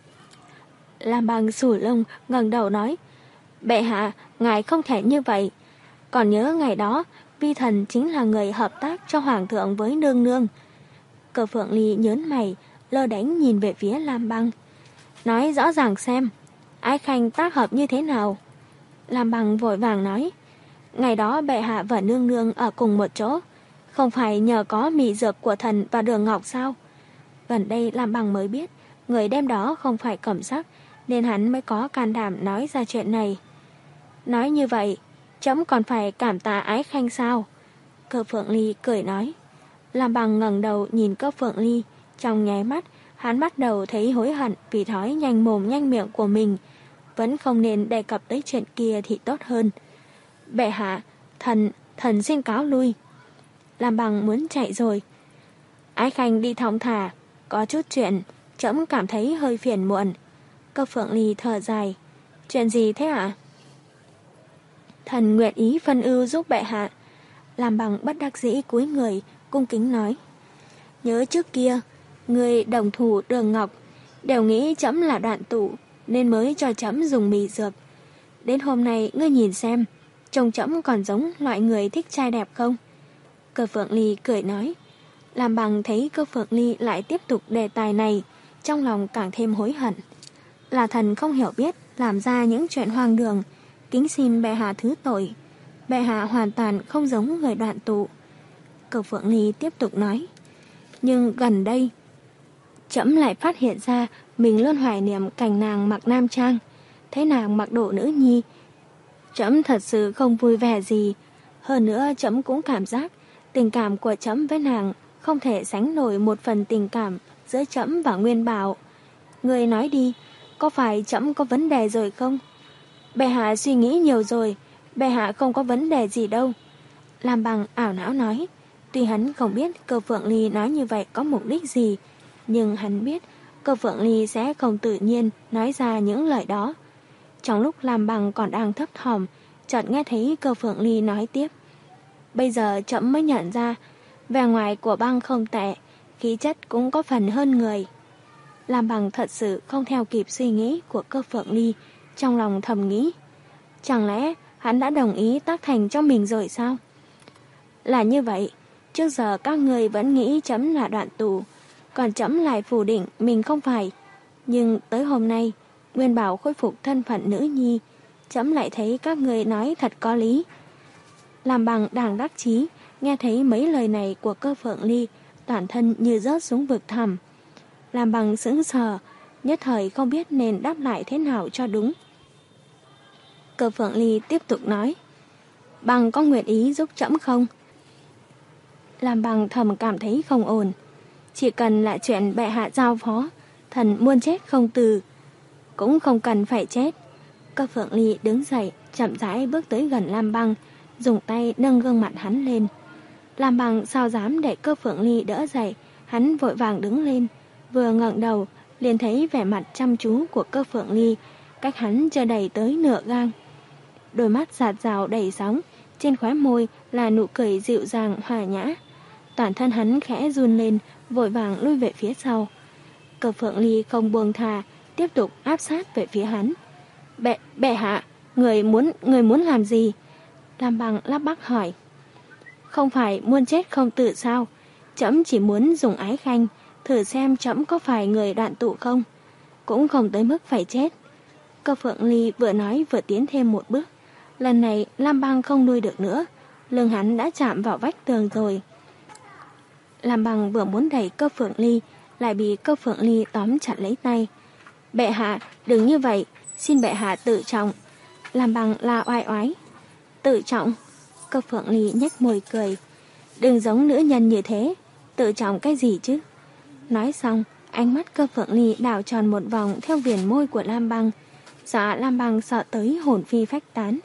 Lam Băng sủi lông ngẩng đầu nói: bệ hạ, ngài không thể như vậy. Còn nhớ ngày đó, vi thần chính là người hợp tác cho hoàng thượng với nương nương. Cơ Phượng Ly nhớn mày, lơ đánh nhìn về phía Lam Băng. Nói rõ ràng xem, Ái Khanh tác hợp như thế nào? Lam Băng vội vàng nói: ngày đó bệ hạ và nương nương ở cùng một chỗ, không phải nhờ có mị dược của thần và đường ngọc sao? Gần đây Lam Băng mới biết, người đem đó không phải Cẩm Sắc, nên hắn mới có can đảm nói ra chuyện này. Nói như vậy, trẫm còn phải cảm tạ Ái Khanh sao? Cơ Phượng Ly cười nói. Lam Băng ngẩng đầu nhìn Cơ Phượng Ly, trong nháy mắt, hắn bắt đầu thấy hối hận vì thói nhanh mồm nhanh miệng của mình. Vẫn không nên đề cập tới chuyện kia thì tốt hơn. Bệ hạ, thần, thần xin cáo lui. Lam Băng muốn chạy rồi. Ái Khanh đi thong thả, có chút chuyện, trẫm cảm thấy hơi phiền muộn. Cơ Phượng Ly thở dài. Chuyện gì thế ạ? Thần nguyện ý phân ưu giúp bệ hạ. Lam Băng bất đắc dĩ cúi người, cung kính nói. Nhớ trước kia, người đồng thủ Đường Ngọc đều nghĩ trẫm là Đoạn Tụ, nên mới cho trẫm dùng mị dược. Đến hôm nay ngươi nhìn xem, trông trẫm còn giống loại người thích trai đẹp không? Cơ Phượng Ly cười nói. Lam Băng thấy Cơ Phượng Ly lại tiếp tục đề tài này, trong lòng càng thêm hối hận. Là thần không hiểu biết, làm ra những chuyện hoang đường, kính xin bệ hạ thứ tội. Bệ hạ hoàn toàn không giống người đoạn tụ. Cửu Phượng Ly tiếp tục nói. Nhưng gần đây, trẫm lại phát hiện ra mình luôn hoài niệm cảnh nàng mặc nam trang, thấy nàng mặc đồ nữ nhi. Trẫm thật sự không vui vẻ gì. Hơn nữa trẫm cũng cảm giác tình cảm của trẫm với nàng không thể sánh nổi một phần tình cảm giữa trẫm và Nguyên Bảo. Người nói đi, có phải trẫm có vấn đề rồi không? Bệ hạ suy nghĩ nhiều rồi, bệ hạ không có vấn đề gì đâu. Lam Bằng ảo não nói. Tuy hắn không biết Cơ Phượng Ly nói như vậy có mục đích gì, nhưng hắn biết Cơ Phượng Ly sẽ không tự nhiên nói ra những lời đó. Trong lúc Lam Bằng còn đang thấp thỏm, chợt nghe thấy Cơ Phượng Ly nói tiếp. Bây giờ trẫm mới nhận ra, vẻ ngoài của Băng không tệ, khí chất cũng có phần hơn người. Lam Bằng thật sự không theo kịp suy nghĩ của Cơ Phượng Ly, trong lòng thầm nghĩ. Chẳng lẽ hắn đã đồng ý tác thành cho mình rồi sao? Là như vậy, trước giờ các người vẫn nghĩ trẫm là đoạn tù, còn trẫm lại phủ định mình không phải. Nhưng tới hôm nay, Nguyên Bảo khôi phục thân phận nữ nhi, trẫm lại thấy các người nói thật có lý. Lam Bằng đang đắc chí, nghe thấy mấy lời này của Cơ Phượng Ly, toàn thân như rớt xuống vực thẳm. Lam Bằng sững sờ, nhất thời không biết nên đáp lại thế nào cho đúng. Cơ Phượng Ly tiếp tục nói. Bằng có nguyện ý giúp trẫm không? Lam Bằng thầm cảm thấy không ổn. Chỉ cần là chuyện bệ hạ giao phó, thần muôn chết không từ. Cũng không cần phải chết. Cơ Phượng Ly đứng dậy, chậm rãi bước tới gần Lam Bằng, dùng tay nâng gương mặt hắn lên. Lam Bằng sao dám để Cơ Phượng Ly đỡ dậy, hắn vội vàng đứng lên, vừa ngẩng đầu liền thấy vẻ mặt chăm chú của Cơ Phượng Ly, cách hắn chưa đầy tới nửa gang. Đôi mắt dạt dào đầy sóng, trên khóe môi là nụ cười dịu dàng hòa nhã. Toàn thân hắn khẽ run lên, vội vàng lui về phía sau. Cơ Phượng Ly không buông thà, tiếp tục áp sát về phía hắn. Bệ, bệ hạ, người muốn, người muốn làm gì? Lam Bằng lắp bắp hỏi. Không phải muôn chết không tử sao? Trẫm chỉ muốn dùng ái khanh, thử xem trẫm có phải người đoạn tụ không? Cũng không tới mức phải chết. Cơ Phượng Ly vừa nói vừa tiến thêm một bước. Lần này Lam Bằng không nuôi được nữa, lưng hắn đã chạm vào vách tường rồi. Lam Bằng vừa muốn đẩy Cơ Phượng Ly, lại bị Cơ Phượng Ly tóm chặt lấy tay. Bệ hạ, đừng như vậy, xin bệ hạ tự trọng. Lam Bằng la oai oái. Tự trọng? Cơ Phượng Ly nhếch môi cười. Đừng giống nữ nhân như thế, tự trọng cái gì chứ? Nói xong, ánh mắt Cơ Phượng Ly đảo tròn một vòng theo viền môi của Lam Bằng. Dạ Lam Bằng sợ tới hồn phi phách tán.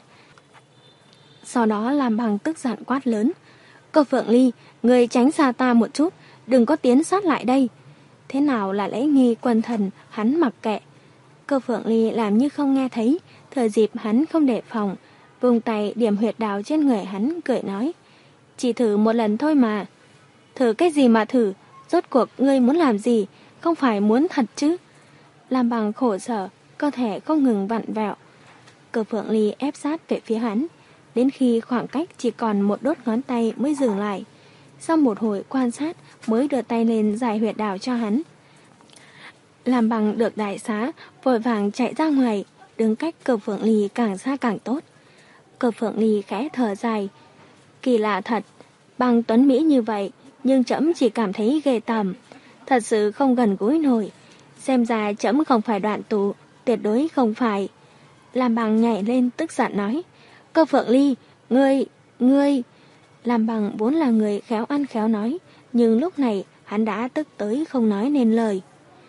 Sau đó Lam Bằng tức giận quát lớn. Cơ Phượng Ly, người tránh xa ta một chút, đừng có tiến sát lại đây. Thế nào là lễ nghi quân thần, hắn mặc kệ. Cơ Phượng Ly làm như không nghe thấy, thừa dịp hắn không đề phòng, vùng tay điểm huyệt đạo trên người hắn, cười nói. Chỉ thử một lần thôi mà. Thử cái gì mà thử, rốt cuộc ngươi muốn làm gì, không phải muốn thật chứ? Lam Bằng khổ sở, cơ thể không ngừng vặn vẹo. Cơ Phượng Ly ép sát về phía hắn, đến khi khoảng cách chỉ còn một đốt ngón tay mới dừng lại. Sau một hồi quan sát mới đưa tay lên giải huyệt đạo cho hắn. Lam Bằng được đại xá, vội vàng chạy ra ngoài, đứng cách Cơ Phượng Ly càng xa càng tốt. Cơ Phượng Ly khẽ thở dài. Kỳ lạ thật, Bằng tuấn mỹ như vậy, nhưng trẫm chỉ cảm thấy ghê tởm, thật sự không gần gũi nổi. Xem ra trẫm không phải đoạn tụ, tuyệt đối không phải. Lam Bằng nhảy lên tức giận nói. Cơ Phượng Ly, ngươi, ngươi... Lam Bằng vốn là người khéo ăn khéo nói, nhưng lúc này hắn đã tức tới không nói nên lời.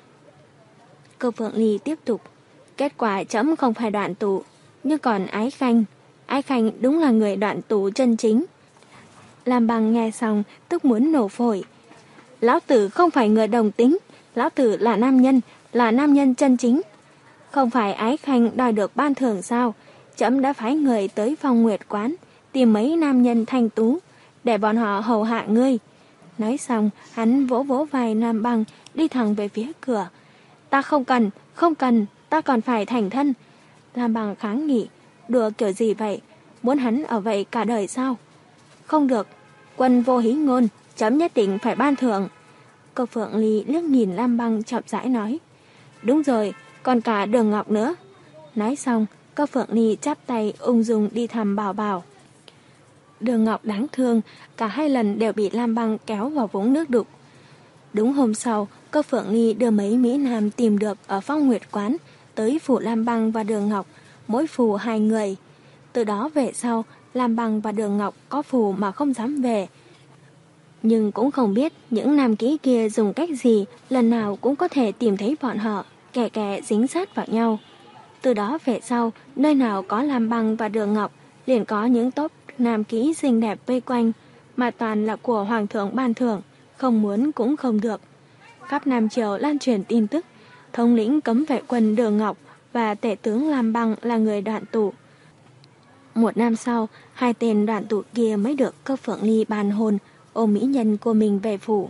Cơ Phượng Ly tiếp tục. Kết quả trẫm không phải đoạn tụ, nhưng còn Ái Khanh. Ái Khanh đúng là người đoạn tụ chân chính. Lam Bằng nghe xong tức muốn nổ phổi. Lão tử không phải người đồng tính, lão tử là nam nhân, là nam nhân chân chính. Không phải Ái Khanh đòi được ban thưởng sao? Trẫm đã phái người tới Phong Nguyệt quán, tìm mấy nam nhân thanh tú, để bọn họ hầu hạ ngươi. Nói xong, hắn vỗ vỗ vai Lam Bằng, đi thẳng về phía cửa. Ta không cần, không cần, ta còn phải thành thân. Lam Bằng kháng nghị, đùa kiểu gì vậy? Muốn hắn ở vậy cả đời sao? Không được, quân vô hí ngôn, trẫm nhất định phải ban thưởng. Cơ Phượng Ly liếc nhìn Lam Bằng chậm rãi nói. Đúng rồi, còn cả Đường Ngọc nữa. Nói xong, Cơ Phượng Ly chắp tay ung dung đi thăm Bảo Bảo. Đường Ngọc đáng thương, cả hai lần đều bị Lam Băng kéo vào vũng nước đục. Đúng hôm sau, Cơ Phượng Ly đưa mấy mỹ nam tìm được ở Phong Nguyệt Quán tới phủ Lam Băng và Đường Ngọc, mỗi phủ hai người. Từ đó về sau, Lam Băng và Đường Ngọc có phủ mà không dám về. Nhưng cũng không biết những nam kỹ kia dùng cách gì lần nào cũng có thể tìm thấy bọn họ, kẻ kẻ dính sát vào nhau. Từ đó về sau, nơi nào có Lam Băng và Đường Ngọc liền có những tốp nam kỹ xinh đẹp vây quanh, mà toàn là của Hoàng thượng ban thưởng, không muốn cũng không được. Khắp Nam Triều lan truyền tin tức, thống lĩnh cấm vệ quân Đường Ngọc và tể tướng Lam Băng là người đoạn tụ. Một năm sau, hai tên đoạn tụ kia mới được Cơ Phượng Ly bàn hôn, ôm mỹ nhân của mình về phủ.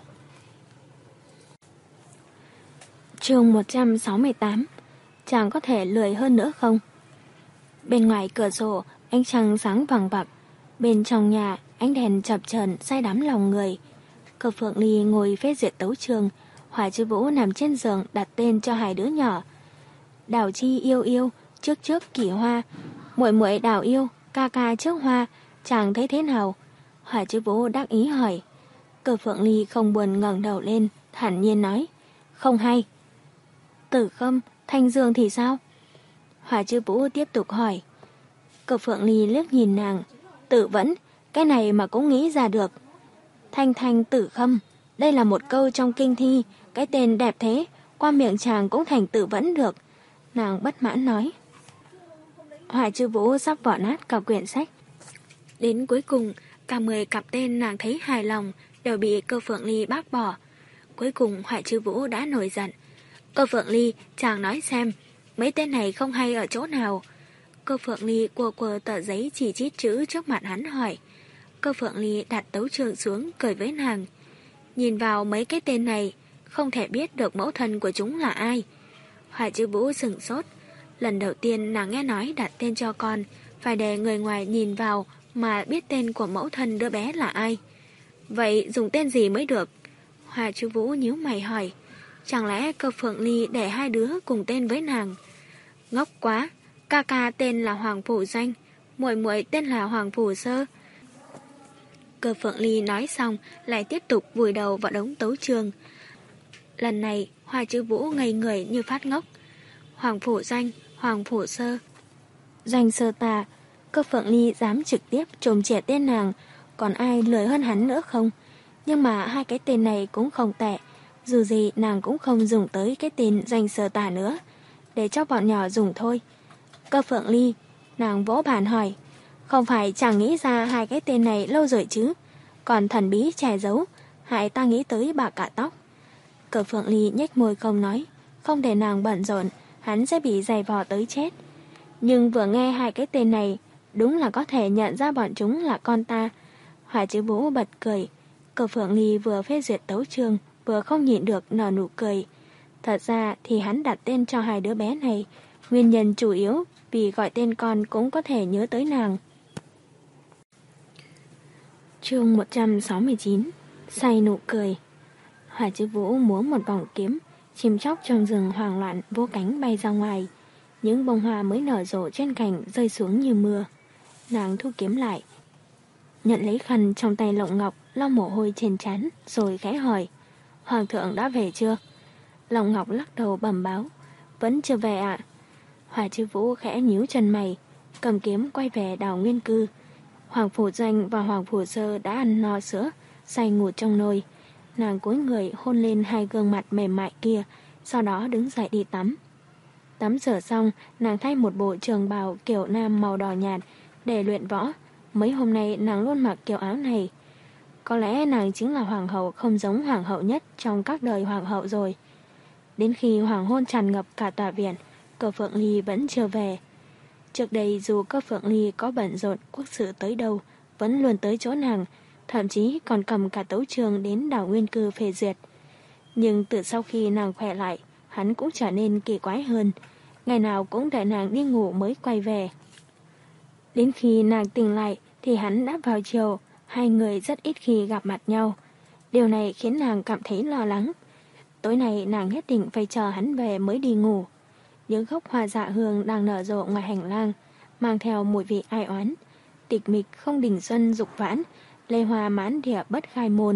Chương một trăm sáu mươi tám. Chàng có thể lười hơn nữa không? Bên ngoài cửa sổ, ánh trăng sáng vằng vặc. Bên trong nhà, ánh đèn chập chờn say đắm lòng người. Cơ Phượng Ly ngồi phê duyệt tấu chương, Hỏa Chư Vũ nằm trên giường đặt tên cho hai đứa nhỏ. Đào Chi yêu yêu, trước trước Kỷ Hoa, muội muội Đào yêu, ca ca trước Hoa, chàng thấy thế nào? Hỏa Chư Vũ đắc ý hỏi. Cơ Phượng Ly không buồn ngẩng đầu lên, thản nhiên nói, không hay. Tử Khâm, Thanh Dương thì sao? Hỏa Chư Vũ tiếp tục hỏi. Cơ Phượng Ly liếc nhìn nàng, Tử Vẫn, cái này mà cũng nghĩ ra được. Thanh Thanh Tử Khâm, đây là một câu trong kinh thi, cái tên đẹp thế, qua miệng chàng cũng thành Tử Vẫn được. Nàng bất mãn nói. Hỏa Chư Vũ sắp vỏ nát cả quyển sách. Đến cuối cùng, cả mười cặp tên nàng thấy hài lòng đều bị Cơ Phượng Ly bác bỏ. Cuối cùng Hỏa Chư Vũ đã nổi giận. Cơ Phượng Ly, chàng nói xem, mấy tên này không hay ở chỗ nào? Cơ Phượng Ly quơ quơ tờ giấy chỉ chít chữ trước mặt hắn hỏi. Cơ Phượng Ly đặt tấu chương xuống cười với nàng. Nhìn vào mấy cái tên này, không thể biết được mẫu thân của chúng là ai. Hỏa Chư Vũ sửng sốt. Lần đầu tiên nàng nghe nói đặt tên cho con, phải để người ngoài nhìn vào mà biết tên của mẫu thân đứa bé là ai. Vậy dùng tên gì mới được? Hỏa Chư Vũ nhíu mày hỏi. Chẳng lẽ Cơ Phượng Ly để hai đứa cùng tên với nàng? Ngốc quá, ca ca tên là Hoàng Phủ Danh, muội muội tên là Hoàng Phủ Sơ. Cơ Phượng Ly nói xong lại tiếp tục vùi đầu vào đống tấu chương. Lần này Hỏa Chư Vũ ngây người như phát ngốc. Hoàng Phủ Danh, Hoàng Phủ Sơ, Danh Sơ Tà. Cơ Phượng Ly dám trực tiếp trồm trẻ tên nàng, còn ai lười hơn hắn nữa không? Nhưng mà hai cái tên này cũng không tệ. Dù gì nàng cũng không dùng tới cái tên Danh Sơ Tà nữa, để cho bọn nhỏ dùng thôi. Cơ Phượng Ly, nàng vỗ bàn hỏi, không phải chàng nghĩ ra hai cái tên này lâu rồi chứ? Còn thần bí che giấu, hại ta nghĩ tới bà cả tóc. Cơ Phượng Ly nhếch môi không nói, không để nàng bận rộn, hắn sẽ bị giày vò tới chết. Nhưng vừa nghe hai cái tên này, đúng là có thể nhận ra bọn chúng là con ta. Hỏa Chư Vũ bật cười. Cơ Phượng Ly vừa phê duyệt tấu chương, vừa không nhịn được nở nụ cười. Thật ra thì hắn đặt tên cho hai đứa bé này, nguyên nhân chủ yếu vì gọi tên con cũng có thể nhớ tới nàng. Chương một trăm sáu mươi chín. Say nụ cười. Hỏa Chư Vũ múa một vòng kiếm, chim chóc trong rừng hoảng loạn vỗ cánh bay ra ngoài. Những bông hoa mới nở rộ trên cành rơi xuống như mưa. Nàng thu kiếm lại, nhận lấy khăn trong tay Lộng Ngọc, lau mồ hôi trên trán, rồi khẽ hỏi, Hoàng thượng đã về chưa? Lộng Ngọc lắc đầu bẩm báo, vẫn chưa về ạ. Hỏa Chư Vũ khẽ nhíu chân mày, cầm kiếm quay về Đào Nguyên Cư. Hoàng Phủ Doanh và Hoàng Phủ Sơ đã ăn no sữa, say ngủ trong nồi. Nàng cúi người hôn lên hai gương mặt mềm mại kia, sau đó đứng dậy đi tắm. Tắm rửa xong, nàng thay một bộ trường bào kiểu nam màu đỏ nhạt để luyện võ. Mấy hôm nay nàng luôn mặc kiểu áo này. Có lẽ nàng chính là hoàng hậu không giống hoàng hậu nhất trong các đời hoàng hậu rồi. Đến khi hoàng hôn tràn ngập cả tòa viện, Cơ Phượng Ly vẫn chưa về. Trước đây dù Cơ Phượng Ly có bận rộn quốc sự tới đâu, vẫn luôn tới chỗ nàng, thậm chí còn cầm cả tấu chương đến Đào Nguyên Cư phê duyệt. Nhưng từ sau khi nàng khỏe lại, hắn cũng trở nên kỳ quái hơn, ngày nào cũng đợi nàng đi ngủ mới quay về. Đến khi nàng tỉnh lại thì hắn đã vào chiều, hai người rất ít khi gặp mặt nhau. Điều này khiến nàng cảm thấy lo lắng. Tối nay nàng nhất định phải chờ hắn về mới đi ngủ. những gốc hoa dạ hương đang nở rộ ngoài hành lang, mang theo mùi vị ai oán. Tịch mịch không đình xuân dục vãn, lê hoa mãn địa bất khai môn.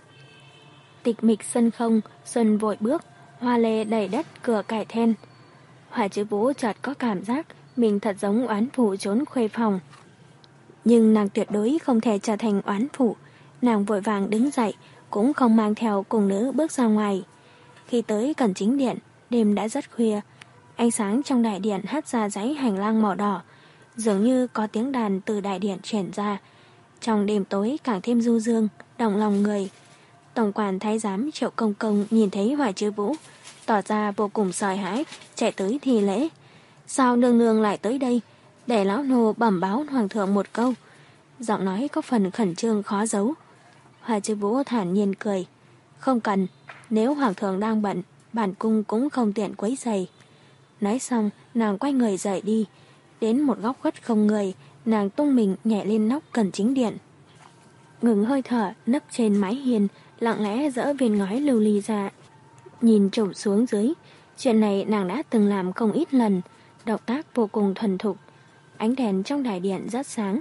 Tịch mịch sân không, xuân vội bước, hoa lê đầy đất cửa cải then. Hỏa Chữ Vũ chợt có cảm giác mình thật giống oán phụ trốn khuê phòng. Nhưng nàng tuyệt đối không thể trở thành oán phụ. Nàng vội vàng đứng dậy, cũng không mang theo cùng nữ bước ra ngoài. Khi tới cổng chính điện, đêm đã rất khuya. Ánh sáng trong đại điện hắt ra dãy hành lang màu đỏ, dường như có tiếng đàn từ đại điện truyền ra. Trong đêm tối càng thêm du dương, động lòng người. Tổng quản thái giám Triệu Công Công nhìn thấy Hỏa Chữ Vũ, tỏ ra vô cùng sợ hãi, chạy tới thi lễ. Sao nương nương lại tới đây? Để lão nô bẩm báo hoàng thượng một câu. Giọng nói có phần khẩn trương khó giấu. Hỏa Chữ Vũ thản nhiên cười. Không cần, nếu hoàng thượng đang bận, bản cung cũng không tiện quấy rầy. Nói xong, nàng quay người rời đi. Đến một góc khuất không người, nàng tung mình nhảy lên nóc cổng chính điện. Ngừng hơi thở, nấp trên mái hiên, lặng lẽ dỡ viên ngói lưu ly ra. Nhìn trộm xuống dưới, chuyện này nàng đã từng làm không ít lần, động tác vô cùng thuần thục. Ánh đèn trong đại điện rất sáng.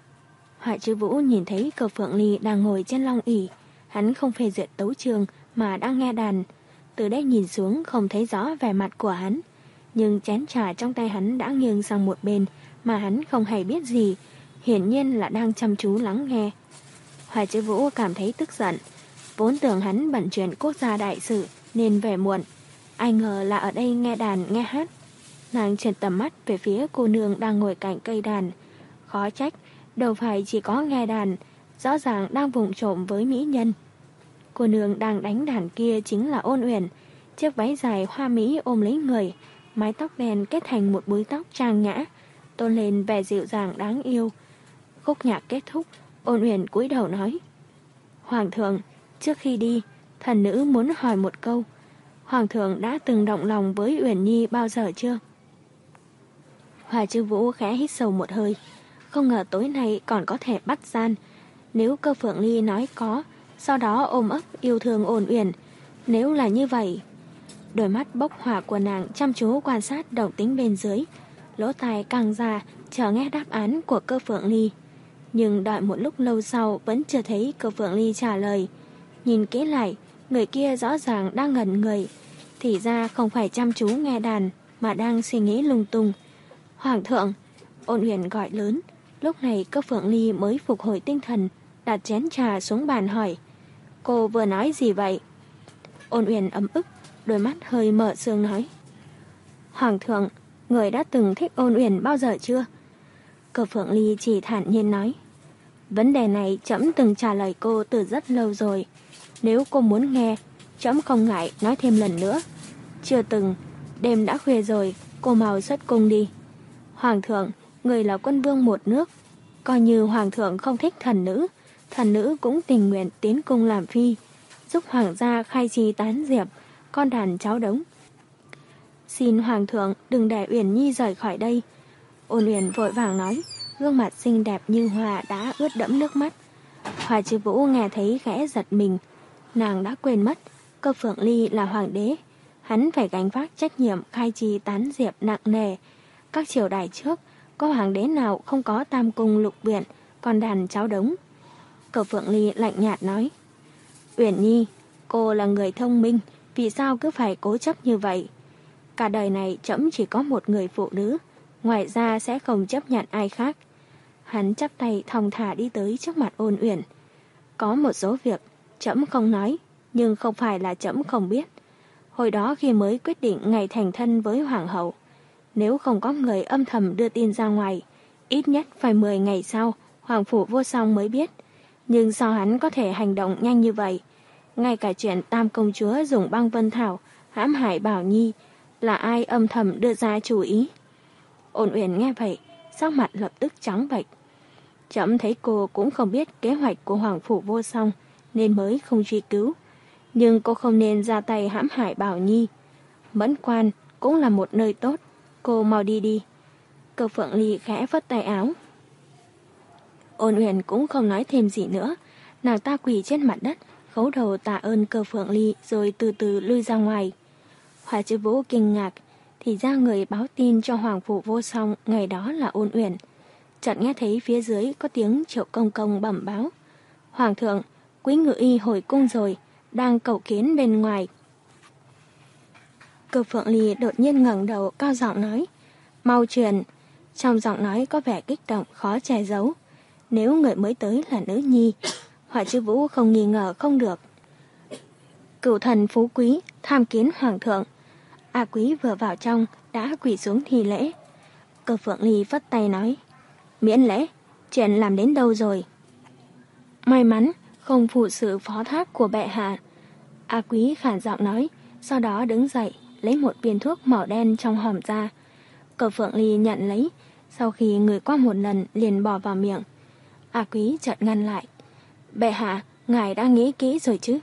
Hỏa Chữ Vũ nhìn thấy Cơ Phượng Ly đang ngồi trên long ỷ, hắn không phê duyệt tấu chương mà đang nghe đàn. Từ đây nhìn xuống không thấy rõ vẻ mặt của hắn, nhưng chén trà trong tay hắn đã nghiêng sang một bên mà hắn không hề biết gì, hiển nhiên là đang chăm chú lắng nghe. Hỏa Chữ Vũ cảm thấy tức giận, vốn tưởng hắn bận chuyện quốc gia đại sự nên về muộn, ai ngờ là ở đây nghe đàn nghe hát. Nàng chuyển tầm mắt về phía cô nương đang ngồi cạnh cây đàn. Khó trách, đâu phải chỉ có nghe đàn, rõ ràng đang vụng trộm với mỹ nhân. Cô nương đang đánh đàn kia chính là Ôn Uyển, chiếc váy dài hoa mỹ ôm lấy người, mái tóc đen kết thành một búi tóc trang nhã, tôn lên vẻ dịu dàng đáng yêu. Khúc nhạc kết thúc, Ôn Uyển cúi đầu nói: Hoàng thượng, trước khi đi, thần nữ muốn hỏi một câu. Hoàng thượng đã từng động lòng với Uyển Nhi bao giờ chưa? Hỏa Chữ Vũ khẽ hít sâu một hơi, không ngờ tối nay còn có thể bắt gian. Nếu Cơ Phượng Ly nói có, sau đó ôm ấp yêu thương Ôn Uyển, nếu là như vậy. Đôi mắt bốc hỏa của nàng chăm chú quan sát động tĩnh bên dưới, lỗ tai căng ra chờ nghe đáp án của Cơ Phượng Ly. Nhưng đợi một lúc lâu sau vẫn chưa thấy Cơ Phượng Ly trả lời. Nhìn kỹ lại, người kia rõ ràng đang ngẩn người, thì ra không phải chăm chú nghe đàn mà đang suy nghĩ lung tung. Hoàng thượng! Ôn Uyển gọi lớn. Lúc này Cơ Phượng Ly mới phục hồi tinh thần, đặt chén trà xuống bàn hỏi: Cô vừa nói gì vậy? Ôn Uyển ấm ức, đôi mắt hơi mở sương nói: Hoàng thượng, người đã từng thích Ôn Uyển bao giờ chưa? Cơ Phượng Ly chỉ thản nhiên nói: Vấn đề này trẫm từng trả lời cô từ rất lâu rồi. Nếu cô muốn nghe, trẫm không ngại nói thêm lần nữa. Chưa từng, đêm đã khuya rồi, cô mau xuất cung đi. Hoàng thượng, người là quân vương một nước, coi như hoàng thượng không thích thần nữ, thần nữ cũng tình nguyện tiến cung làm phi, giúp hoàng gia khai chi tán diệp, con đàn cháu đống. Xin hoàng thượng đừng để Uyển Nhi rời khỏi đây. Ôn Uyển vội vàng nói, gương mặt xinh đẹp như hoa đã ướt đẫm nước mắt. Hỏa Chữ Vũ nghe thấy khẽ giật mình, nàng đã quên mất Cơ Phượng Ly là hoàng đế, hắn phải gánh vác trách nhiệm khai chi tán diệp nặng nề. Các triều đại trước, có hoàng đế nào không có tam cung lục viện, con đàn cháu đống? Cơ Phượng Ly lạnh nhạt nói: Uyển Nhi, cô là người thông minh, vì sao cứ phải cố chấp như vậy? Cả đời này trẫm chỉ có một người phụ nữ, ngoài ra sẽ không chấp nhận ai khác. Hắn chắp tay thong thả đi tới trước mặt Ôn Uyển. Có một số việc trẫm không nói, nhưng không phải là trẫm không biết. Hồi đó khi mới quyết định ngày thành thân với hoàng hậu, nếu không có người âm thầm đưa tin ra ngoài, ít nhất phải mười ngày sau hoàng phủ vô song mới biết. Nhưng sao hắn có thể hành động nhanh như vậy? Ngay cả chuyện tam công chúa dùng băng vân thảo hãm hại Bảo Nhi, là ai âm thầm đưa ra chủ ý? Ôn Uyển nghe vậy, sắc mặt lập tức trắng bệch. Trẫm thấy cô cũng không biết kế hoạch của hoàng phủ vô song nên mới không truy cứu, nhưng cô không nên ra tay hãm hại Bảo Nhi. Mẫn quan cũng là một nơi tốt, cô mau đi đi. Cơ Phượng Ly khẽ phất tay áo. Ôn Uyển cũng không nói thêm gì nữa, nàng ta quỳ trên mặt đất, khấu đầu tạ ơn Cơ Phượng Ly rồi từ từ lui ra ngoài. Hỏa Chữ Vũ kinh ngạc, Thì ra người báo tin cho Hoàng Phủ Vô Song ngày đó là Ôn Uyển. Chợt nghe thấy phía dưới có tiếng Triệu Công Công bẩm báo: Hoàng thượng, Quý Ngự Y hồi cung rồi, đang cầu kiến bên ngoài. Cơ Phượng Ly đột nhiên ngẩng đầu cao giọng nói: Mau truyền. Trong giọng nói có vẻ kích động khó che giấu. Nếu người mới tới là nữ nhi, Hỏa Chư Vũ không nghi ngờ không được. Cửu thần Phú Quý tham kiến Hoàng thượng. A Quý vừa vào trong đã quỳ xuống thi lễ. Cơ Phượng Ly phất tay nói: Miễn lễ, chuyện làm đến đâu rồi? May mắn không phụ sự phó thác của bệ hạ. A Quý khản giọng nói, sau đó đứng dậy lấy một viên thuốc màu đen trong hòm ra. Cơ Phượng Ly nhận lấy, sau khi ngửi qua một lần liền bỏ vào miệng. A Quý chợt ngăn lại: Bệ hạ, ngài đã nghĩ kỹ rồi chứ?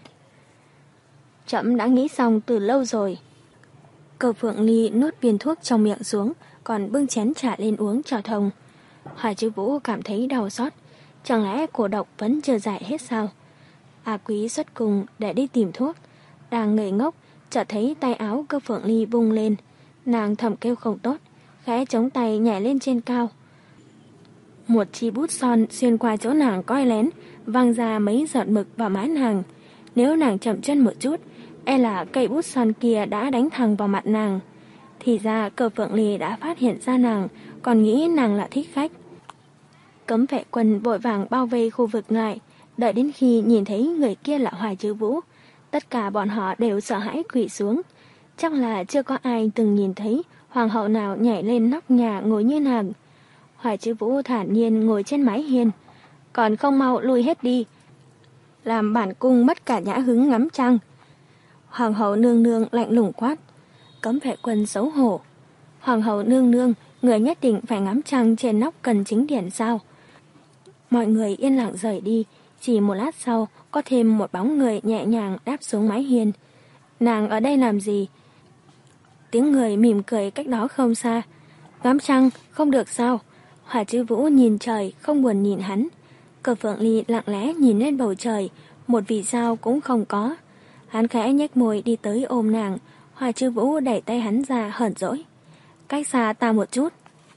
Trẫm đã nghĩ xong từ lâu rồi. Cơ Phượng Ly nuốt viên thuốc trong miệng xuống, còn bưng chén trà lên uống cho thông. Hỏa Chư Vũ cảm thấy đau xót, chẳng lẽ cổ độc vẫn chưa giải hết sao? A Quý xuất cung để đi tìm thuốc, đang ngây ngốc chợt thấy tay áo Cơ Phượng Ly bung lên, nàng thầm kêu không tốt, khẽ chống tay nhảy lên trên cao. Một chi bút son xuyên qua chỗ nàng coi lén, văng ra mấy giọt mực vào má nàng. Nếu nàng chậm chân một chút, e là cây bút son kia đã đánh thẳng vào mặt nàng. Thì ra Cơ Phượng Ly đã phát hiện ra nàng, còn nghĩ nàng là thích khách. Cấm vệ quân vội vàng bao vây khu vực lại, đợi đến khi nhìn thấy người kia là Hỏa Chư Vũ, tất cả bọn họ đều sợ hãi quỳ xuống. Chắc là chưa có ai từng nhìn thấy hoàng hậu nào nhảy lên nóc nhà ngồi như nàng. Hỏa Chư Vũ thản nhiên ngồi trên mái hiên, còn không mau lui hết đi, làm bản cung mất cả nhã hứng ngắm trăng. Hoàng hậu nương nương lạnh lùng quát. Cấm vệ quân xấu hổ: Hoàng hậu nương nương, người nhất định phải ngắm trăng trên nóc cần chính điện sao? Mọi người yên lặng rời đi. Chỉ một lát sau, có thêm một bóng người nhẹ nhàng đáp xuống mái hiên. Nàng ở đây làm gì? Tiếng người mỉm cười cách đó không xa. Ngắm trăng không được sao? Hỏa Chư Vũ nhìn trời, không buồn nhìn hắn. Cơ Phượng Ly lặng lẽ nhìn lên bầu trời, một vì sao cũng không có. Hắn khẽ nhếch môi đi tới ôm nàng. Hỏa Chư Vũ đẩy tay hắn ra hờn dỗi: Cách xa ta một chút.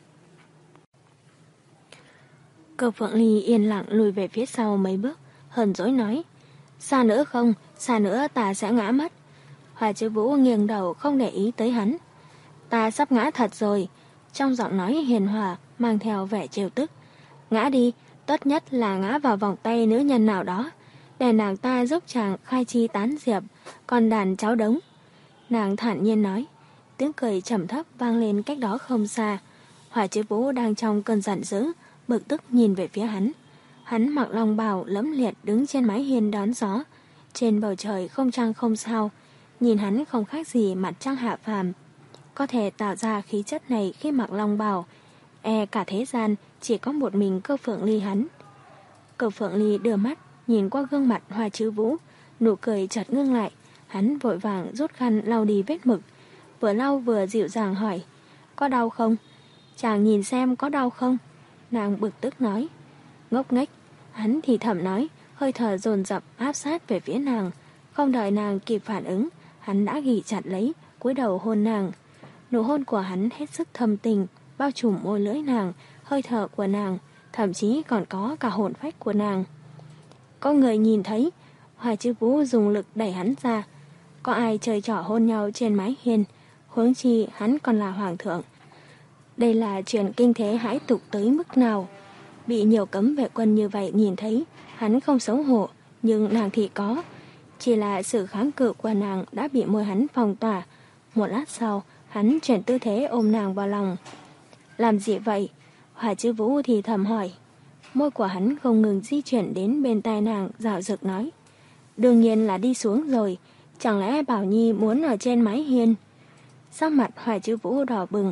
Cơ Phượng Ly yên lặng lùi về phía sau mấy bước, hờn dỗi nói: Xa nữa không, xa nữa ta sẽ ngã mất. Hỏa Chư Vũ nghiêng đầu không để ý tới hắn. Ta sắp ngã thật rồi. Trong giọng nói hiền hòa mang theo vẻ trêu tức. Ngã đi, tốt nhất là ngã vào vòng tay nữ nhân nào đó, để nàng ta giúp chàng khai chi tán diệp, còn đàn cháu đống. Nàng thản nhiên nói. Tiếng cười trầm thấp vang lên cách đó không xa. Hỏa Chư Vũ đang trong cơn giận dữ, bực tức nhìn về phía hắn. Hắn mặc long bào lẫm liệt đứng trên mái hiên đón gió. Trên bầu trời không trăng không sao, nhìn hắn không khác gì mặt trăng hạ phàm. Có thể tạo ra khí chất này khi mặc long bào, e cả thế gian chỉ có một mình Cơ Phượng Ly hắn. Cơ Phượng Ly đưa mắt nhìn qua gương mặt Hỏa Chư Vũ, nụ cười chợt ngưng lại. Hắn vội vàng rút khăn lau đi vết mực, vừa lau vừa dịu dàng hỏi: Có đau không? Chàng nhìn xem có đau không? Nàng bực tức nói. Ngốc nghếch. Hắn thì thầm nói, hơi thở dồn dập áp sát về phía nàng. Không đợi nàng kịp phản ứng, hắn đã ghì chặt lấy, cúi đầu hôn nàng. Nụ hôn của hắn hết sức thâm tình, bao trùm môi lưỡi nàng, hơi thở của nàng, thậm chí còn có cả hồn phách của nàng. Có người nhìn thấy. Hỏa Chư Vũ dùng lực đẩy hắn ra. Có ai chơi trò hôn nhau trên mái hiên, huống chi hắn còn là hoàng thượng. Đây là chuyện kinh thế hãi tục tới mức nào. Bị nhiều cấm vệ quân như vậy nhìn thấy, hắn không xấu hổ, nhưng nàng thì có. Chỉ là sự kháng cự của nàng đã bị môi hắn phong tỏa. Một lát sau, hắn chuyển tư thế ôm nàng vào lòng. Làm gì vậy? Hỏa Chư Vũ thì thầm hỏi. Môi của hắn không ngừng di chuyển đến bên tai nàng, dạo dực nói. Đương nhiên là đi xuống rồi, chẳng lẽ Bảo Nhi muốn ở trên mái hiên? Sắc mặt Hỏa Chư Vũ đỏ bừng,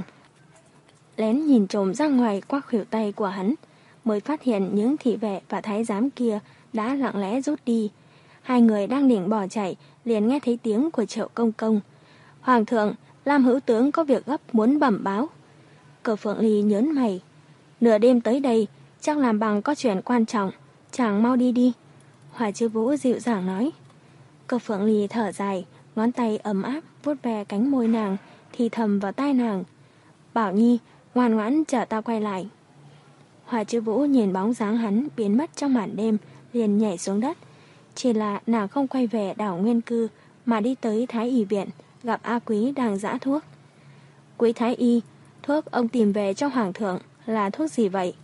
lén nhìn trộm ra ngoài qua khuỷu tay của hắn, mới phát hiện những thị vệ và thái giám kia đã lặng lẽ rút đi. Hai người đang định bỏ chạy, liền nghe thấy tiếng của Triệu Công Công. Hoàng thượng, Lam hữu tướng có việc gấp muốn bẩm báo. Cơ Phượng Ly nhớn mày. Nửa đêm tới đây, chắc làm bằng có chuyện quan trọng, chàng mau đi đi. Hỏa Chư Vũ dịu dàng nói. Cơ Phượng Ly thở dài, ngón tay ấm áp vuốt ve cánh môi nàng, thì thầm vào tai nàng. Bảo Nhi, ngoan ngoãn chờ ta quay lại. Hoa Chiêu Vũ nhìn bóng dáng hắn biến mất trong màn đêm, liền nhảy xuống đất. Chỉ là nàng không quay về đảo Nguyên Cư, mà đi tới Thái Y viện, gặp A Quý đang giã thuốc. Quý Thái Y, thuốc ông tìm về cho Hoàng thượng là thuốc gì vậy?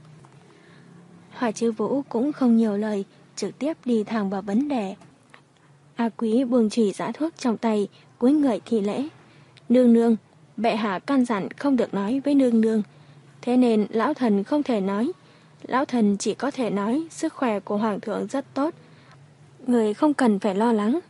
Hoa Chiêu Vũ cũng không nhiều lời, trực tiếp đi thẳng vào vấn đề. A Quý buông chỉ giã thuốc trong tay, cúi người thi lễ. Nương nương, bệ hạ căn dặn không được nói với nương nương, thế nên lão thần không thể nói. Lão thần chỉ có thể nói sức khỏe của Hoàng thượng rất tốt, người không cần phải lo lắng.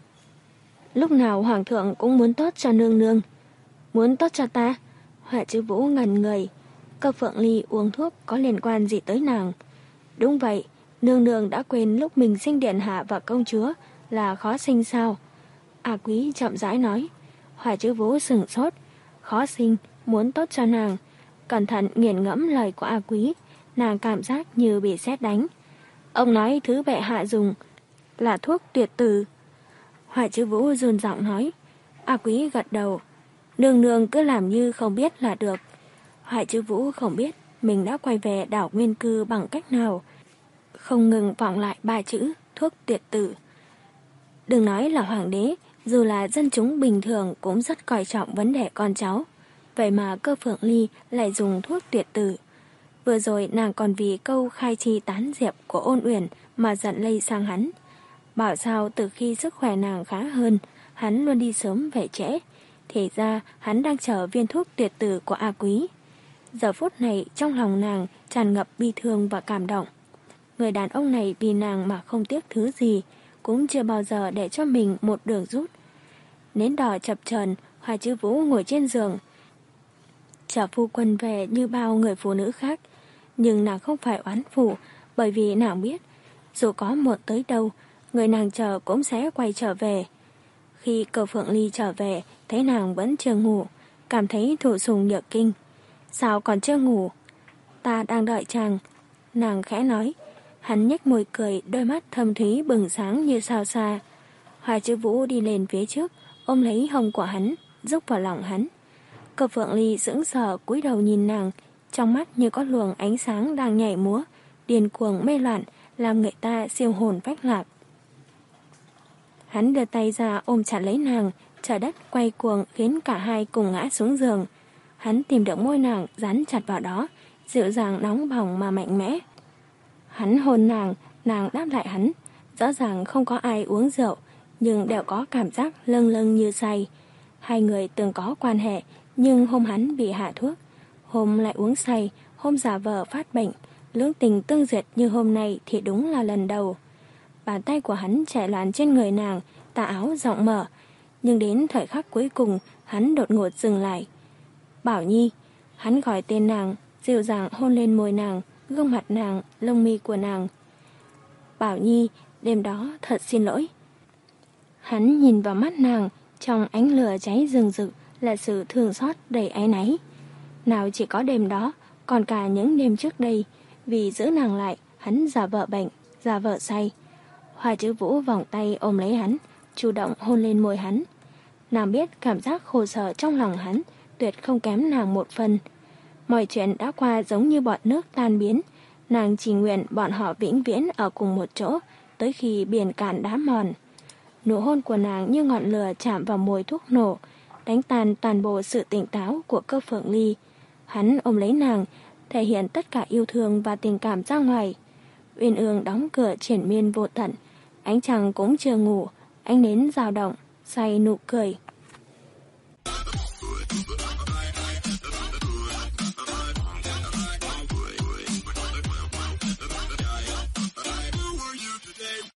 Lúc nào Hoàng thượng cũng muốn tốt cho nương nương. Muốn tốt cho ta? Hoa Chiêu Vũ ngẩn người. Cơ Phượng Ly uống thuốc có liên quan gì tới nàng? Đúng vậy, nương nương đã quên lúc mình sinh điện hạ và công chúa là khó sinh sao? A Quý chậm rãi nói. Hoa Chiêu Vũ sửng sốt. Khó sinh, muốn tốt cho nàng. Cẩn thận nghiền ngẫm lời của A Quý, nàng cảm giác như bị sét đánh. Ông nói thứ bệ hạ dùng là thuốc tuyệt tử. Hoa Chiêu Vũ run giọng nói. A Quý gật đầu. Nương nương cứ làm như không biết là được. Hoa Chiêu Vũ không biết mình đã quay về đảo Nguyên Cư bằng cách nào, không ngừng vọng lại ba chữ thuốc tuyệt tử. Đừng nói là hoàng đế, dù là dân chúng bình thường cũng rất coi trọng vấn đề con cháu. Vậy mà Cơ Phượng Ly lại dùng thuốc tuyệt tử. Vừa rồi nàng còn vì câu khai chi tán diệp của Ôn Uyển mà giận lây sang hắn. Bảo sao từ khi sức khỏe nàng khá hơn, hắn luôn đi sớm về trễ. Thì ra hắn đang chờ viên thuốc tuyệt tử của A Quý. Giờ phút này trong lòng nàng tràn ngập bi thương và cảm động. Người đàn ông này vì nàng mà không tiếc thứ gì, cũng chưa bao giờ để cho mình một đường rút. Nến đỏ chập chờn, Hoa Chiêu Vũ ngồi trên giường, chờ phu quân về như bao người phụ nữ khác. Nhưng nàng không phải oán phụ, bởi vì nàng biết, dù có muộn tới đâu, người nàng chờ cũng sẽ quay trở về. Khi Cơ Phượng Ly trở về, thấy nàng vẫn chưa ngủ, cảm thấy thụ sùng nhược kinh. Sao còn chưa ngủ? Ta đang đợi chàng. Nàng khẽ nói. Hắn nhếch môi cười, đôi mắt thâm thúy bừng sáng như sao xa. Hoa Chiêu Vũ đi lên phía trước, ôm lấy hông của hắn, rúc vào lòng hắn. Cơ Phượng Ly sững sờ cúi đầu nhìn nàng, trong mắt như có luồng ánh sáng đang nhảy múa, điên cuồng mê loạn, làm người ta siêu hồn phách lạc. Hắn đưa tay ra ôm chặt lấy nàng, trời đất quay cuồng khiến cả hai cùng ngã xuống giường. Hắn tìm được môi nàng dán chặt vào đó, dịu dàng nóng bỏng mà mạnh mẽ. Hắn hôn nàng, nàng đáp lại hắn. Rõ ràng không có ai uống rượu, nhưng đều có cảm giác lâng lâng như say. Hai người từng có quan hệ, nhưng hôm hắn bị hạ thuốc, hôm lại uống say, hôm giả vờ phát bệnh, lưỡng tình tương duyệt như hôm nay thì đúng là lần đầu. Bàn tay của hắn chạy loạn trên người nàng, tà áo rộng mở, nhưng đến thời khắc cuối cùng, hắn đột ngột dừng lại. Bảo Nhi, hắn gọi tên nàng, dịu dàng hôn lên môi nàng, gương mặt nàng, lông mi của nàng. Bảo Nhi, đêm đó thật xin lỗi. Hắn nhìn vào mắt nàng, trong ánh lửa cháy rừng rực là sự thương xót đầy áy náy. Nào chỉ có đêm đó, còn cả những đêm trước đây, vì giữ nàng lại, hắn giả vợ bệnh, giả vợ say. Hoa Chiêu Vũ vòng tay ôm lấy hắn, chủ động hôn lên môi hắn. Nàng biết cảm giác khổ sở trong lòng hắn tuyệt không kém nàng một phần. Mọi chuyện đã qua giống như bọt nước tan biến, nàng chỉ nguyện bọn họ vĩnh viễn ở cùng một chỗ tới khi biển cạn đá mòn. Nụ hôn của nàng như ngọn lửa chạm vào mồi thuốc nổ, đánh tan toàn bộ sự tỉnh táo của Cơ Phượng Ly. Hắn ôm lấy nàng, thể hiện tất cả yêu thương và tình cảm ra ngoài. Uyên ương đóng cửa triển miên vô tận, ánh trăng cũng chưa ngủ, ánh nến dao động, say nụ cười.